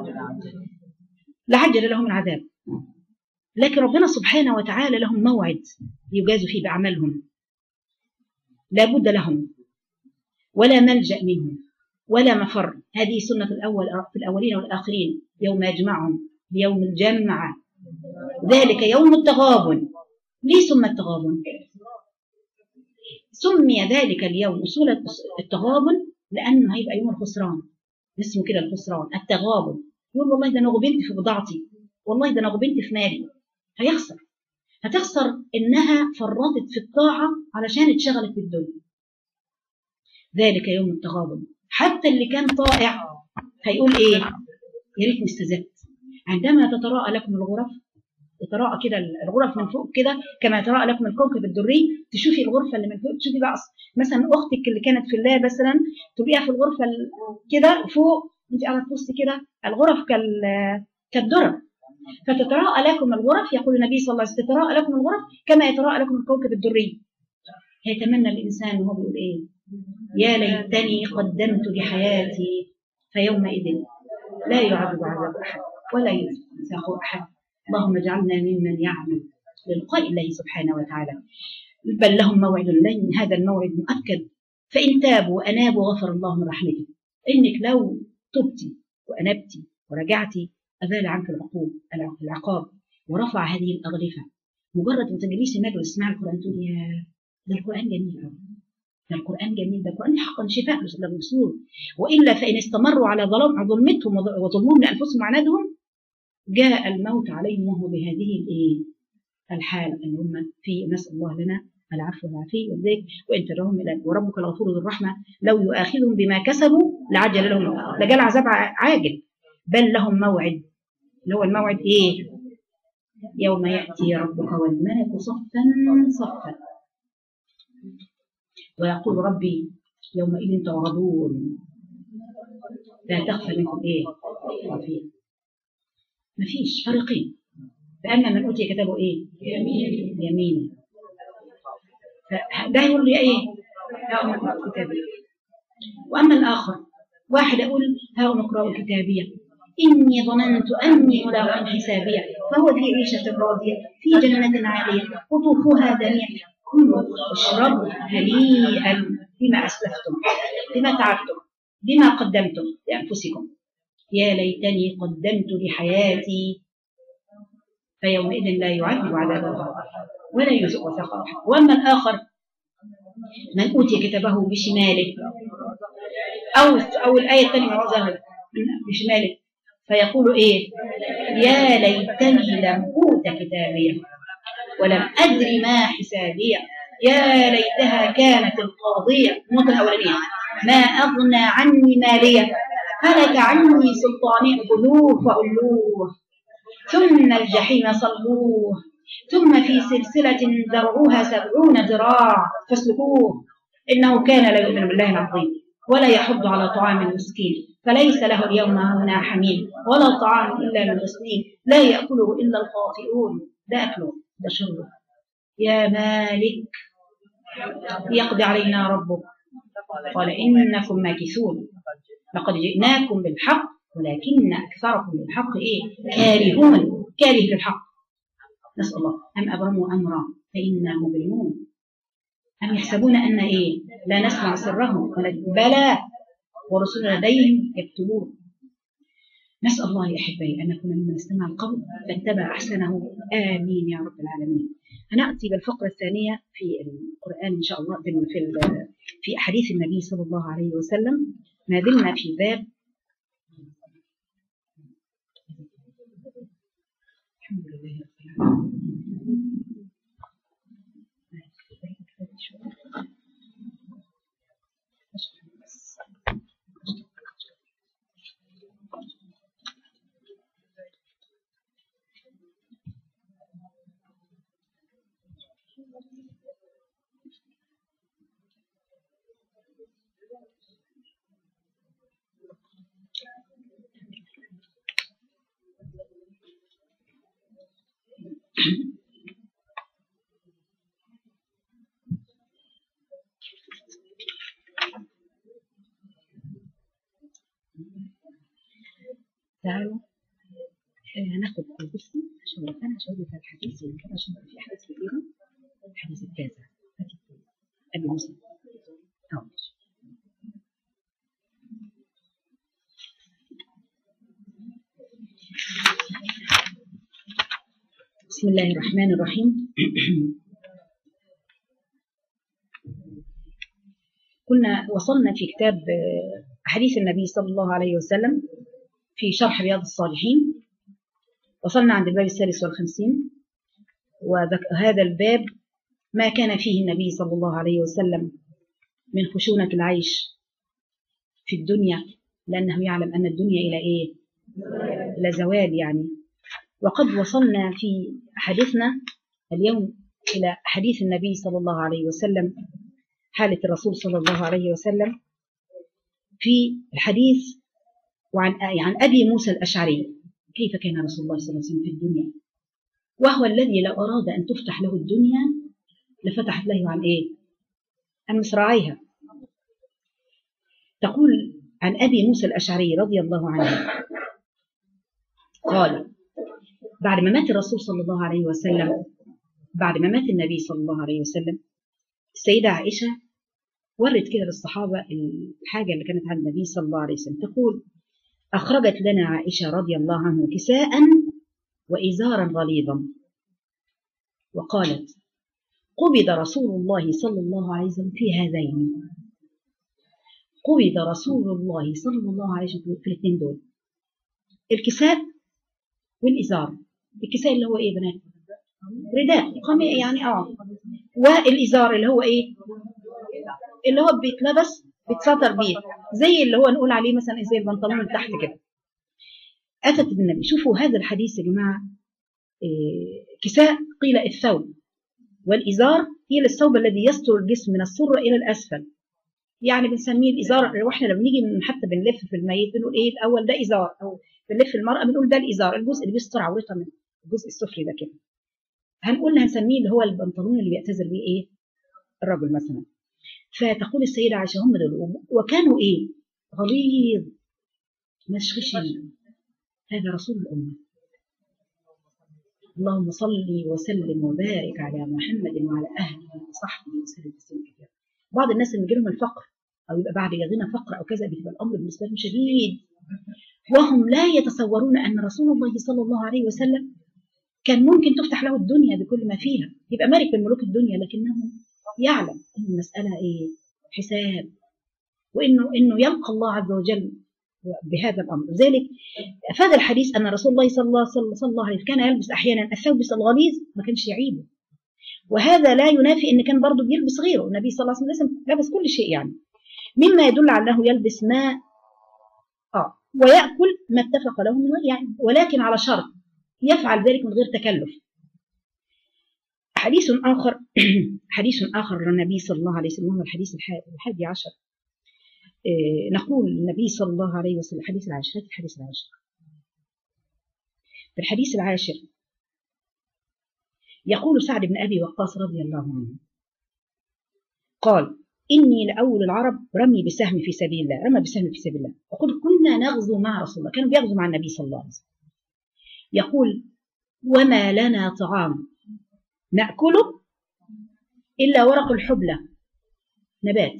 لعجل لهم العذاب، لكن ربنا سبحانه وتعالى لهم موعد يجازوا فيه بأعمالهم، لا بد لهم ولا ملجأ منهم ولا مفر. هذه سنة الأول في الأولين والآخرين يوم يجمعهم ليوم الجمع ذلك يوم التغابن. ليه سمى التغابن؟ سمي ذلك اليوم أصول التغابن لأنه هيبقى يوم الخسران، اسمه كده الخسران التغابن. يقول والله ده أنا غبنت في بضاعتي، والله ده أنا غبنت في مالي، هيخسر. هتخسر إنها فرطت في الطاعة علشان اتشغلت بالدنيا. ذلك يوم التغابن. حتى اللي كان طائع هيقول إيه؟ يا ريتني استزدت. عندما تتراءى لكم الغرف، تتراءى كده الغرف من فوق كده كما يتراءى لكم الكوكب الدري، تشوفي الغرفة اللي من فوق، تشوفي بقى مثلا أختك اللي كانت في الله مثلا تبقيها في الغرفة كده فوق، أنت قاعدة تبصي كده الغرف كالدرة، فتتراءى لكم الغرف. يقول النبي صلى الله عليه وسلم تتراءى لكم الغرف كما يتراءى لكم الكوكب الدري. هيتمنى الإنسان وهو بيقول إيه؟ يا ليتني قدمت لحياتي فيومئذ لا يعذب عذاب أحد ولا يوثق أحد. اللهم اجعلنا ممن يعمل للقاء الله سبحانه وتعالى. بل لهم موعد لن هذا الموعد مؤكد، فإن تابوا وأنابوا غفر الله من رحمته. إنك لو تبتي وأنبتي ورجعتي أزال عنك العقوب العقاب ورفع هذه الأغلفة. مجرد ما تجلسي ماجد وتسمعي القرآن تقول يا ده القرآن جميل قوي، ده القرآن جميل، ده القرآن حقا شفاء للصدور. وإلا فإن استمروا على ظلم ظلمتهم وظلمهم لأنفسهم وعنادهم جاء الموت عليهم وهو بهذه الايه الحال اللي هم في. نسأل الله لنا العفو والعافية. وذلك وإن تدعوهم إلى وربك الغفور ذو الرحمة لو يؤاخذهم بما كسبوا لعجل لهم لجال عذاب عاجل. بل لهم موعد، اللي هو الموعد إيه؟ يوم يأتي ربك والملك صفا صفا ويقول ربي يومئذ تعرضون لا تخفى منكم إيه خافية. مفيش فريقين. فأما من أوتي كتابه إيه؟ يمين يمين. فده يقول لي إيه؟ هاؤم اقرأوا كتابي. وأما الآخر واحد أقول هاؤم اقرأوا كتابية إني ظننت أني ملاق حسابية فهو في عيشة راضية في جنة عالية قطوفها دانية كلوا واشربوا هنيئا بما أسلفتم بما تعبتم بما قدمتم لأنفسكم يا ليتني قدمت لحياتي فيومئذ لا يعذب عذابه ولا يوثق وثاقه. وأما الآخر من أوتي كتابه بشماله أو أو الآية الثانية موعظة بشماله فيقول إيه؟ يا ليتني لم أوت كتابيه ولم أدري ما حسابيه يا ليتها كانت القاضية موت الأولانية ما أغنى عني مالية هلك عني سلطاني خذوه فغلوه ثم الجحيم صلوه ثم في سلسلة ذرعوها سبعون ذراع فاسلكوه إنه كان لا يؤمن بالله العظيم ولا يحض على طعام المسكين فليس له اليوم هنا حميم ولا طعام إلا من غسلين لا يأكله إلا الخاطئون. ده أكله ده شربه. يا مالك يقضي علينا ربك قال إنكم ماكثون لقد جئناكم بالحق ولكن أكثركم بالحق إيه؟ كارهون كاره للحق. نسأل الله أم أبرموا أمرا فإنا مبرمون أم يحسبون أن إيه لا نسمع سرهم بلى ورسلنا لديهم يكتبون. نسأل الله يا أحبائي أن نكون ممن استمع القول فاتبع أحسنه آمين يا رب العالمين. هنأتي بالفقرة الثانية في القرآن إن شاء الله في في أحاديث النبي صلى الله عليه وسلم. ما زلنا في باب الحمد لله رب العالمين. تعالوا هناخد بصي عشان انا عشان في الحديث يمكن عشان في احاديث كثيره. الحديث التاسع ابي مسلم. بسم الله الرحمن الرحيم. كنا وصلنا في كتاب حديث النبي صلى الله عليه وسلم في شرح رياض الصالحين. وصلنا عند الباب الثالث والخمسين وهذا الباب ما كان فيه النبي صلى الله عليه وسلم من خشونة العيش في الدنيا، لأنه يعلم أن الدنيا إلى إيه؟ إلى زوال يعني. وقد وصلنا في حديثنا اليوم إلى حديث النبي صلى الله عليه وسلم، حالة الرسول صلى الله عليه وسلم في الحديث وعن عن أبي موسى الأشعري، كيف كان رسول الله صلى الله عليه وسلم في الدنيا، وهو الذي لو أراد أن تفتح له الدنيا لفتحت له عن إيه؟ عن مصراعيها. تقول عن أبي موسى الأشعري رضي الله عنه قال بعد ما مات الرسول صلى الله عليه وسلم، بعد ما مات النبي صلى الله عليه وسلم، السيدة عائشة ورت كده للصحابة الحاجة اللي كانت عند النبي صلى الله عليه وسلم. تقول أخرجت لنا عائشة رضي الله عنه كساء وإزارا غليظا، وقالت قبض رسول الله صلى الله عليه وسلم في هذين، قبض رسول الله صلى الله عليه وسلم في الاثنين دول، الكساء والإزار. الكساء اللي هو إيه بنات؟ رداء قميص يعني اه والإزار اللي هو إيه؟ اللي هو بيتلبس بيتسطر بيه، زي اللي هو نقول عليه مثلا زي البنطلون اللي تحت كده. أتت بالنبي. شوفوا هذا الحديث يا جماعة، إيه كساء قيل الثوب، والإزار هي الثوب الذي يستر الجسم من السرة إلى الأسفل، يعني بنسميه الإزار. واحنا لما بنيجي حتى بنلف في الميت بنقول إيه الأول ده إزار، أو بنلف المرأة بنقول ده الإزار، الجزء اللي بيستر عورتها من الجزء السفلي ده كده. هنقول هنسميه اللي هو البنطلون اللي بيعتذر بيه إيه الرجل مثلا. فتقول السيدة عائشة هم دول، وكانوا إيه غليظ مش خشن. هذا رسول الأمة. اللهم صل وسلم وبارك على محمد وعلى أهله وصحبه وسلم تسليما كثيرا. بعض الناس اللي بيجيلهم الفقر أو يبقى بعد غنى فقر أو كذا بيبقى الأمر بالنسبة لهم شديد، وهم لا يتصورون أن رسول الله صلى الله عليه وسلم كان ممكن تفتح له الدنيا بكل ما فيها، يبقى ملك من ملوك الدنيا، لكنه يعلم أن المسألة إيه حساب، وإنه إنه يلقى الله عز وجل بهذا الأمر. لذلك أفاد الحديث أن رسول الله صلى الله, صلى الله عليه وسلم كان يلبس أحيانا الثوب الغليظ ما كانش يعيبه، وهذا لا ينافي أن كان برضه بيلبس غيره. النبي صلى الله عليه وسلم لبس كل شيء يعني، مما يدل على أنه يلبس ما آه ويأكل ما اتفق له من يعني، ولكن على شرط يفعل ذلك من غير تكلف. حديث آخر حديث آخر للنبي صلى الله عليه وسلم هو الحديث الحادي عشر. إيه نقول النبي صلى الله عليه وسلم الحديث العاشر الحديث العاشر في الحديث العاشر يقول سعد بن أبي وقاص رضي الله عنه قال إني لأول العرب رمي بسهم في سبيل الله، رمى بسهم في سبيل الله، وقد كنا نغزو مع رسول الله، كانوا بيغزوا مع النبي صلى الله عليه وسلم. يقول وما لنا طعام نأكله إلا ورق الحبلة، نبات،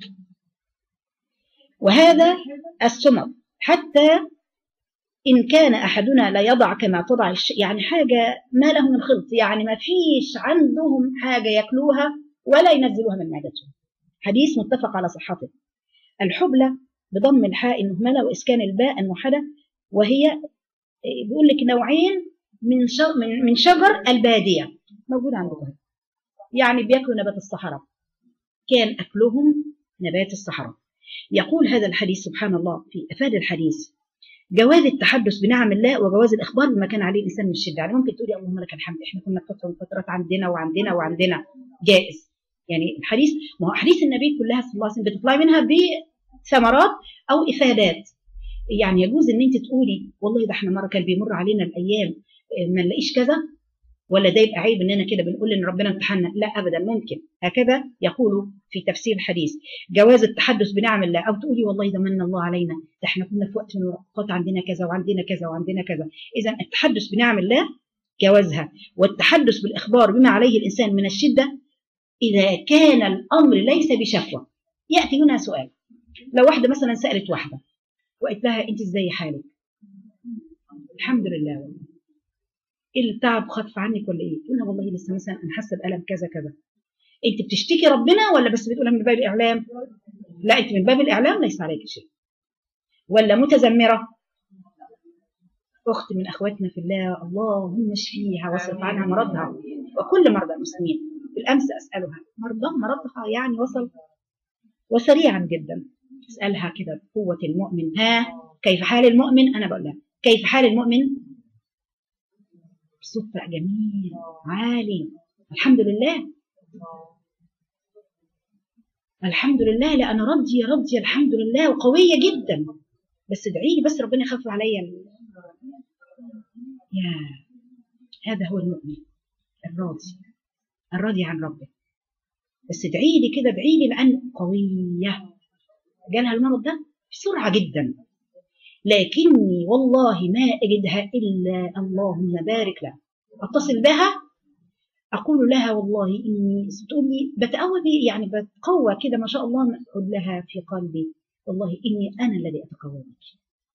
وهذا السمر، حتى إن كان أحدنا لا يضع كما تضع الشيء، يعني حاجة ما له من خلط، يعني ما فيش عندهم حاجة يأكلوها ولا ينزلوها من معدتهم. حديث متفق على صحته. الحبلة بضم الحاء المهملة وإسكان الباء الموحدة، وهي بيقول لك نوعين من من شجر البادية موجود عندكم، يعني بياكلوا نبات الصحراء، كان أكلهم نبات الصحراء. يقول هذا الحديث سبحان الله في أفاد الحديث جواز التحدث بنعم الله وجواز الإخبار بما كان عليه الإنسان من الشدة. يعني ممكن تقولي اللهم لك الحمد إحنا كنا فترة من فترات عندنا وعندنا وعندنا، جائز. يعني الحديث ما هو أحاديث النبي كلها صلى الله عليه وسلم بتطلعي منها بثمرات أو إفادات. يعني يجوز إن أنت تقولي والله ده إحنا مرة كان بيمر علينا الأيام ما نلاقيش كذا، ولا ده يبقى عيب اننا كده بنقول ان ربنا امتحنا؟ لا ابدا، ممكن هكذا يقولوا في تفسير الحديث جواز التحدث بنعم الله، او تقولي والله ده من الله علينا، ده احنا كنا في وقت من الاوقات عندنا كذا وعندنا كذا وعندنا كذا. اذا التحدث بنعم الله جوازها، والتحدث بالاخبار بما عليه الانسان من الشده اذا كان الامر ليس بشكوى. ياتي هنا سؤال، لو واحده مثلا سالت واحده وقالت لها انت ازاي حالك؟ الحمد لله والله. التعب خف عنك ولا ايه؟ تقول لها والله لسه مثلا انا حاسه بالم كذا كذا. انت بتشتكي ربنا ولا بس بتقولها من باب الاعلام؟ لا، انت من باب الاعلام ليس عليك شيء. ولا متذمره؟ أخت من أخواتنا في الله، اللهم اشفيها واصرف عنها مرضها وكل مرضى المسلمين. بالأمس أسألها مرضها مرضها يعني وصل وسريعا جدا، أسألها كده قوة المؤمن، ها كيف حال المؤمن؟ أنا بقول لها كيف حال المؤمن؟ صوت جميل عالي، الحمد لله الحمد لله، لا أنا راضية راضية الحمد لله وقوية جدا، بس ادعي لي بس ربنا يخفف عليا. يا هذا هو المؤمن الراضي الراضي عن ربه. بس ادعي لي كده، ادعي لي لأن قوية جالها المرض ده بسرعة جدا، لكني والله ما أجدها إلا اللهم بارك لها. أتصل بها أقول لها والله إني تقول لي بتقوى بي يعني بتقوى كده ما شاء الله، أقول لها في قلبي والله إني أنا الذي أتقوى بك.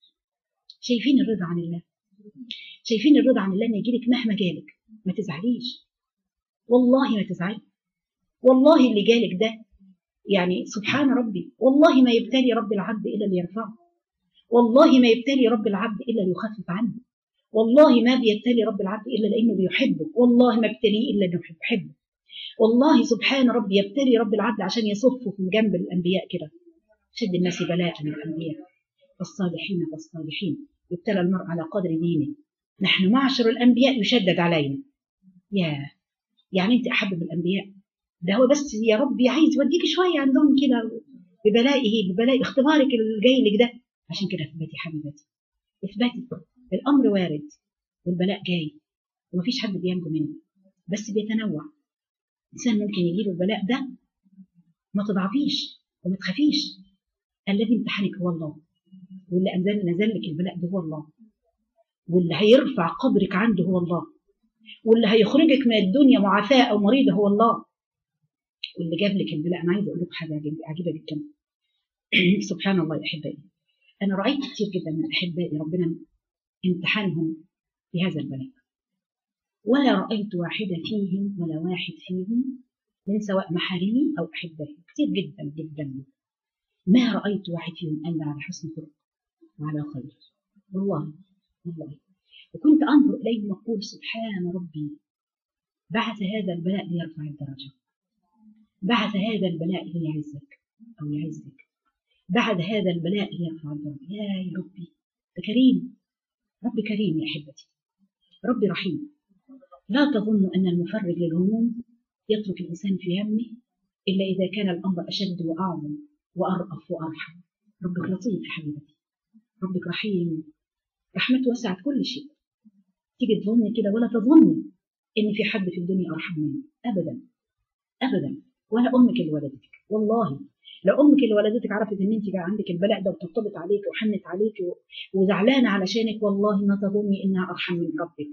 شايفين الرضا عن الله؟ شايفين الرضا عن الله؟ إن يجيلك مهما جالك ما تزعليش، والله ما تزعلي، والله اللي جالك ده يعني سبحان ربي، والله ما يبتلي رب العبد إلا ليرفعه، والله ما يبتلي رب العبد إلا ليخفف عنه، والله ما بيبتلي رب العبد إلا لأنه بيحبه، والله ما ابتليه إلا لأنه بيحبه، والله سبحان ربي يبتلي رب العبد عشان يصفه من جنب الأنبياء كده. شد الناس بلاء من الأنبياء والصالحين والصالحين، يبتلى المرء على قدر دينه. نحن معشر الأنبياء يشدد علينا. يا يعني أنت أحب الأنبياء، ده هو بس يا ربي عايز يوديك شوية عندهم كده ببلائه ببلاء اختبارك اللي جاي لك ده. عشان كده اثبتي حبيبتي، اثبتي الأمر وارد والبلاء جاي ومفيش حد بينجو منه، بس بيتنوع. إنسان ممكن يجيله البلاء ده ما تضعفيش وما تخافيش، الذي امتحنك هو الله، واللي أنزل نزل لك البلاء ده هو الله، واللي هيرفع قدرك عنده هو الله، واللي هيخرجك من الدنيا معافاة أو مريضة هو الله، واللي جاب لك البلاء. أنا عايزة أقول لكم حاجة عجيبة جدا سبحان الله يا أحبائي، أنا رأيت كتير جدا من أحبائي ربنا امتحانهم بهذا البلاء، ولا رأيت واحدة فيهم ولا واحد فيهم من سواء محارمي أو أحبائي كتير جدا جدا، ما رأيت واحد فيهم ألا على حسن خلق وعلى خير، والله والله. وكنت أنظر إليهم وأقول سبحان ربي، بعث هذا البلاء ليرفع الدرجة، بعث هذا البلاء ليعزك أو يعزك، بعد هذا البلاء ليرفع الدرجة. يا يا ربي ده كريم، ربي كريم يا أحبتي، ربي رحيم. لا تظن أن المفرج للهموم يترك الإنسان في همه إلا إذا كان الأمر أشد وأعظم وأرأف وأرحم. ربك لطيف يا حبيبتي، ربك رحيم، رحمته وسعت كل شيء. تيجي تظني كده ولا تظني إن في حد في الدنيا أرحم منه، أبدا أبدا، ولا أمك اللي ولدتك. والله لو أمك اللي ولدتك عرفت إن أنت عندك البلاء ده وتطبط عليك وحنت عليك وزعلانة علشانك، والله ما تظني إنها أرحم من ربك.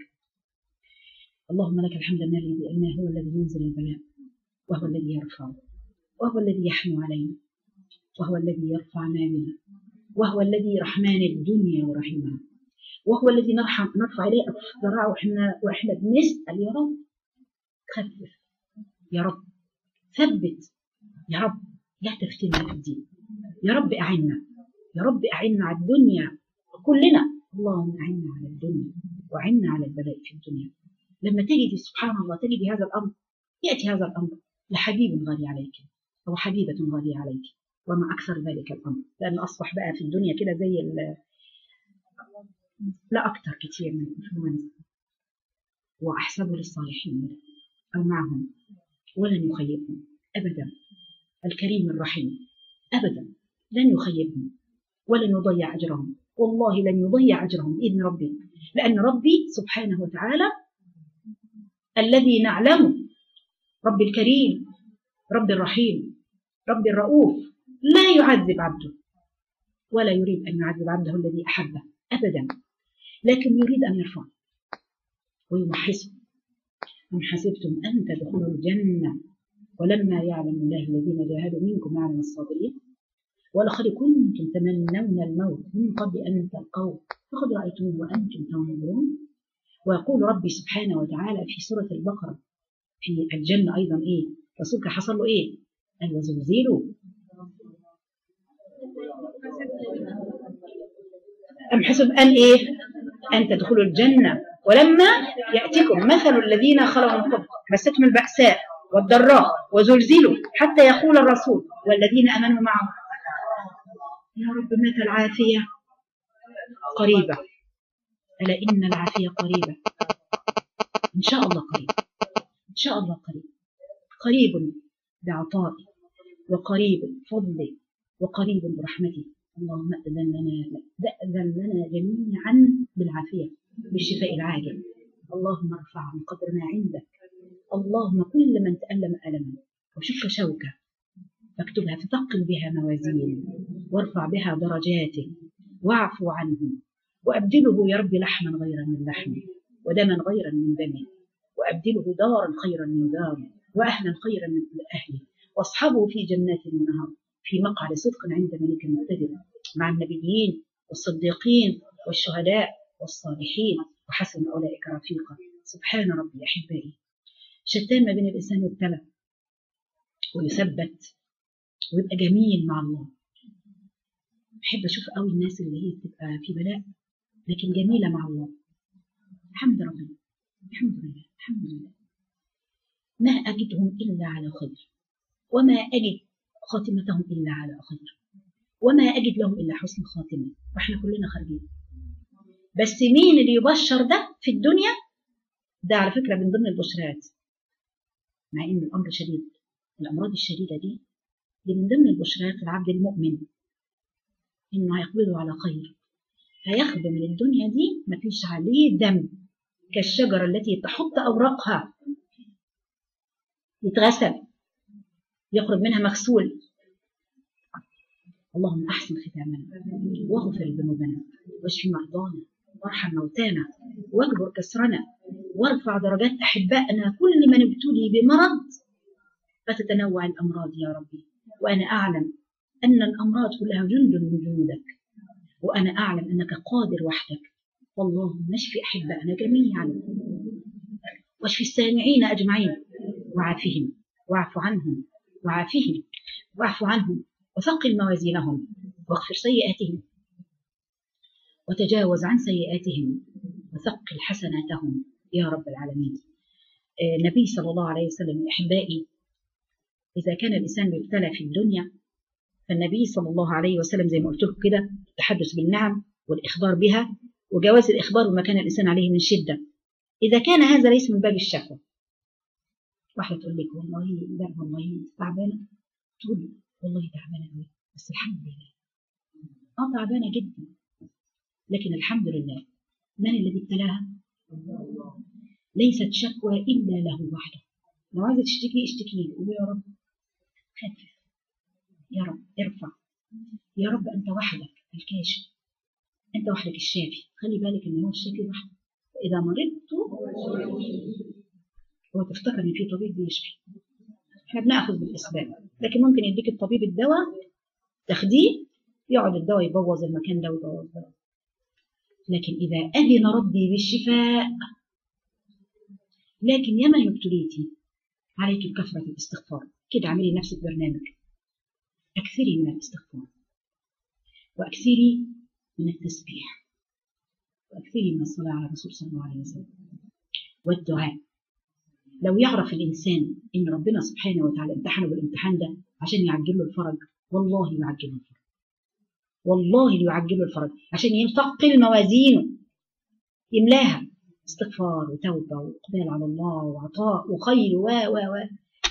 اللهم لك الحمد لأنه هو الذي ينزل البلاء، وهو الذي يرفع، وهو الذي يحنو علينا، وهو الذي يرفع مالنا، وهو الذي رحمن الدنيا ورحمها، وهو الذي نرحم نرفع إليه الذراع وإحنا وإحنا بنسأل يا رب خفف، يا رب ثبت، يا رب لا تفتنا في الدين، يا رب أعنا، يا رب أعنا على الدنيا كلنا، اللهم أعنا على الدنيا وأعنا على البلاء في الدنيا. لما تجدي سبحان الله تجدي هذا الأمر، يأتي هذا الأمر لحبيب غالي عليك أو حبيبة غالية عليك، وما أكثر ذلك الأمر، لأن أصبح بقى في الدنيا كده زي لا أكثر كتير من الإنفلونزا، وأحسبه للصالحين أو معهم ولن يخيبهم أبدا. الكريم الرحيم أبدا لن يخيبهم ولن يضيع أجرهم، والله لن يضيع أجرهم بإذن ربي، لأن ربي سبحانه وتعالى الذي نعلمه ربي الكريم، ربي الرحيم، ربي الرؤوف، لا يعذب عبده ولا يريد أن يعذب عبده الذي أحبه أبدا، لكن يريد أن يرفع ويمحسه. أم حسبتم أن تدخلوا الجنة ولما يعلم الله الذين جاهدوا منكم ويعلم الصابرين ولقد كنتم تمنون الموت من قبل أن تلقوه فقد رأيتموه وأنتم تنظرون. ويقول ربي سبحانه وتعالى في سورة البقرة في الجنة أيضا إيه؟ رسولك حصل له إيه؟ قال وزلزلوا أم حسب أن إيه؟ أن تدخلوا الجنة ولما يأتكم مثل الذين خلوا من قبل مستهم البأساء والضراء وزلزلوا حتى يقول الرسول والذين آمنوا معه يا رب متى العافية قريبة. ألا إن العافية قريبة، إن شاء الله قريب، إن شاء الله قريب، قريب بعطائي وقريب بفضلي وقريب برحمتي. اللهم أذن لنا أذن لنا جميعا بالعافية بالشفاء العاجل. اللهم ارفع عن قدر ما عندك. اللهم كل من تألم ألما وشك شوكة فاكتبها فتقل بها موازين وارفع بها درجاته واعفو عنه وأبدله يا رب لحما غيرا من لحمه ودما غيرا من دمه وأبدله دارا خيرا من داره وأهلا خيرا من أهله واصحبه في جنات ونهر في مقعد صدق عند ملك مقتدر مع النبيين والصديقين والشهداء والصالحين وحسن أولئك رفيقا. سبحان ربي. أحبائي، شتان ما بين الإنسان والتلف ويثبت ويبقى جميل مع الله. بحب أشوف قوي الناس اللي هي بتبقى في بلاء لكن جميلة مع الله. الحمد لله الحمد لله الحمد لله. ما أجدهم إلا على خير وما أجد خاتمتهم إلا على خير وما أجد لهم إلا حسن خاتمة وإحنا كلنا خارجين. بس مين اللي يبشر ده في الدنيا؟ ده على فكرة من ضمن البشرات، مع إن الأمر شديد. الأمراض الشديدة دي دي من ضمن البشرات العبد المؤمن إنه هيقبله على خير، هياخده من الدنيا دي مفيش عليه دم كالشجرة التي تحط أوراقها يتغسل يخرج منها مغسول. اللهم أحسن ختامنا واغفر ذنوبنا واشف مرضانا وارحم موتانا واجبر كسرنا وارفع درجات أحبائنا كل من ابتلي بمرض فتتنوع الأمراض يا ربي. وأنا أعلم أن الأمراض كلها جند من جنودك وأنا أعلم أنك قادر وحدك. والله نشفي أحبائنا جميعا واشفي السامعين أجمعين وعافهم واعف عنهم وعافهم واعف عنهم وثقل موازينهم واغفر سيئاتهم وتجاوز عن سيئاتهم وثقل حسناتهم يا رب العالمين. النبي صلى الله عليه وسلم أحبائي، إذا كان الإنسان يبتلى في الدنيا فالنبي صلى الله عليه وسلم زي ما قلت لكم كده التحدث بالنعم والإخبار بها وجواز الإخبار بما كان الإنسان عليه من شدة. إذا كان هذا ليس من باب الشكوى، واحدة تقول لك والله لا والله تعبانة، تقول والله تعبانة قوي بس الحمد لله. اه تعبانة جدا لكن الحمد لله. من الذي ابتلاها؟ ليست شكوى إلا له وحده. لو عايزة تشتكي اشتكي له، قول يا رب خفف، يا رب ارفع، يا رب أنت وحدك الكاشف، أنت وحدك الشافي. خلي بالك إن هو الشافي وحده. إذا مرضت هو تفتكر إن في طبيب بيشفي. إحنا بنأخذ بالأسباب، لكن ممكن يديك الطبيب الدواء تاخديه يقعد الدواء يبوظ المكان ده ويبوظ ده. لكن إذا أذن ربي بالشفاء، لكن يا من ابتليتي عليك كثرة الاستغفار. كده اعملي نفسك برنامج، أكثري من الاستغفار وأكثري من التسبيح وأكثري من الصلاة على الرسول صلى الله عليه وسلم والدعاء. لو يعرف الإنسان إن ربنا سبحانه وتعالى امتحنه بالامتحان ده عشان يعجل له الفرج، والله يعجل له الفرج، والله يعجل له الفرج عشان يثقل موازينه يملاها استغفار وتوبة وإقبال على الله وعطاء وخير و و و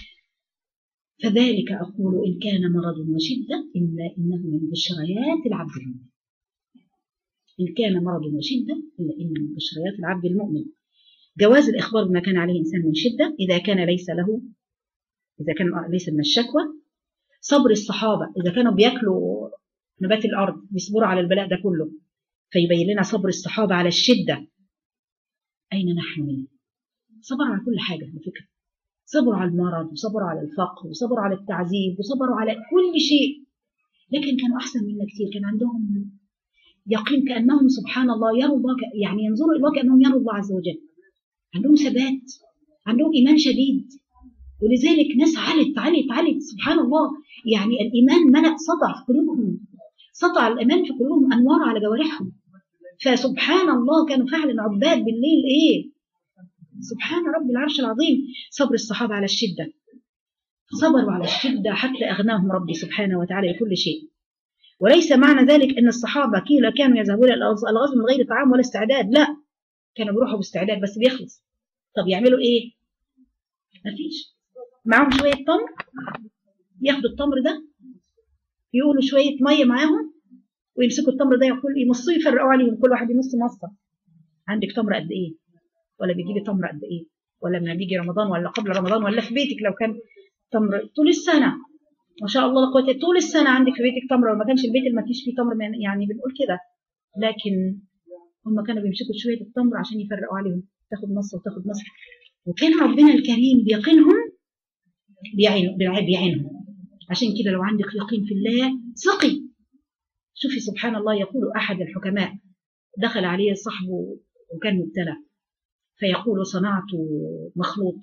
فذلك أقول إن كان مرض وشدة إلا إنه من بشريات العبد المؤمن. إن كان مرض وشدة إلا إنه من بشريات العبد المؤمن. جواز الإخبار بما كان عليه إنسان من شدة إذا كان ليس له، إذا كان ليس من الشكوى. صبر الصحابة إذا كانوا بيأكلوا نبات الأرض بيصبروا على البلاء ده كله، فيبين لنا صبر الصحابة على الشدة. أين نحن منه؟ صبروا على كل حاجة على فكرة، صبروا على المرض وصبروا على الفقر وصبروا على التعذيب وصبروا على كل شيء، لكن كانوا أحسن منا كتير. كان عندهم يقين كأنهم سبحان الله يروا الله، يعني ينظروا إلى الله كأنهم يروا الله عز وجل. عندهم ثبات، عندهم إيمان شديد، ولذلك ناس علت علت علت سبحان الله. يعني الإيمان ملأ سطع في قلوبهم، سطع الإيمان في قلوبهم أنوار على جوارحهم. فسبحان الله كانوا فعلا عباد بالليل ايه. سبحان رب العرش العظيم. صبر الصحابة على الشدة، صبروا على الشدة حتى أغناهم ربي سبحانه وتعالى لكل شيء. وليس معنى ذلك أن الصحابة كانوا يذهبون إلى الغزو من غير طعام ولا استعداد، لا، كانوا بيروحوا باستعداد بس بيخلص. طب يعملوا إيه؟ مفيش. معاهم شوية تمر، ياخدوا التمر ده يقولوا شوية مية معاهم ويمسكوا التمر ده يقول يمصوا يفرقوا عليهم، كل واحد يمص مصة. عندك تمر قد إيه؟ ولا بيجيبي تمر قد إيه؟ ولا لما بيجي رمضان ولا قبل رمضان ولا في بيتك لو كان تمر طول السنة ما شاء الله لا قوه، طول السنه عندك في بيتك تمر، وما كانش البيت اللي ما فيش فيه تمر يعني بنقول كده، لكن هم كانوا بيمسكوا شويه التمر عشان يفرقوا عليهم، تاخد نص وتاخد نص. وكان ربنا الكريم بيقينهم، بيعين بيعينهم. عشان كده لو عندك يقين في الله ثقي. شوفي سبحان الله، يقول احد الحكماء دخل عليه صاحبه وكان مبتلى، فيقول صنعت مخلوط،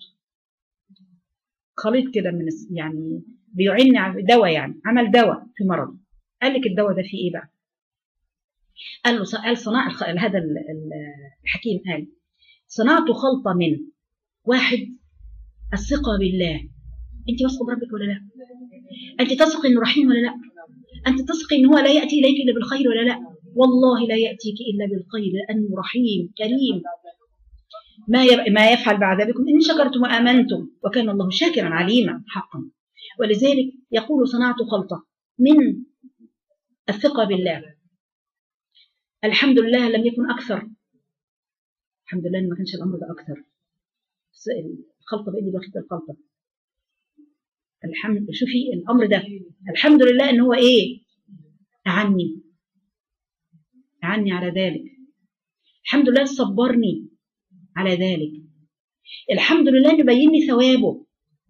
خليط كده من يعني بيعني على دواء، يعني عمل دواء في مرض. قال لك الدواء ده فيه ايه بقى؟ قال له قال صناع هذا الحكيم قال صنعت خلطه من واحد الثقه بالله. انت واثقه بربك ولا لا؟ انت تثق انه رحيم ولا لا؟ انت تثق ان هو لا ياتي اليك الا بالخير ولا لا؟ والله لا ياتيك الا بالخير لانه رحيم كريم. ما ما يفعل بعذابكم ان شكرتم وامنتم وكان الله شاكرا عليما حقا. ولذلك يقول صنعت خلطه من الثقه بالله. الحمد لله لم يكن اكثر، الحمد لله ما كانش الامر ده اكثر. الخلطه بايدي باخد الخلطه. الحمد، شوفي الامر ده الحمد لله ان هو ايه؟ اعني اعني على ذلك. الحمد لله صبرني على ذلك. الحمد لله انه بين لي ثوابه.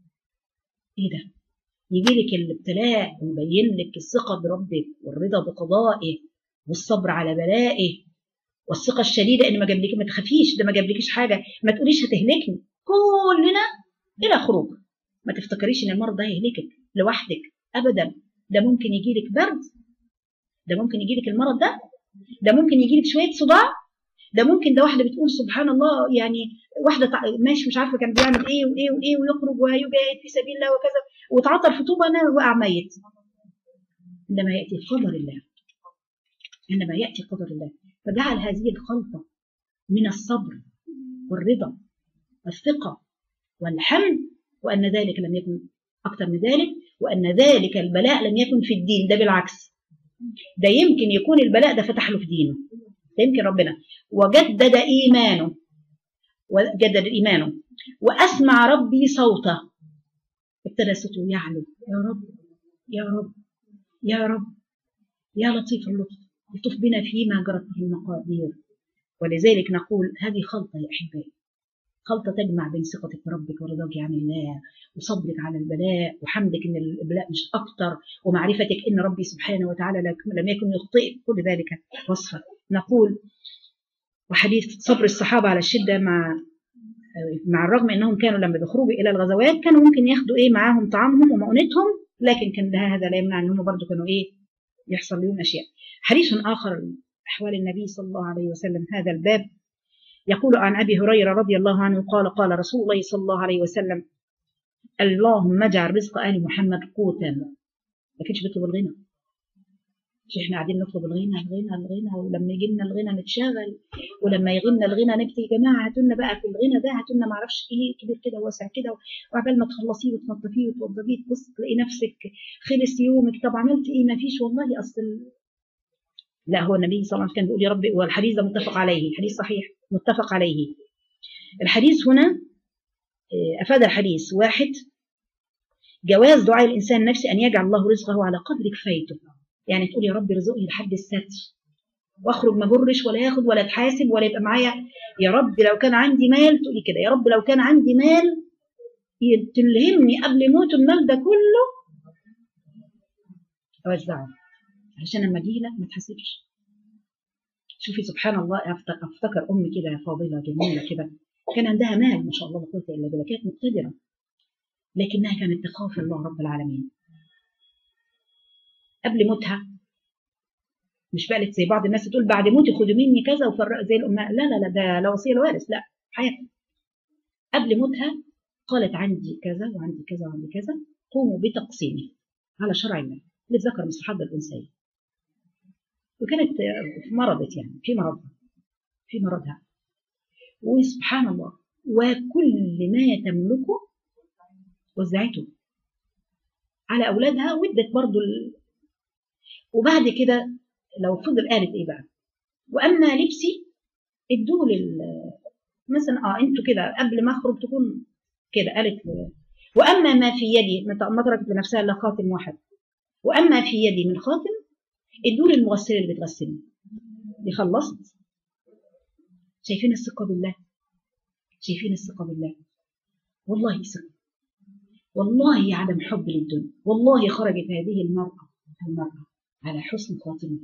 ايه ده؟ يجي لك الابتلاء ويبين لك الثقه بربك والرضا بقضائه والصبر على بلائه والثقه الشديده ان ما جابلك، ما تخافيش، ده ما جابلكيش حاجه، ما تقوليش هتهلكني، كلنا الى خروج. ما تفتكريش ان المرض ده هيهلكك لوحدك ابدا. ده ممكن يجي لك برد، ده ممكن يجي لك المرض ده، ده ممكن يجي لك شويه صداع، ده ممكن، ده واحده بتقول سبحان الله يعني واحده ماشي مش عارفه كان بيعمل ايه وايه وايه ويخرج ويجاهد في سبيل الله وكذا وتعطل في طوبه انا وقع ميت. عندما ياتي قدر الله، عندما ياتي قدر الله فجعل هذه الخلطه من الصبر والرضا والثقه والحمد، وان ذلك لم يكن اكثر من ذلك، وان ذلك البلاء لم يكن في الدين، ده بالعكس، ده يمكن يكون البلاء ده فتح له في دينه، ده يمكن ربنا وجدد ايمانه وجدد ايمانه واسمع ربي صوته، ابتدى صوته يعلو، يا رب يا رب يا رب يا لطيف اللطف لطف بنا فيما جرت به المقادير. ولذلك نقول هذه خلطه يا احبائي، خلطه تجمع بين ثقتك بربك ورضاك عن الله وصبرك على البلاء وحمدك ان البلاء مش اكتر ومعرفتك ان ربي سبحانه وتعالى لم يكن يخطئ، كل ذلك وصفه. نقول وحديث صبر الصحابه على الشده، مع مع الرغم انهم كانوا لما بيخرجوا الى الغزوات كانوا ممكن ياخدوا ايه معاهم طعامهم ومؤونتهم، لكن كان ده هذا لا يمنع ان هم برضه كانوا ايه يحصل لهم اشياء. حديث اخر احوال النبي صلى الله عليه وسلم هذا الباب، يقول عن ابي هريره رضي الله عنه قال قال رسول الله صلى الله عليه وسلم اللهم اجعل رزق ال محمد قوتا. ما كانش بيطلب الغنى، مش احنا قاعدين نطلب الغنى الغنى الغنى، ولما يجي لنا الغنى نتشاغل، ولما يجي لنا الغنى نبكي يا جماعه هاتوا لنا بقى في الغنى ده، هاتوا لنا ما اعرفش ايه كبير كده واسع كده، وعبال ما تخلصيه وتنظفيه وتوضبيه تبص تلاقي نفسك خلص يومك. طب عملت ايه؟ ما فيش والله اصل. لا، هو النبي صلى الله عليه وسلم كان بيقول يا رب، والحديث ده متفق عليه، حديث صحيح متفق عليه. الحديث هنا افاد الحديث واحد جواز دعاء الانسان نفسه ان يجعل الله رزقه على قدر كفايته، يعني تقول يا رب ارزقني لحد الستر واخرج ما برش ولا ياخد ولا اتحاسب ولا يبقى معايا، يا رب لو كان عندي مال، تقولي كده يا رب لو كان عندي مال تلهمني قبل موت المال ده كله اوزعه علشان لما اجي لك ما تحاسبش. شوفي سبحان الله، افتكر امي كده فاضله جميله كده، كان عندها مال ما شاء الله لا قوه الا بالله، كانت مقتدره لكنها كانت تخاف الله رب العالمين. قبل موتها مش بقى زي بعض الناس تقول بعد موتي خدوا مني كذا وفرق زي الأمهات. لا لا لا، ده لا وصية لوارث، لا، حياتها قبل موتها قالت عندي كذا وعندي كذا وعندي كذا، قوموا بتقسيمه على شرع الله للذكر مثل حظ الأنثيين. وكانت في مرضت يعني في مرضها في مرضها وسبحان الله، وكل ما تملكه وزعته على أولادها وادت برضو ال... وبعد كده لو فضل قالت إيه بقى، وأما لبسي ادوه لل مثلا اه انتوا كده قبل ما اخرج تكون كده قالت له، واما ما في يدي ما تركت لنفسها الا خاتم واحد، واما في يدي من خاتم ادوه للمغسله اللي بتغسلني. دي خلصت. شايفين الثقه بالله؟ شايفين الثقه بالله؟ والله ثقه، والله عدم حب للدنيا، والله خرجت هذه المراه المراه على حسن خاتمه.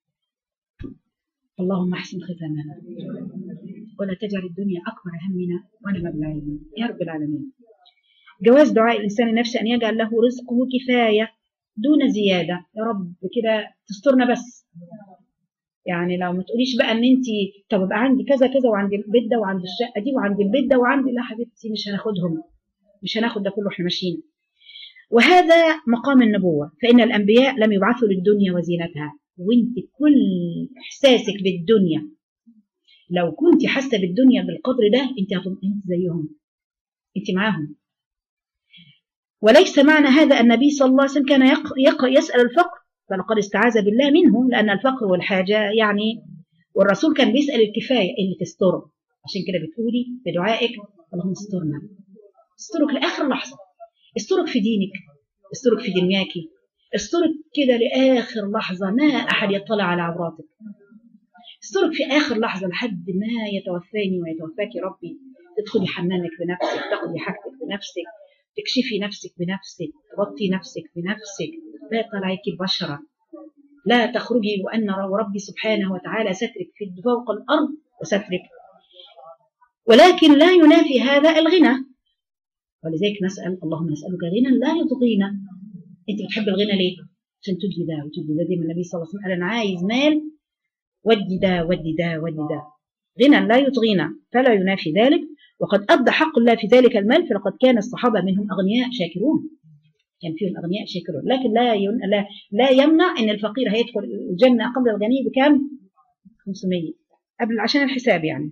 اللهم احسن ختامنا ولا تجعل الدنيا اكبر همنا ولا مبلغ علمنا يا رب العالمين. جواز دعاء الانسان النفسي ان يجعل له رزقه كفايه دون زياده، يا رب كده تسترنا بس. يعني لو ما تقوليش بقى ان انت طب ابقى عندي كذا كذا وعندي البيت ده وعندي الشقه دي وعندي البيت ده وعندي، لا حبيبتي مش هناخدهم، مش هناخد ده كله احنا ماشيين. وهذا مقام النبوه، فان الانبياء لم يبعثوا للدنيا وزينتها. وانت كل احساسك بالدنيا لو كنت حاسه بالدنيا بالقدر ده انت انت زيهم، انت معاهم. وليس معنى هذا النبي صلى الله عليه وسلم كان يق... يق... يسأل الفقر، فلقد استعاذ بالله منه، لأن الفقر والحاجة يعني، والرسول كان بيسأل الكفاية اللي تستره. عشان كده بتقولي بدعائك اللهم استرنا، استرك لآخر لحظة، استرك في دينك، استرك في دنياكي، استرك كده لآخر لحظة ما أحد يطلع على عوراتك، استرك في آخر لحظة لحد ما يتوفاني ويتوفاك ربي، تدخلي حمامك بنفسك، تاخدي حاجتك بنفسك، تكشفي نفسك بنفسك، تغطي نفسك بنفسك، لا يطلعك بشرة، لا تخرجي وأن ربي سبحانه وتعالى سترك في فوق الأرض وسترك. ولكن لا ينافي هذا الغنى، ولذلك نسأل اللهم نسألك غنى لا يطغينا. أنت بتحب الغنى ليه؟ عشان تدي ده وتدي ده. زي ما النبي صلى الله عليه وسلم قال أنا عايز مال ودي ده ودي ده ودي ده، غنى لا يطغينا فلا ينافي ذلك. وقد أدى حق الله في ذلك المال، فلقد كان الصحابة منهم أغنياء شاكرون، كان فيهم أغنياء شاكرون. لكن لا ين... لا لا يمنع أن الفقير هيدخل الجنة قبل الغني بكام؟ خمسمية قبل عشان الحساب يعني.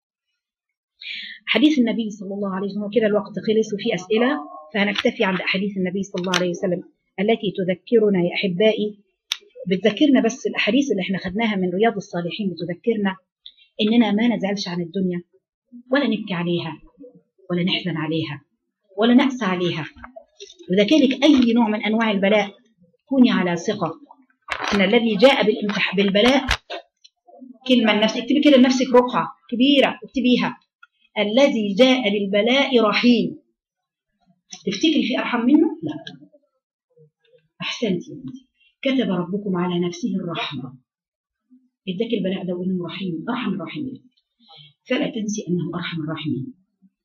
حديث النبي صلى الله عليه وسلم كده الوقت خلص وفي أسئلة، فهنكتفي عند أحاديث النبي صلى الله عليه وسلم التي تذكرنا يا أحبائي، بتذكرنا بس الأحاديث اللي احنا خدناها من رياض الصالحين، بتذكرنا إننا ما نزعلش عن الدنيا ولا نبكي عليها ولا نحزن عليها ولا نأسى عليها. وذلك أي نوع من أنواع البلاء كوني على ثقة إن الذي جاء بالامتحان بالبلاء، كلمة لنفسك اكتبي كده لنفسك رقعة كبيرة اكتبيها، الذي جاء بالبلاء رحيم. تفتكري في أرحم منه؟ لا. أحسنتي، كتب ربكم على نفسه الرحمة، اداك البلاء ده وإنه رحيم أرحم الراحمين، فلا تنسي أنه أرحم الراحمين.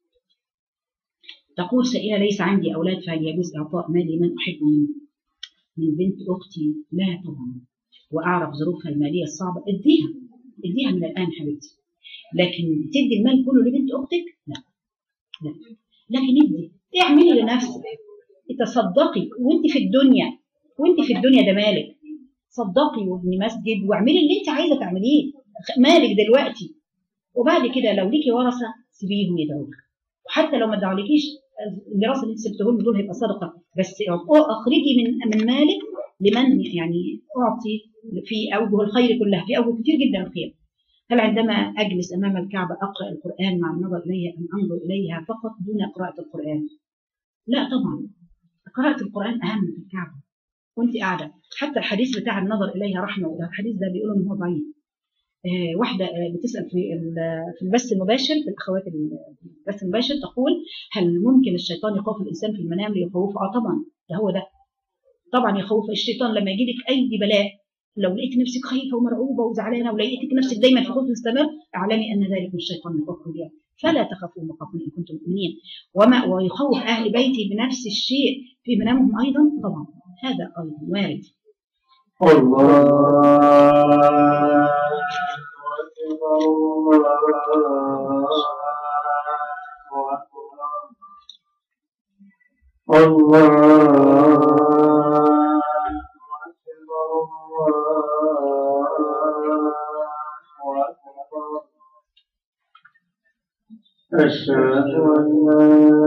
تقول سائلة ليس عندي أولاد فهل يجوز إعطاء مالي من أحب من, من بنت أختي؟ لا طبعا، وأعرف ظروفها المالية الصعبة، اديها اديها من الآن حبيبتي، لكن تدي المال كله لبنت أختك؟ لا لا، لكن ادي، اعملي لنفسك، تصدقي وانت في الدنيا، وانت في الدنيا ده مالك، صدقي وابني مسجد واعملي اللي انت عايزة تعمليه، مالك دلوقتي. وبعد كده لو ليكي ورثة سيبيهم يدعوك، وحتى لو ما دعولكيش الميراث اللي انت سبتهم دول هيبقى صدقه، بس اخرجي من من مالك لمن يعني اعطي في اوجه الخير كلها، في اوجه كتير جدا الخير. هل عندما اجلس امام الكعبه اقرا القران مع النظر اليها ام انظر اليها فقط دون قراءه القران؟ لا طبعا، قراءه القران اهم في الكعبه وانت قاعده. حتى الحديث بتاع النظر اليها رحمه، وده الحديث ده بيقولوا ان هو ضعيف. آه واحده آه بتسال في في البث المباشر، في الاخوات البث المباشر، تقول هل ممكن الشيطان يخوف الانسان في المنام ليخوفه؟ اه طبعا، ده هو ده طبعا يخوف الشيطان. لما يجي لك اي بلاء، لو لقيت نفسك خايفه ومرعوبه وزعلانه ولقيتك نفسك دايما في خوف مستمر، اعلمي ان ذلك من الشيطان يخوفكم بها، فلا تخافوا وخافون ان كنتم مؤمنين. وما ويخوف اهل بيتي بنفس الشيء في منامهم ايضا، طبعا هذا ايضا وارد. أشهد أن لا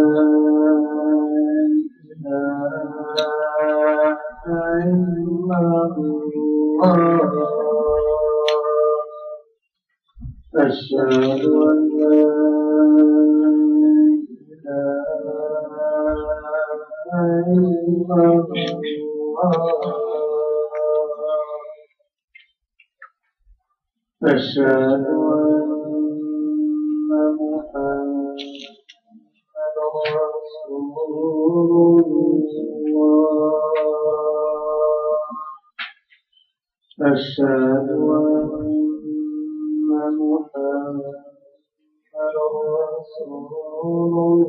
إله إلا الله أشهد أن لا إله إلا الله أشهد أن محمدا رسول الله أشهد أن محمدا رسول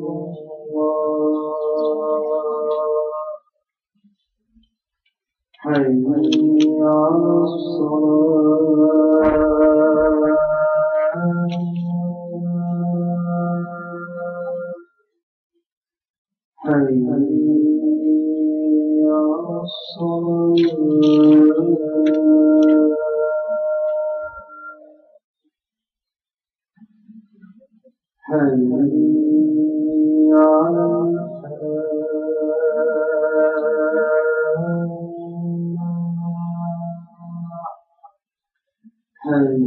الله حي على الصلاة حي على الصلاة حي على حي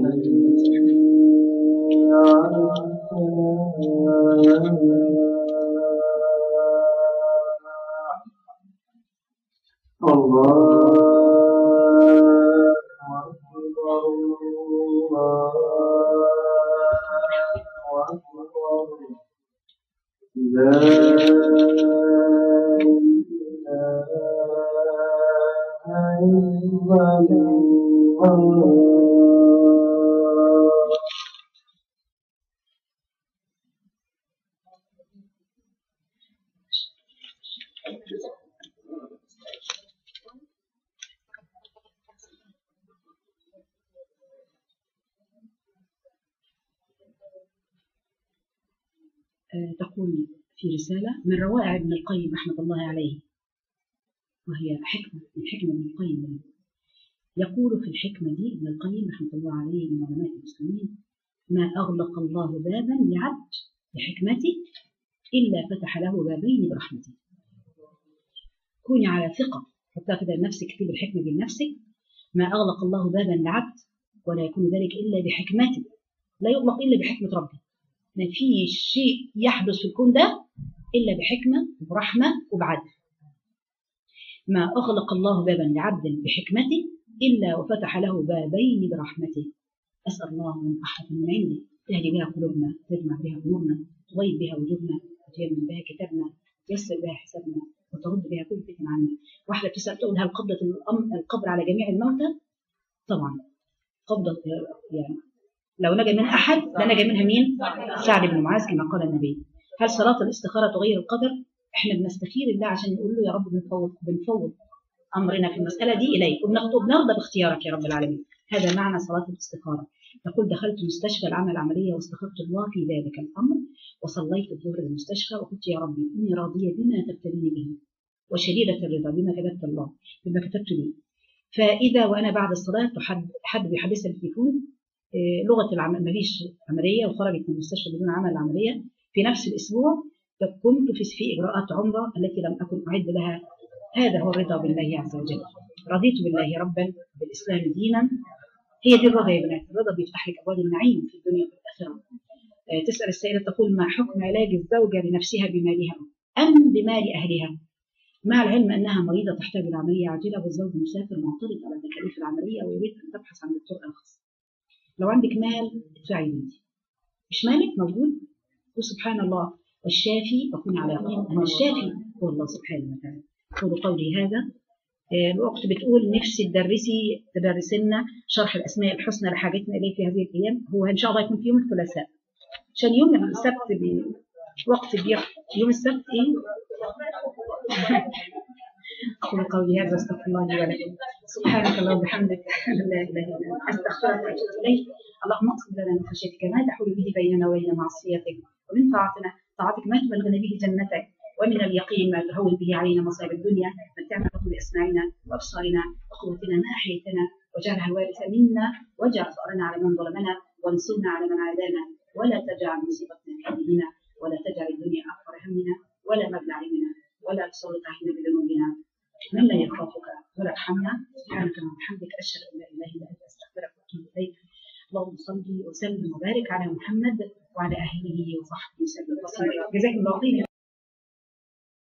على الله أكبر الله أكبر لا إله إلا الله تقول في رسالة من روائع ابن القيم رحمة الله عليه، وهي حكمة من حكمة ابن القيم. يقول في الحكمة دي ابن القيم رحمة الله عليه من علماء المسلمين: ما أغلق الله بابا لعبد بحكمته إلا فتح له بابين برحمته. كوني على ثقة، حتى كده لنفسك، اكتب الحكمة دي لنفسك: ما أغلق الله بابا لعبد ولا يكون ذلك إلا بحكمته، لا يغلق إلا بحكمة ربه. ما في شيء يحدث في الكون ده إلا بحكمة وبرحمة وبعدل. ما أغلق الله بابا لعبد بحكمته إلا وفتح له بابين برحمته. أسأل الله من أحد من عنده تهدي بها قلوبنا، تجمع بها أمورنا، تغيب بها وجوبنا، وتيمن بها كتابنا، تيسر بها حسابنا، وترد بها كل فتن عنا. واحدة بتسأل تقول: هل قبضة القبر على جميع الموتى؟ طبعا قبضة، يعني لو نجا من أحد لا نجا منها مين؟ سعد بن معاذ كما قال النبي. هل صلاة الاستخارة تغير القدر؟ احنا بنستخير الله عشان نقول له: يا رب بنفوض بنفوض أمرنا في المسألة دي إليك، وبنرضى باختيارك يا رب العالمين. هذا معنى صلاة الاستخارة. تقول: دخلت مستشفى العمل عملية واستخرت الله في ذلك الأمر، وصليت الظهر بالمستشفى وقلت: يا ربي إني راضية بما تبتليني به، وشديدة الرضا بما كتبت الله بما كتبت لي. فإذا وأنا بعد الصلاة حد بيحدثها بالتليفون لغة العمل، مفيش عملية وخرجت من المستشفى بدون عمل عملية في نفس الأسبوع، كنت في إجراءات عمرة التي لم أكن أعد لها. هذا هو الرضا بالله عز وجل. رضيت بالله ربا، بالإسلام دينا. هي دي الرضا يا بنات. الرضا بيفتح لك أبواب النعيم في الدنيا وفي الآخرة. تسأل السائلة تقول: ما حكم علاج الزوجة لنفسها بمالها أم بمال أهلها، مع العلم أنها مريضة تحتاج إلى عملية عاجلة، والزوج مسافر معترض على تكاليف العملية ويريد أن تبحث عن دكتور آخر. لو عندك مال ادفعي بنتي، مش مالك موجود، وسبحان الله والشافي وكن على يقين أن الشافي هو الله سبحانه وتعالى. قولوا قولي هذا. الوقت بتقول: نفسي تدرسي تدرسنا شرح الأسماء الحسنى لحاجتنا إليه في هذه الأيام. هو إن شاء الله يكون في يوم الثلاثاء، عشان يوم السبت بوقت بيخ يوم السبت إيه. قولوا قولي هذا واستغفر الله لي ولكم. سبحانك اللهم وبحمدك اشهد ان لا اله الا انت استغفرك واتوب اليك. اللهم اقسم لنا من خشيتك ما تحول به بيننا وبين معصيتك، ومن طاعتنا طاعتك ما تبلغنا به جنتك، ومن اليقين ما تهون به علينا مصائب الدنيا. متعنا باسماعنا وابصارنا وقوتنا ما احييتنا، واجعلها الوارث منا، واجعل ثارنا على من ظلمنا، وانصرنا على من عادانا، ولا تجعل مصيبتنا في ديننا، ولا تجعل الدنيا اكبر همنا ولا مبلغ علمنا، ولا تسلط علينا بذنوبنا من لا يخافك ولا يرحمنا. سبحانك اللهم وبحمدك اشهد ان لا اله الا انت استغفرك واتوب اليك. اللهم صل وسلم وبارك على محمد وعلى اهله وصحبه وسلم تسليما. جزاكم الله خيرا.